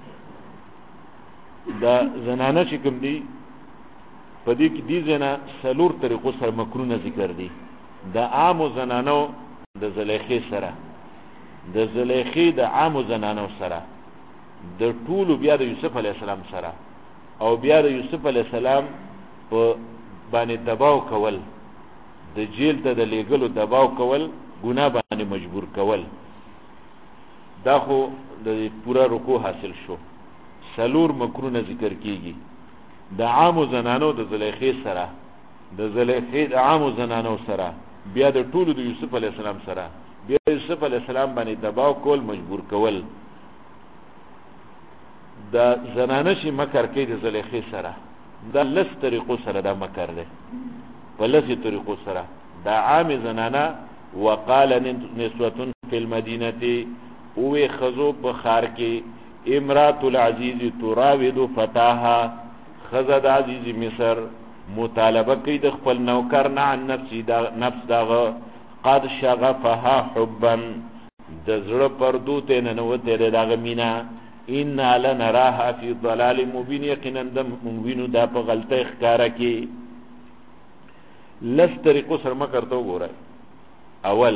دا زنانه چې کوم دي په دې کې دي زنه څلور طریقو سره مکرونه ذکر دي. د عامو زنانو د زلیخې سره، د زلیخې د عامو زنانو سره، د ټولو بیا د یوسف علیه السلام سره، او بیا د یوسف علیه السلام په باندې دباو کول، د جیل ته د لیږلو دباو کول، ګناه باندې مجبور کول. دا خو د پورا رکوع حاصل شو. څلور مکرونه ذکر کیږي د عامو زنانو د زلیخې سره، د زلیخې د عامو زنانو سره، بیا د ټولو د یوسف علیه السلام سره، بیا یوسف علیه السلام باندې دباو کول، مجبور کول. دا زنانه چې مکر کوي د زلیخې سره دا لس طریقو سره دا مکر دی، په لسې طریقو سره. دا عام زنانه وقال نسوة فی المدینة اوی خزو په ښار کې امرات العزیز تراود فتاها خزد عزیز مصر مطالبه کوي د خپل نوکر نه عن نفس داغه قد شغفها حبا د زړه پردو ته ننوته دغه مینا ان لنراها فی ضلال مبین یقینا د مبینو دا په غلطه ښکارا کې. لس طریقو سره مکر ته وګورئ. اول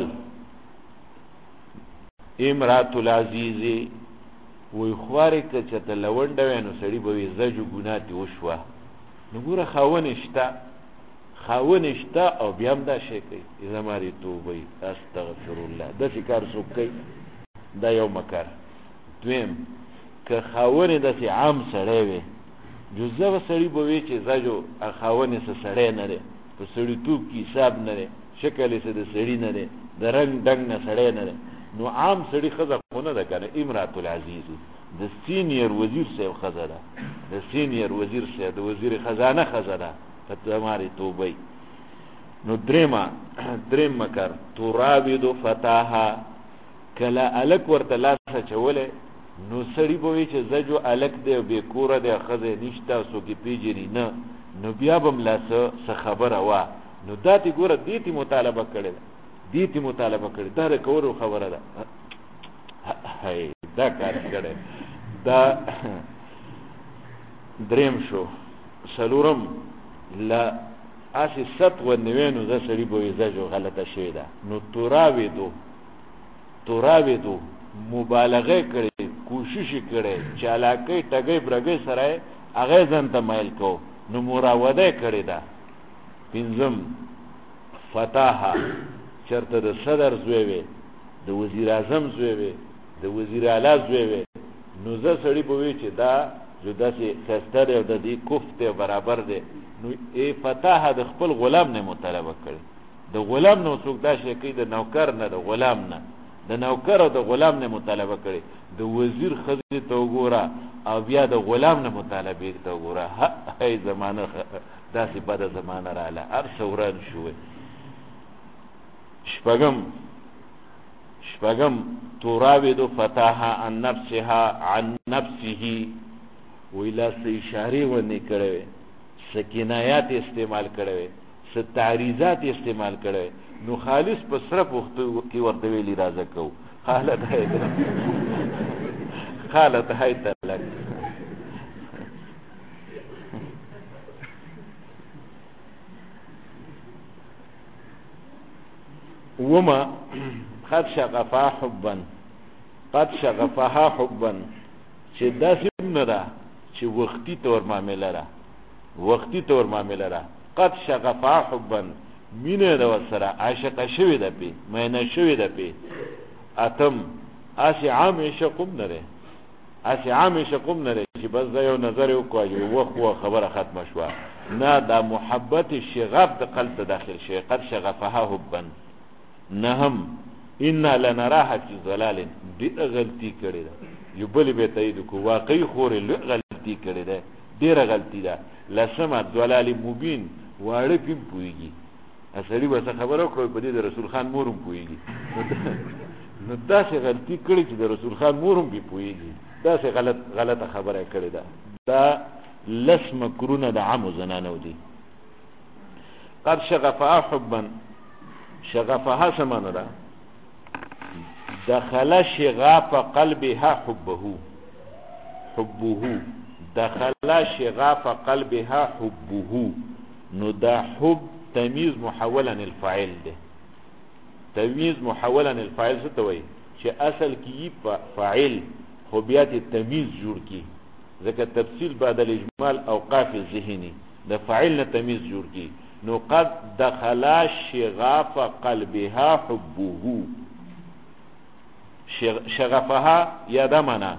امرات العزیز وی خوارې که چېته لونډه وی نو سړي به وي زجو ګناه دې وشوه. نو ګوره خاون شته او بیا هم دا شی کوي، زمارې توبه استغفر الله، داسې کار څوک کوي؟ دا یو مکر. دویم که خاون داسې عام سړی وي جزه به سړي به وي چې زجو خاون څه سړی نه دی، په سړیتوب کې حساب نه دی، شکل یې څه د سړي نه دی، د رنګ ډنګ نه سړی نه دی. نو عام سړي ښځه خو نه ده که نه، امرات العزیز د سینیر وزیر صاحب ښځه ده، د سینیر وزیر صاحب د وزیر خزانه ښځه ده، تمارې توبه. نو دریم مکر تراود فتاها کله الک ورته لاس اچولی نو سړي به وي چې زجو الک دی او بې کوره دی، ښځه نشته، څوک یې پېژني نه، نو بیا به ملا څه خبره وه. نو دا تی ګوره دې تی مطالبه کړې ده، دې تی مطالبه کړې، دا د کولو خبره ده. دا کار کړی. دا دریم شو. څلورم لا اسی ست و نوینو دا سړي به وي زجو غلطه شوې ده. نو تراودو مبالغه کړي، کوشش کړي، چالاکۍ ټګۍ برګۍ سره هغه ځان ته مایل کو، نو مراوده کړي ده. پنځم فتاها چرته د صدر زوی وي، د وزیر اعظم زوی وي، د وزیر اعلی زوی وي، نو زه سړي به وي چې دا جو داسې ښایسته دی او د دې کفت دی برابر دی، نو ای فتاها د خپل غلام نه مطالبه کړي. د غلام نه څوک دا شی کوي، د نوکر نه، د غلام نه، د نوکر او د غلام نه مطالبه کړي. د وزیر ښځې ته وګوره او بیا د غلام نه مطالبه ته وګوره. هی زمانه داسې بده زمانه راغله، هر څه وران شوی. شپږم تراود فتاها عن نفسه ویلا څه اشارې ونې کړی، څه کنایات استعمال کړی، څه تعریضات استعمال کړی، نو خالص په سره پښتو کې ورته ویلي راځه کو خالت هاي تلک. وما قد شغفها حبا چې داسې نه ده چې وختي طور معامله را قد شغفها حبا مینه ده ورسره، عاشقه شوې ده پې، مینه شوې ده پې. اتم اسی عام عشق هم نه دی، اسی عام شقوم نه چې بس دا یو نظر یو کوی وخو خبره ختمه شوه نه دا محبت شغف د قلب ته داخل شي قد شغفها حبا نهم ان لنراها فی ضلال ډیره غلطی کړې ده یو بل به تایید کو واقعي خورې غلطی کړې ده ډیره غلطی ده لسمه ضلال مبین واړه پم پويږي اصلي وسه خبره کوي په دې رسول خان مورم پويږي نو دا څه غلطی کړې چې د رسول خان مورم به پويږي دا څه غلطه خبره کړې ده دا لس مکرونه د عام زنانو دي قد شغفها حبا شغفها سمانه ده دخل شغاف قلبها حبه دخل شغاف قلبها حبه نو دا حب تمیز محولا الفاعل ده تمیز محولا الفاعل څه ته وایي چې اصل کې فاعل خو بیا تمیز جوړ کی ځکه تفصیل بعد الاجمال اوقاف ذهنی د فاعل نه تمیز جوړ کی نو قد دخل شغاف قلبها حبه شغفها یا دمنا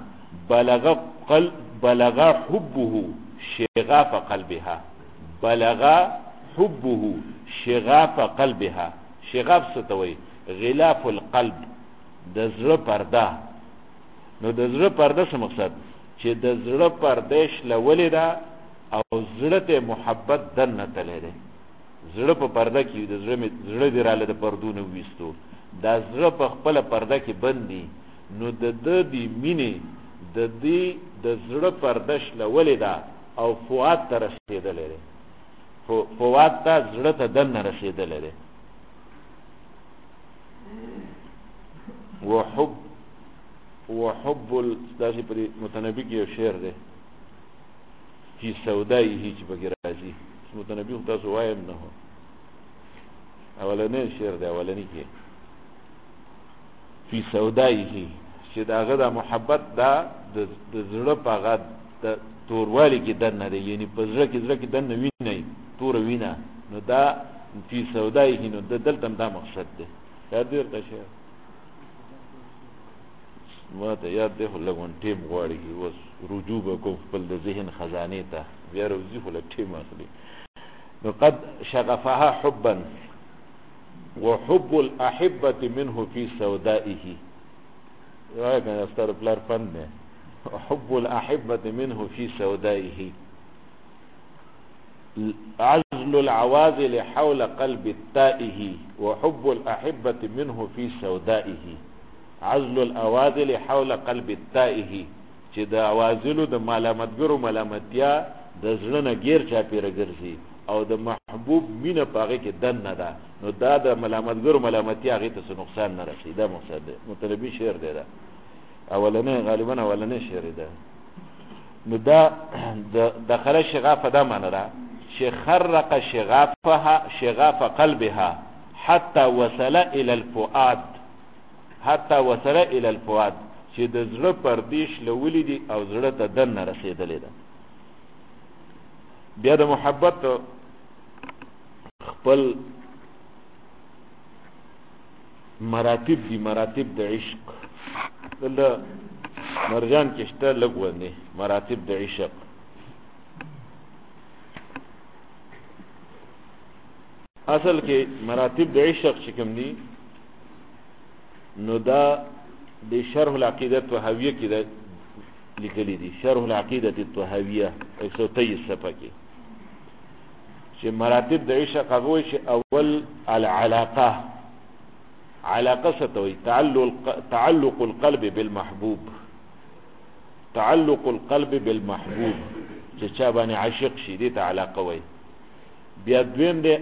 بلغ حبه شغاف قلبها بلغ حبه شغاف قلبها شغاف ستوي غلاف القلب د زړه پرده نو د زړه پرده څه مقصد چې د زړه پردهش لولې ده او زړه ته محبت دنه تللی ده زړه په پرده کې د زړه دی رااله د پردو نه وېستو دا زړه په خپل پرده کې بندي نو د دې مینې د دې د زړه پردهش لولې ده او فؤاد ته رسیدلې ده فؤاد ته زړه ته دنه رسیدلې ده وحب داسې پر متنبی کې یو شعر ده فی سودائه چې بګی راځي متنبی خو تاسو وایم نه هو اولنې شعر ده اولنې کې فی سودائه چې داغه د محبت دا د زړه په غد د توروالی کې دنه ده یعنی په زړه کې دنه ویني تور وینه نو دا فی سودائه نو د دلته دا مقصد ده یاد ورته شعر ما ته یاد ده لګون ټیم غواړي اوس رجوع وکړو خپل د ذهن خزانه ته بیا روزي خو له ټیم اخلي نو قد شغفها حبا وحب الاحبه منه في سودائه راي كان استر بلار فن حب الاحبه منه في سودائه عزل العوازل حول قلب التائه وحب الاحبه منه في سودائه عزل الاوازل حول قلب التائه چې د اوازلو د ملامتګرو ملامتیا د زړه نه غیر چا پیره ګرځي او د محبوب مینه پاغه کې دن نه ده نو دا د ملامتګرو ملامتیا هغه ته نقصان نه رسي دا مقصد ده مطلبي شعر دی دا اولنې غالبا اولنې شعر ده نو دا دخل شغاف دا معنی ده چې خرق شغاف قلبها حتى وصل الى الفؤاد چې د زړه پردیش لولې دي او زړه ته دنه رسیدلې ده بیا د محبت خپل مراتب دي مراتب د عشق دلته مرجان کې شته لګونه مراتب د عشق اصل کې مراتب د عشق چې کوم دي نو دا د شرح العقیده الطحاویه کې ده لیکلي دي شرح العقیده الطحاویه 123 صفحه کې چې مراتب د عشق هغه چې اول العلاقه علاقه ستوي تعلق القلب بالمحبوب تعلق القلب بالمحبوب چې چا باندې عاشق شي دې ته علاقه وي بیا دویم دی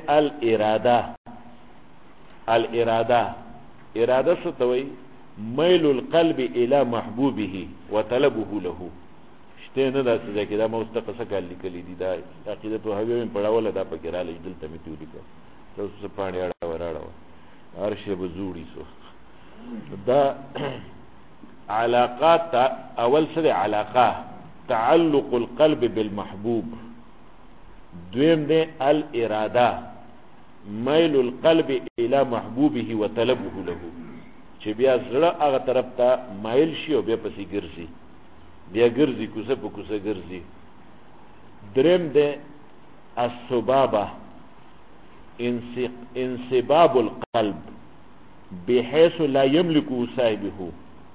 اراده ستوي ميل القلب الى محبوبه وطلبه له شته نه دا څه کې دا مستقصه کال لیکلي دي دا عقیده ته هغه په پړاوله دا پکې را لېدل ته میتو لیکل تاسو پاڼې اړه ارشه بزوړي سو دا علاقات اول سره علاقه تعلق القلب بالمحبوب دویم دی الاراده ميل القلب الى محبوبه وطلبه له چې بیا زړه هغه طرف ته مایل شي او بیا پسې ګرځي بیا ګرځي کوسه په کوسه ګرځي. دریم ده السبابه انسباب القلب بحيث لا يملك صاحبه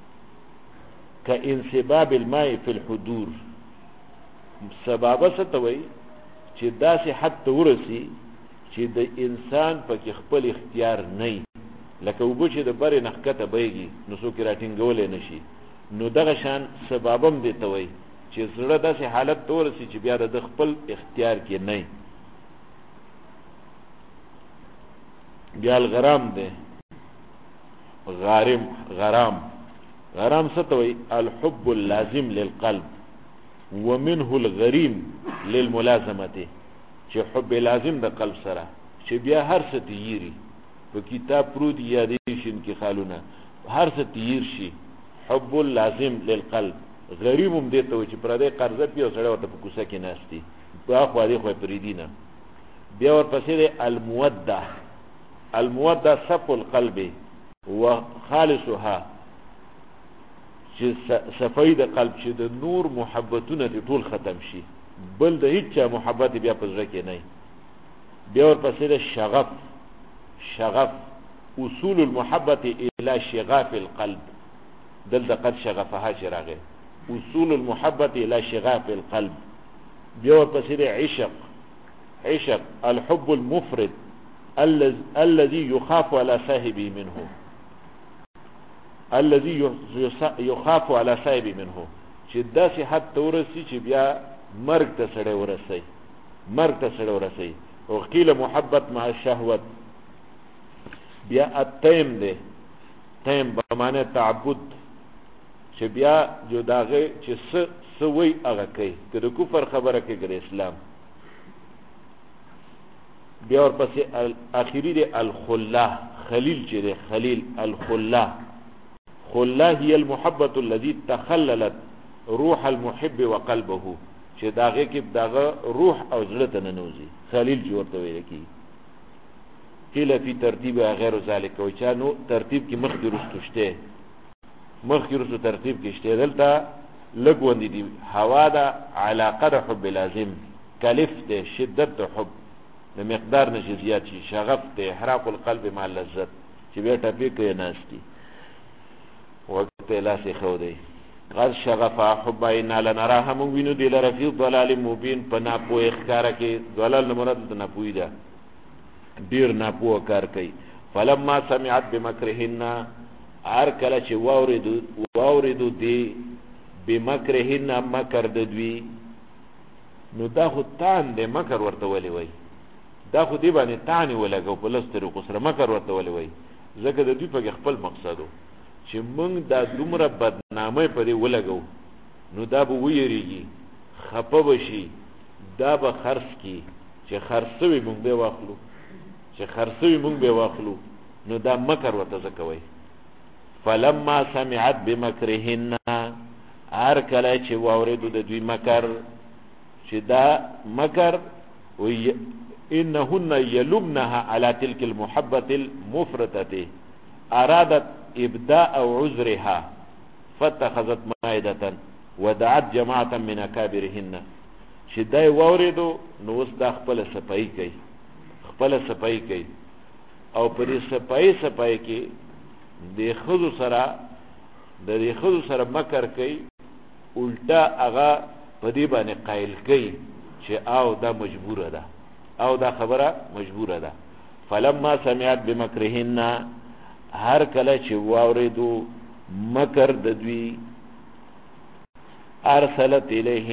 كانسباب الماء في الحضور. سبابه ستوي چې داسې حد ته ورسي چې د انسان پکې خپل اختیار نه، لکه اوبه چې د برې نه ښکته بهیږي نو څوک یې راټینګولی نه شي، نو دغه شان سبابم دې ته وایي چې زړه داسې حالت ته ورسي چې بیا د خپل اختیار کې نه. بیا الغرام دی، غرام څه ته وایي؟ الحب اللازم للقلب ومنه الغریم للملازمته، چې حب لازم د قلب سره چې بیا هر څه تیری په کتاب پرود یادې شي انتقالونه هر څه تیر شي. حب لازم للقلب. غریب هم دې ته وایي چې پردی قرضه پی او سړی ورته په کوڅه کې ناستي په خوا دې خوا یې پرېږدي نه. بیا ورپسې دی الموده صف القلب وخالصها، چې صفای د قلب چې د نور محبتونه دې ټول ختم شي، بل د هیڅ چا محبت بیا په زړه کې نه. بیا ورپسې دی شغف اصول المحبت الى شغاف القلب، دلته قد شغفها چې راغی اصول المحبت الى شغاف القلب. بیا ورپسې دی عشق الحب المفرد الذي يخاف على صاحبه منه، الذي يخاف على صاحبه منه، چې داسې حد ته ورسي چې بیا مرګ ته سړی ورسي. وقيل محبت مع الشهوت. بیا التیم دی، تیم بمعنی تعبد، چې بیا جو داغه چې سوي هغه کوي، که د کفر خبره کوي که د اسلام. بیا ورپسې اخیری دی الخلا، خلیل چې دی خلیل الخلا. خلا هي المحبة التي تخللت روح المحب وقلبه، چې داغه کې داغه روح او زړه ته ننوزي، خلیل چې ورته ویل کیږي. قیل فی ترتیب غیر ذلک، او چا نو ترتیب کې مخکې رسو ترتیب کې شته. دلته لګوندې دي هوا ده علاقه د حب لازم، کلف ده شدت د حب د مقدار نشي زیات شي، شغف ده احراق القلب مع اللذت، چې بیا ټپې کوي ناشتي وقت لاسې خو دی. غد شغفا حبا انا لنراها، مونږ وینو دی لره فی ضلال مبین، په ناپوهۍ ښکاره کې. ضلال نه مراد د ناپوهي ده، ډیر ناپوه کار کوي. فلما سمعت بمکرهن، هر کله چې واوریدو دی بمکرهن مکر د دوی، نو دا خو تان دی مکر ورته ولې وایي، دا خو دی باندې تان یې ولګو په لس طریقو سره مکر ورته ولې وایي، ځکه د دوی پکې خپل مقصد و چې موږ دا دومره بدنامۍ په دې ولګو نو دا به ویریږي خفه به شي، دا به خرڅ کي چې خرڅوي موږ به واخلو، نو دا مکر ورته ځکه وایي. فلما سمعت بمکرهن، هر کله چې واوریدو د دوی مکر، چې دا مکر انهن یلمنها على تلك المحبة المفرطة ارادت ابداء عذرها فاتخذت مائدة ودعت جماعة من اکابرهن، چې دای واوریدو نو اوس دا خپل صفائی کوي او پر صفائی کې د خذو سره مکر کوي، الټا هغه په دې باندې قائل کوي چې او دا مجبوره ده، او دا خبره مجبوره ده. فلما سمعت بمکرهن، هر کله چې واوریدو مکر د دوی، ارسلت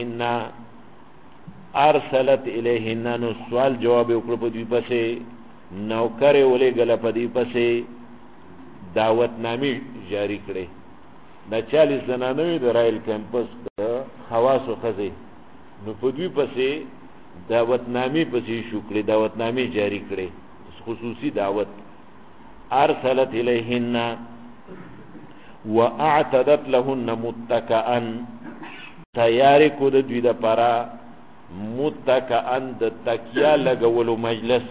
الیهن، نو سوال جواب وکړو په دوی پسې، نوکر ولېږله په دوی پسې، دعوت نامې جاری کړې. دا 40 زنانوې د رایل کیمپس د خواصو ښځې، نو په دوی پسې دعوت نامې پسې شو کړې، دعوت نامې جاری کړې، خصوصي دعوت. ارسلت الیهن واعتدت لهن متکئا، تیاری کو د دوی دپاره متکئا د تکیا لګولو مجلس.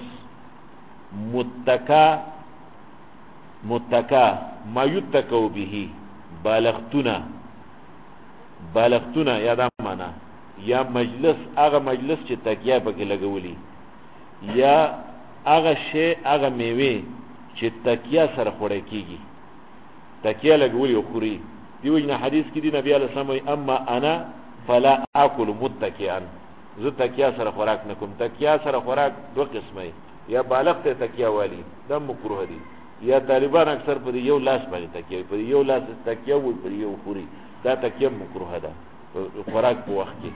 متکا ما یتکو به بالغتنا، بالغتونه یا دا معنا یا مجلس هغه مجلس چې تکیه پکې لګولي یا هغه شی هغه میوه چې تکیه سره خوړل کیږي تکیه لګولي او خوري دیو جن حدیث کې دی نبی علیہ السلام اما انا فلا اكل متکئا زه تکیه سره خوراک نکوم تکیه سره خوراک دو قسمه یا بالغ ته تکیه والی دا مکروه دي یا طالبان اکثر پر یو لاس باندې تکیه پر یو لاس تکیه وي پر یو خوري دا تکیه مکروه ده خوراک په وخت کې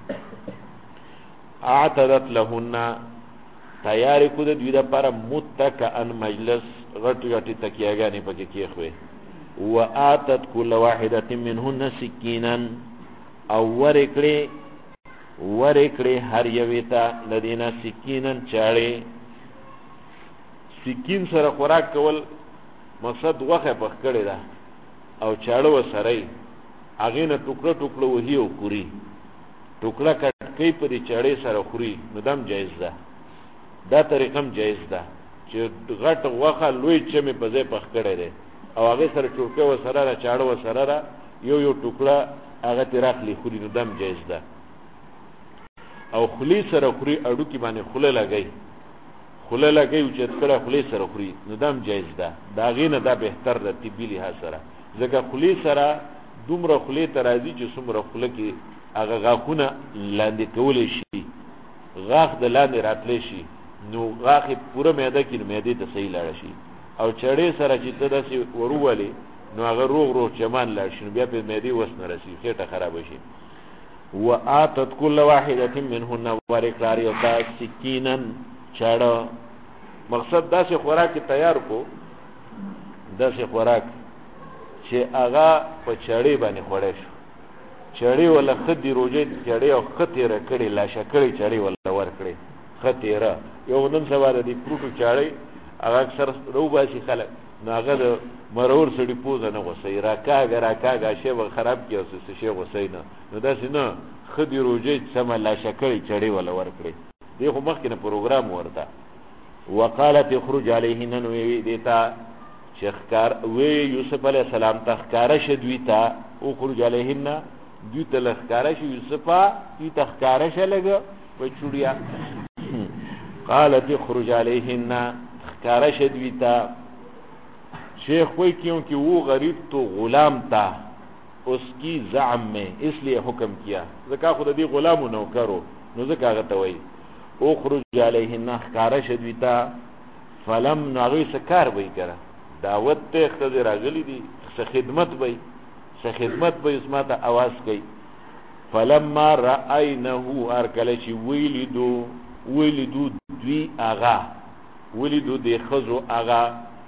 اعتدت لهن تیار کو د دوی لپاره متکئا مجلس غټ غټ تکیهګانې پکې کېخوي وآتت كل واحدة منهن سكينا او ورکړي هر یویتا لدینا سکینن چاړي سکین سره خوراک کول مقصد وخه پخ کړي دا او چاړو سره هغه نه ټوکړه ټوکړه وهي او خوري ټوکړه کټکې په دې چاړي سره خوري نو دم جایز ده دا طریقم جایز ده چې غټ وخه لوی چمه په ځای پخ کړي دي او هغه سره ټوکړه و سره را چاړو و سره را یو ټوکړه هغه تراخلی خوري نو دم جایز ده او خلی سره خوري اډو کې باندې خوله لګي او چې کله خلی سره خوري نو دم جایز ده دا غینه دا بهتر ده طبي لحاظ سره ځکه خلی سره دومره خلی ترازی چې څومره خوله کې هغه غاخونه لاندې کولې شي غاخ د لاندې راتلې شي نو غاخ پوره معده کې معده ته صحیح لاړ شي او چړې سره چې تداسي ورولې نو هغه روغ چمان لاړ شي بیا په معده وسنه راشي خېټه خراب شي وآتت كل واحدة منهن ورقار یوتا سکینا چاړه مقصد داسې خوراک تیار کو داسې خوراک چې هغه په چړې باندې خوړې شو چړې ولا خدي روجې چړې او خطیره کړي لا شکړې چړې ولا ور کړي خطیره یو نن سوال دي پروتو چړې هغه اکثر روباسي خلک ناغه د مرور سړي پوزه نه غوسي راکاګه شی و خراب کیو څه شی غوسي نه نو داسې نه خدي روجې سم لا شکړې چړې ولا ور کړي دی خو مخکنه پروګرام ورته وقالت اخرج عليهن نو دیتا شخکار وی یوسف علیہ السلام تخکار شدویتا اخرج عليهن دوی تلخکار ش یوسفا دوی تخکار ش لګ بچوړیا قالت اخرج عليهن تخکار شدویتا شیخ کوئی کیونکہ وہ غریب تو غلام تھا اس کی زعم میں اس لیے حکم کیا زکا خود دی غلام نو کرو نو زکا غتوی اخرج علیہن خکار شدویتا فلم ناغوی سکار بی کرا دعوت تے اختزی راغلی دی خدمت بی اسما تا آواز کئی فلما رأینہو ارکلچی ویلدو دوی آغا ویلدو دی خزو آغا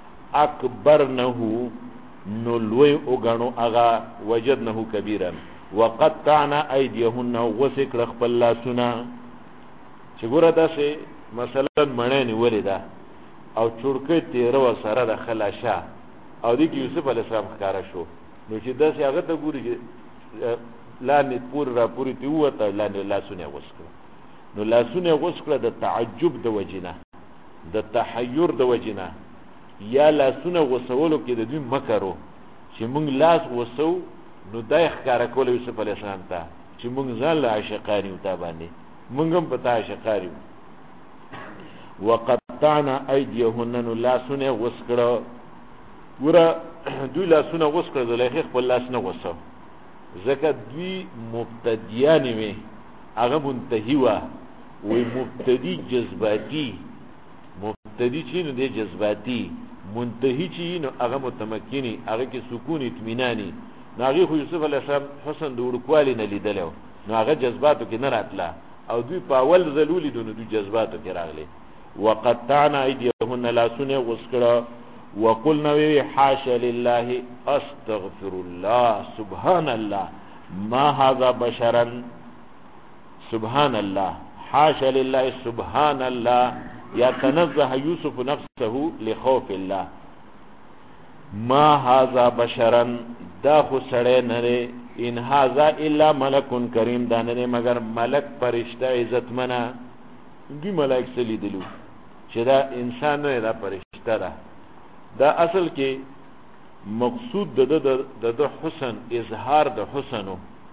اکبرنہو نلوی اگانو آغا وجدنہو کبیرن وقطعنا ایدیہن وسک رخ اللہ سنا چې ګوره داسې مثلا مڼې نیولې ده او چورکې تیره و سره د خلاشه او دی کې یوسف علیه السلام ښکاره شو نو چې داسې هغه ته ګوري چې لاندې پورې را پورې ته ووته لاندې لاسونه یې غوڅ کړه نو لاسونه یې غوڅ کړه د تعجب د وجې نه د تحیر د وجې نه یا لاسونه غوڅولو کې د دوی مکر و چې موږ لاس غوڅو نو دا یې ښکاره کوله یوسف علیه السلام ته چې موږ ځان له عاشقان یو تا باندې منگم پتا شقاریو وقطعنا ایدیهن نو لاسونه غسکړه ورا دوی لاسونه غسکړه زلیخ خپل لاس نه غسو زکه دوی مبتدیان وي هغه منتهی وا وی مبتدی جذباتی مبتدی چې نو دی جذباتی منتهی چې نو هغه متمکنی هغه کې سکون اطمینانی ناغي خو یوسف علیه السلام حسن د ورکوالی نه لیدلو نو هغه جذباتو کې نه راتله او دوی په اول ذلولی دونو دوی جذباتو کې راغلي وقطعنا ایدیهن لاسونه غسکړه وقلنا وی حاشا لله استغفر الله سبحان الله ما هذا بشرا سبحان الله حاشا لله سبحان الله يتنزه يوسف نفسه لخوف الله ما هذا بشرا دا خو سړی نه ان هذا الا ملک کریم دانه مگر ملک فرشتہ عزتمنه دی ملائک سلی دلو چې دا انسان نه دا فرشتہ ده دا اصل کې مقصود د حسن اظهار د حسنو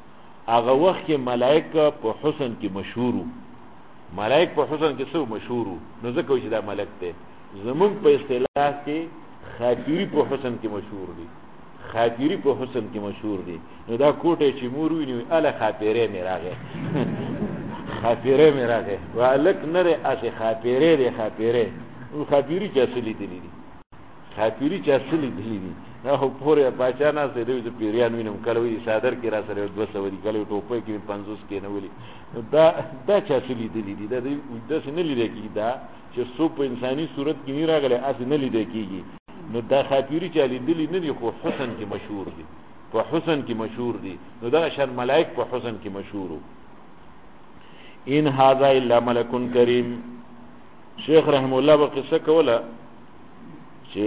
هغه وخت کې ملائکه په حسن کې مشهورو، ملائک په حسن کې څو مشهورو، نو ځکه چې دا ملک دی. زمونږ په اصطلاح کې خاطری په حسن کې مشهور دي، خاطری په حسن کې مشهور دي. نو دا کوټه چې مور ویني اله خاطره مې راغې خاطره مې راغې والک نه ره اسه خاطره دې خاطره او خاطری چې اصلي دي خاطری چې اصلي دي نو پورې پاچانا سي دې پیریان وینم کله وی صادر کې را سره 200 دی کله ټوپه کې 50 کې نه ولي. دا چې اصلي دي دا څنګه لیدل کیږي دا چې سو په انساني صورت کې نه راغلي اصلي نه لیدل کیږي. نو دا خاطری چې لیدلی نه دي خو حسن کې مشهور دي، په حسن کې مشهور دي. نو دا شان ملائک په حسن کې مشهورو. ان هذا الا ملک کریم. شیخ رحم الله په قصه کوله چې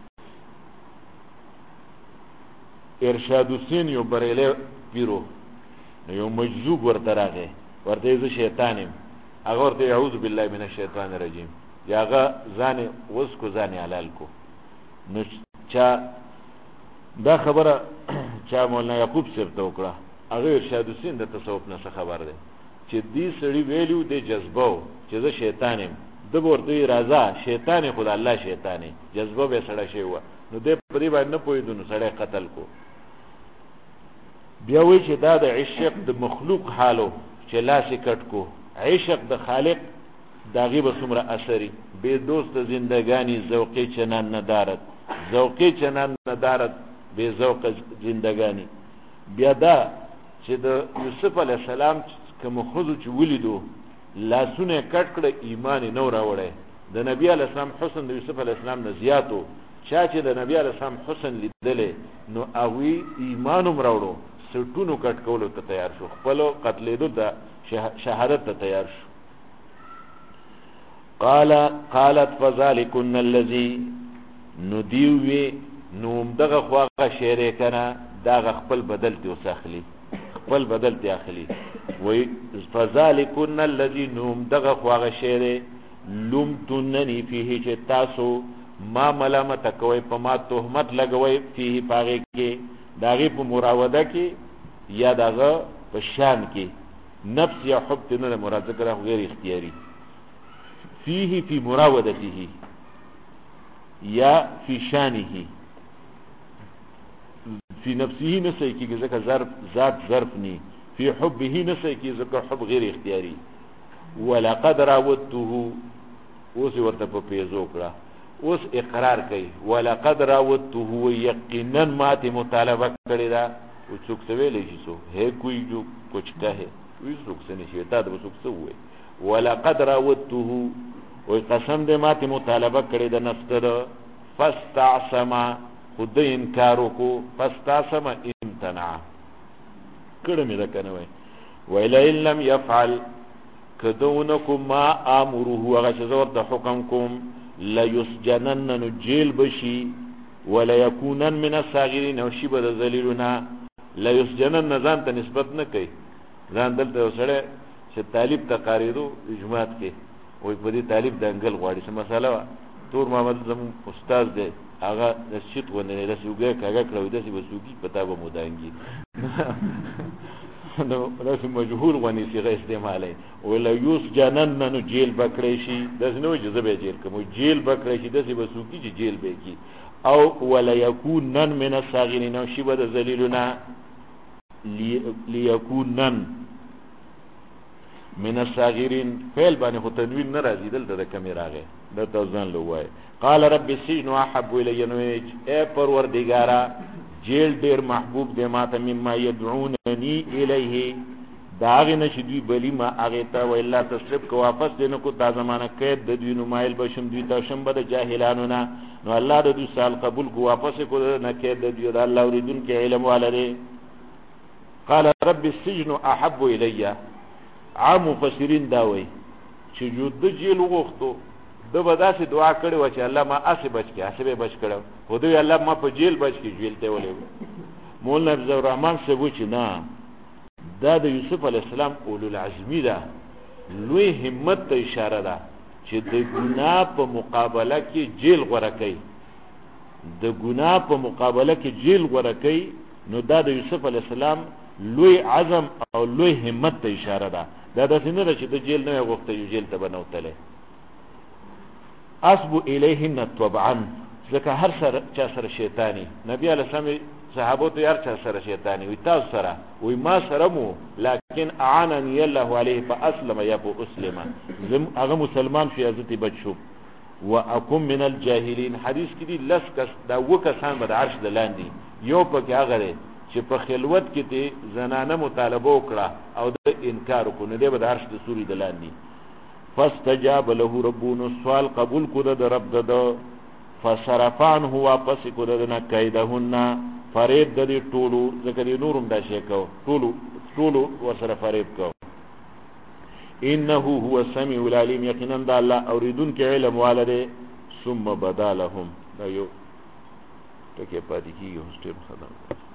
ارشاد السین یو بریله پیرو یو مجذوب ورته راغی، ورته زه شیطانم، هغه ورته اعوذ بالله من الشیطان الرجیم، یاغه ځان وس کو ځان حلال کو. نو چا دا خبره چا مولانا یعقوب صاحب ته وکړه، هغه ارشاد السین د تصوف نه خبر دی چې دې سړی ویلو د جذبه چې زه شیطانم، د ورته راځه شیطان خدای الله شیطانې جذبه به سړی شي و. نو دې په دې باندې نه پوهېدو نو سړی قتل کو. بیا وی چې دا د عشق د مخلوق حالو چې لاس کټ کو، عشق د خالق داغي به څومره اثري. بے دوست زندگانی ذوقی چنان ندارد، ذوقی چنان ندارد بے ذوق زندگانی. بیا دا چې د یوسف علی السلام کوم خزو چې ولیدو لاسونه کټ کړه ایمان نو راوړی. د نبی علی السلام حسن د یوسف علی السلام نه زیاتو، چا چې د نبی علی السلام حسن لیدلې نو اوی ایمانم راوړو، سټونو کټ کولو ته تیار شو، خپل قتلېدو ته شهادت ته تیار شو. قالت فذلكن الذي ندیوی نوم دغه خواغه شعر کنا دغه خپل بدل ته وسخلی، خپل بدل ته اخلي. وی فذلكن الذي نوم دغه خواغه شعر لمتننی فيه چې تاسو ما ملامت کوي په ما تهمت لګوي فيه پاغه کې داغه په مراوده کې یا دغه په شان کې نفس یا حب نه مراد ذکر غیر اختیاري فيه في مراودته یا فی شانه فی نفسه نسي کی ذکر ذات ظرف نی، فی حبه نسي کی ذکر حب غیر اختیاری. ولقد راودته اوس ورته په پیزو کړه، اوس اقرار کوي ولقد راودته یقینا ماته مطالبه کړی دا. او څوک سویلې شي سو ہے کوئی جو کچھ کہے وی څوک سني شي تا د څوک سو وي. ولقد راودته وی قسم دې ماته مطالبه کړی د نفس فاستعصم خود انکارو کو، فاستعصم امتنع کړه مې دا کنه وای. ویل ان لم يفعل کدونکم ما امره هغه چې زور د حکم کوم لا يسجنن نجيل بشي ولا يكونن من الصاغرين او شی بد ذلیلنا. لا يسجنن ځان ته نسبت نه کوي، ځان دلته وسره چې طالب تقاریدو اجماعات کې وای په دې طالب د انګل غواړي څه مساله وا. تور محمد زمو استاد دی هغه د شیت ونه نه رسوګه کاګه کړو د سی وسوګي پتا به مودانګي نو راس مجهول ونی صيغه استعماله. ولا يسجنن نو جیل بکړی شي د نو جذبه جیل کوم جیل بکړی شي د سی وسوګي چې جیل به کی. او ولا يكونن من الصاغرين او شی بد ذلیلنا ليكونن من الصاغرين فعل باندې خو تنوین ناراضی دلته د کمی راغی د توزن لوای. قال رب السجن احب الي نوج اے پروردگارا جیل ډیر محبوب دی ماته مما يدعونني الیه داغه نشدوی بلی ما اغه تا و الا تصرف کو واپس دینو کو دا زمانہ قید د دوی نمایل بشم دوی تا شم بد جاهلانو نا نو الله د دوی سال قبول کو واپس کو نه قید د دوی د الله اوریدون کې علم والره. قال رب السجن احب الي عام مفسرین دا وای چې جو د جیل وغوښتو د بداسه دعا کړي و چې الله ما اسه بچ کې اسه بچ کړو خو دوی الله ما په جیل بچ کې جیل ته ولې. مولانا عبد الرحمن سبو چې نه دا د یوسف علی السلام اولو العزمی ده، لوی همت ته اشاره ده چې د ګناه په مقابله کې جیل غوړه کوي، د ګناه په مقابله کې جیل غوړه کوي. نو دا د یوسف علی السلام لوی عزم او لوی همت ته اشاره ده. دا داسې نه ده چې د جیل نه غوښته یو جیل ته به نه وتلی. اسبو الیهن طبعا، ځکه هر چا سره شیطانی. نبی علیه السلام صحابو ته هر چا سره شیطانی وي، تاسو سره وي، ما سره مو، لیکن اعاننی الله علیه فاسلم یا فاسلم، هغه مسلمان شو یا زتی بچ شو. واکم من الجاهلین، حدیث کې دی لس کس دا وکسان به د عرش د لاندې، یو پکې هغه دی چې په خلوت کې ته زنانه مطالبه وکړه او د انکار وکړ، نو دی به د عرش د سوري د لاندې. فاستجاب له ربنا، سوال قبول کړه د رب د، فصرف عنه، واپس کړه د نه کیدهن، فریب د دې ټولو، ذکر نورم دا شی کو، ټولو ورسره فریب کو. انه هو السميع العليم، یقینا د الله اوریدونکو علم والده. ثم بدا لهم، دا یو ټکی پاتې کیږي، هوستر خدام.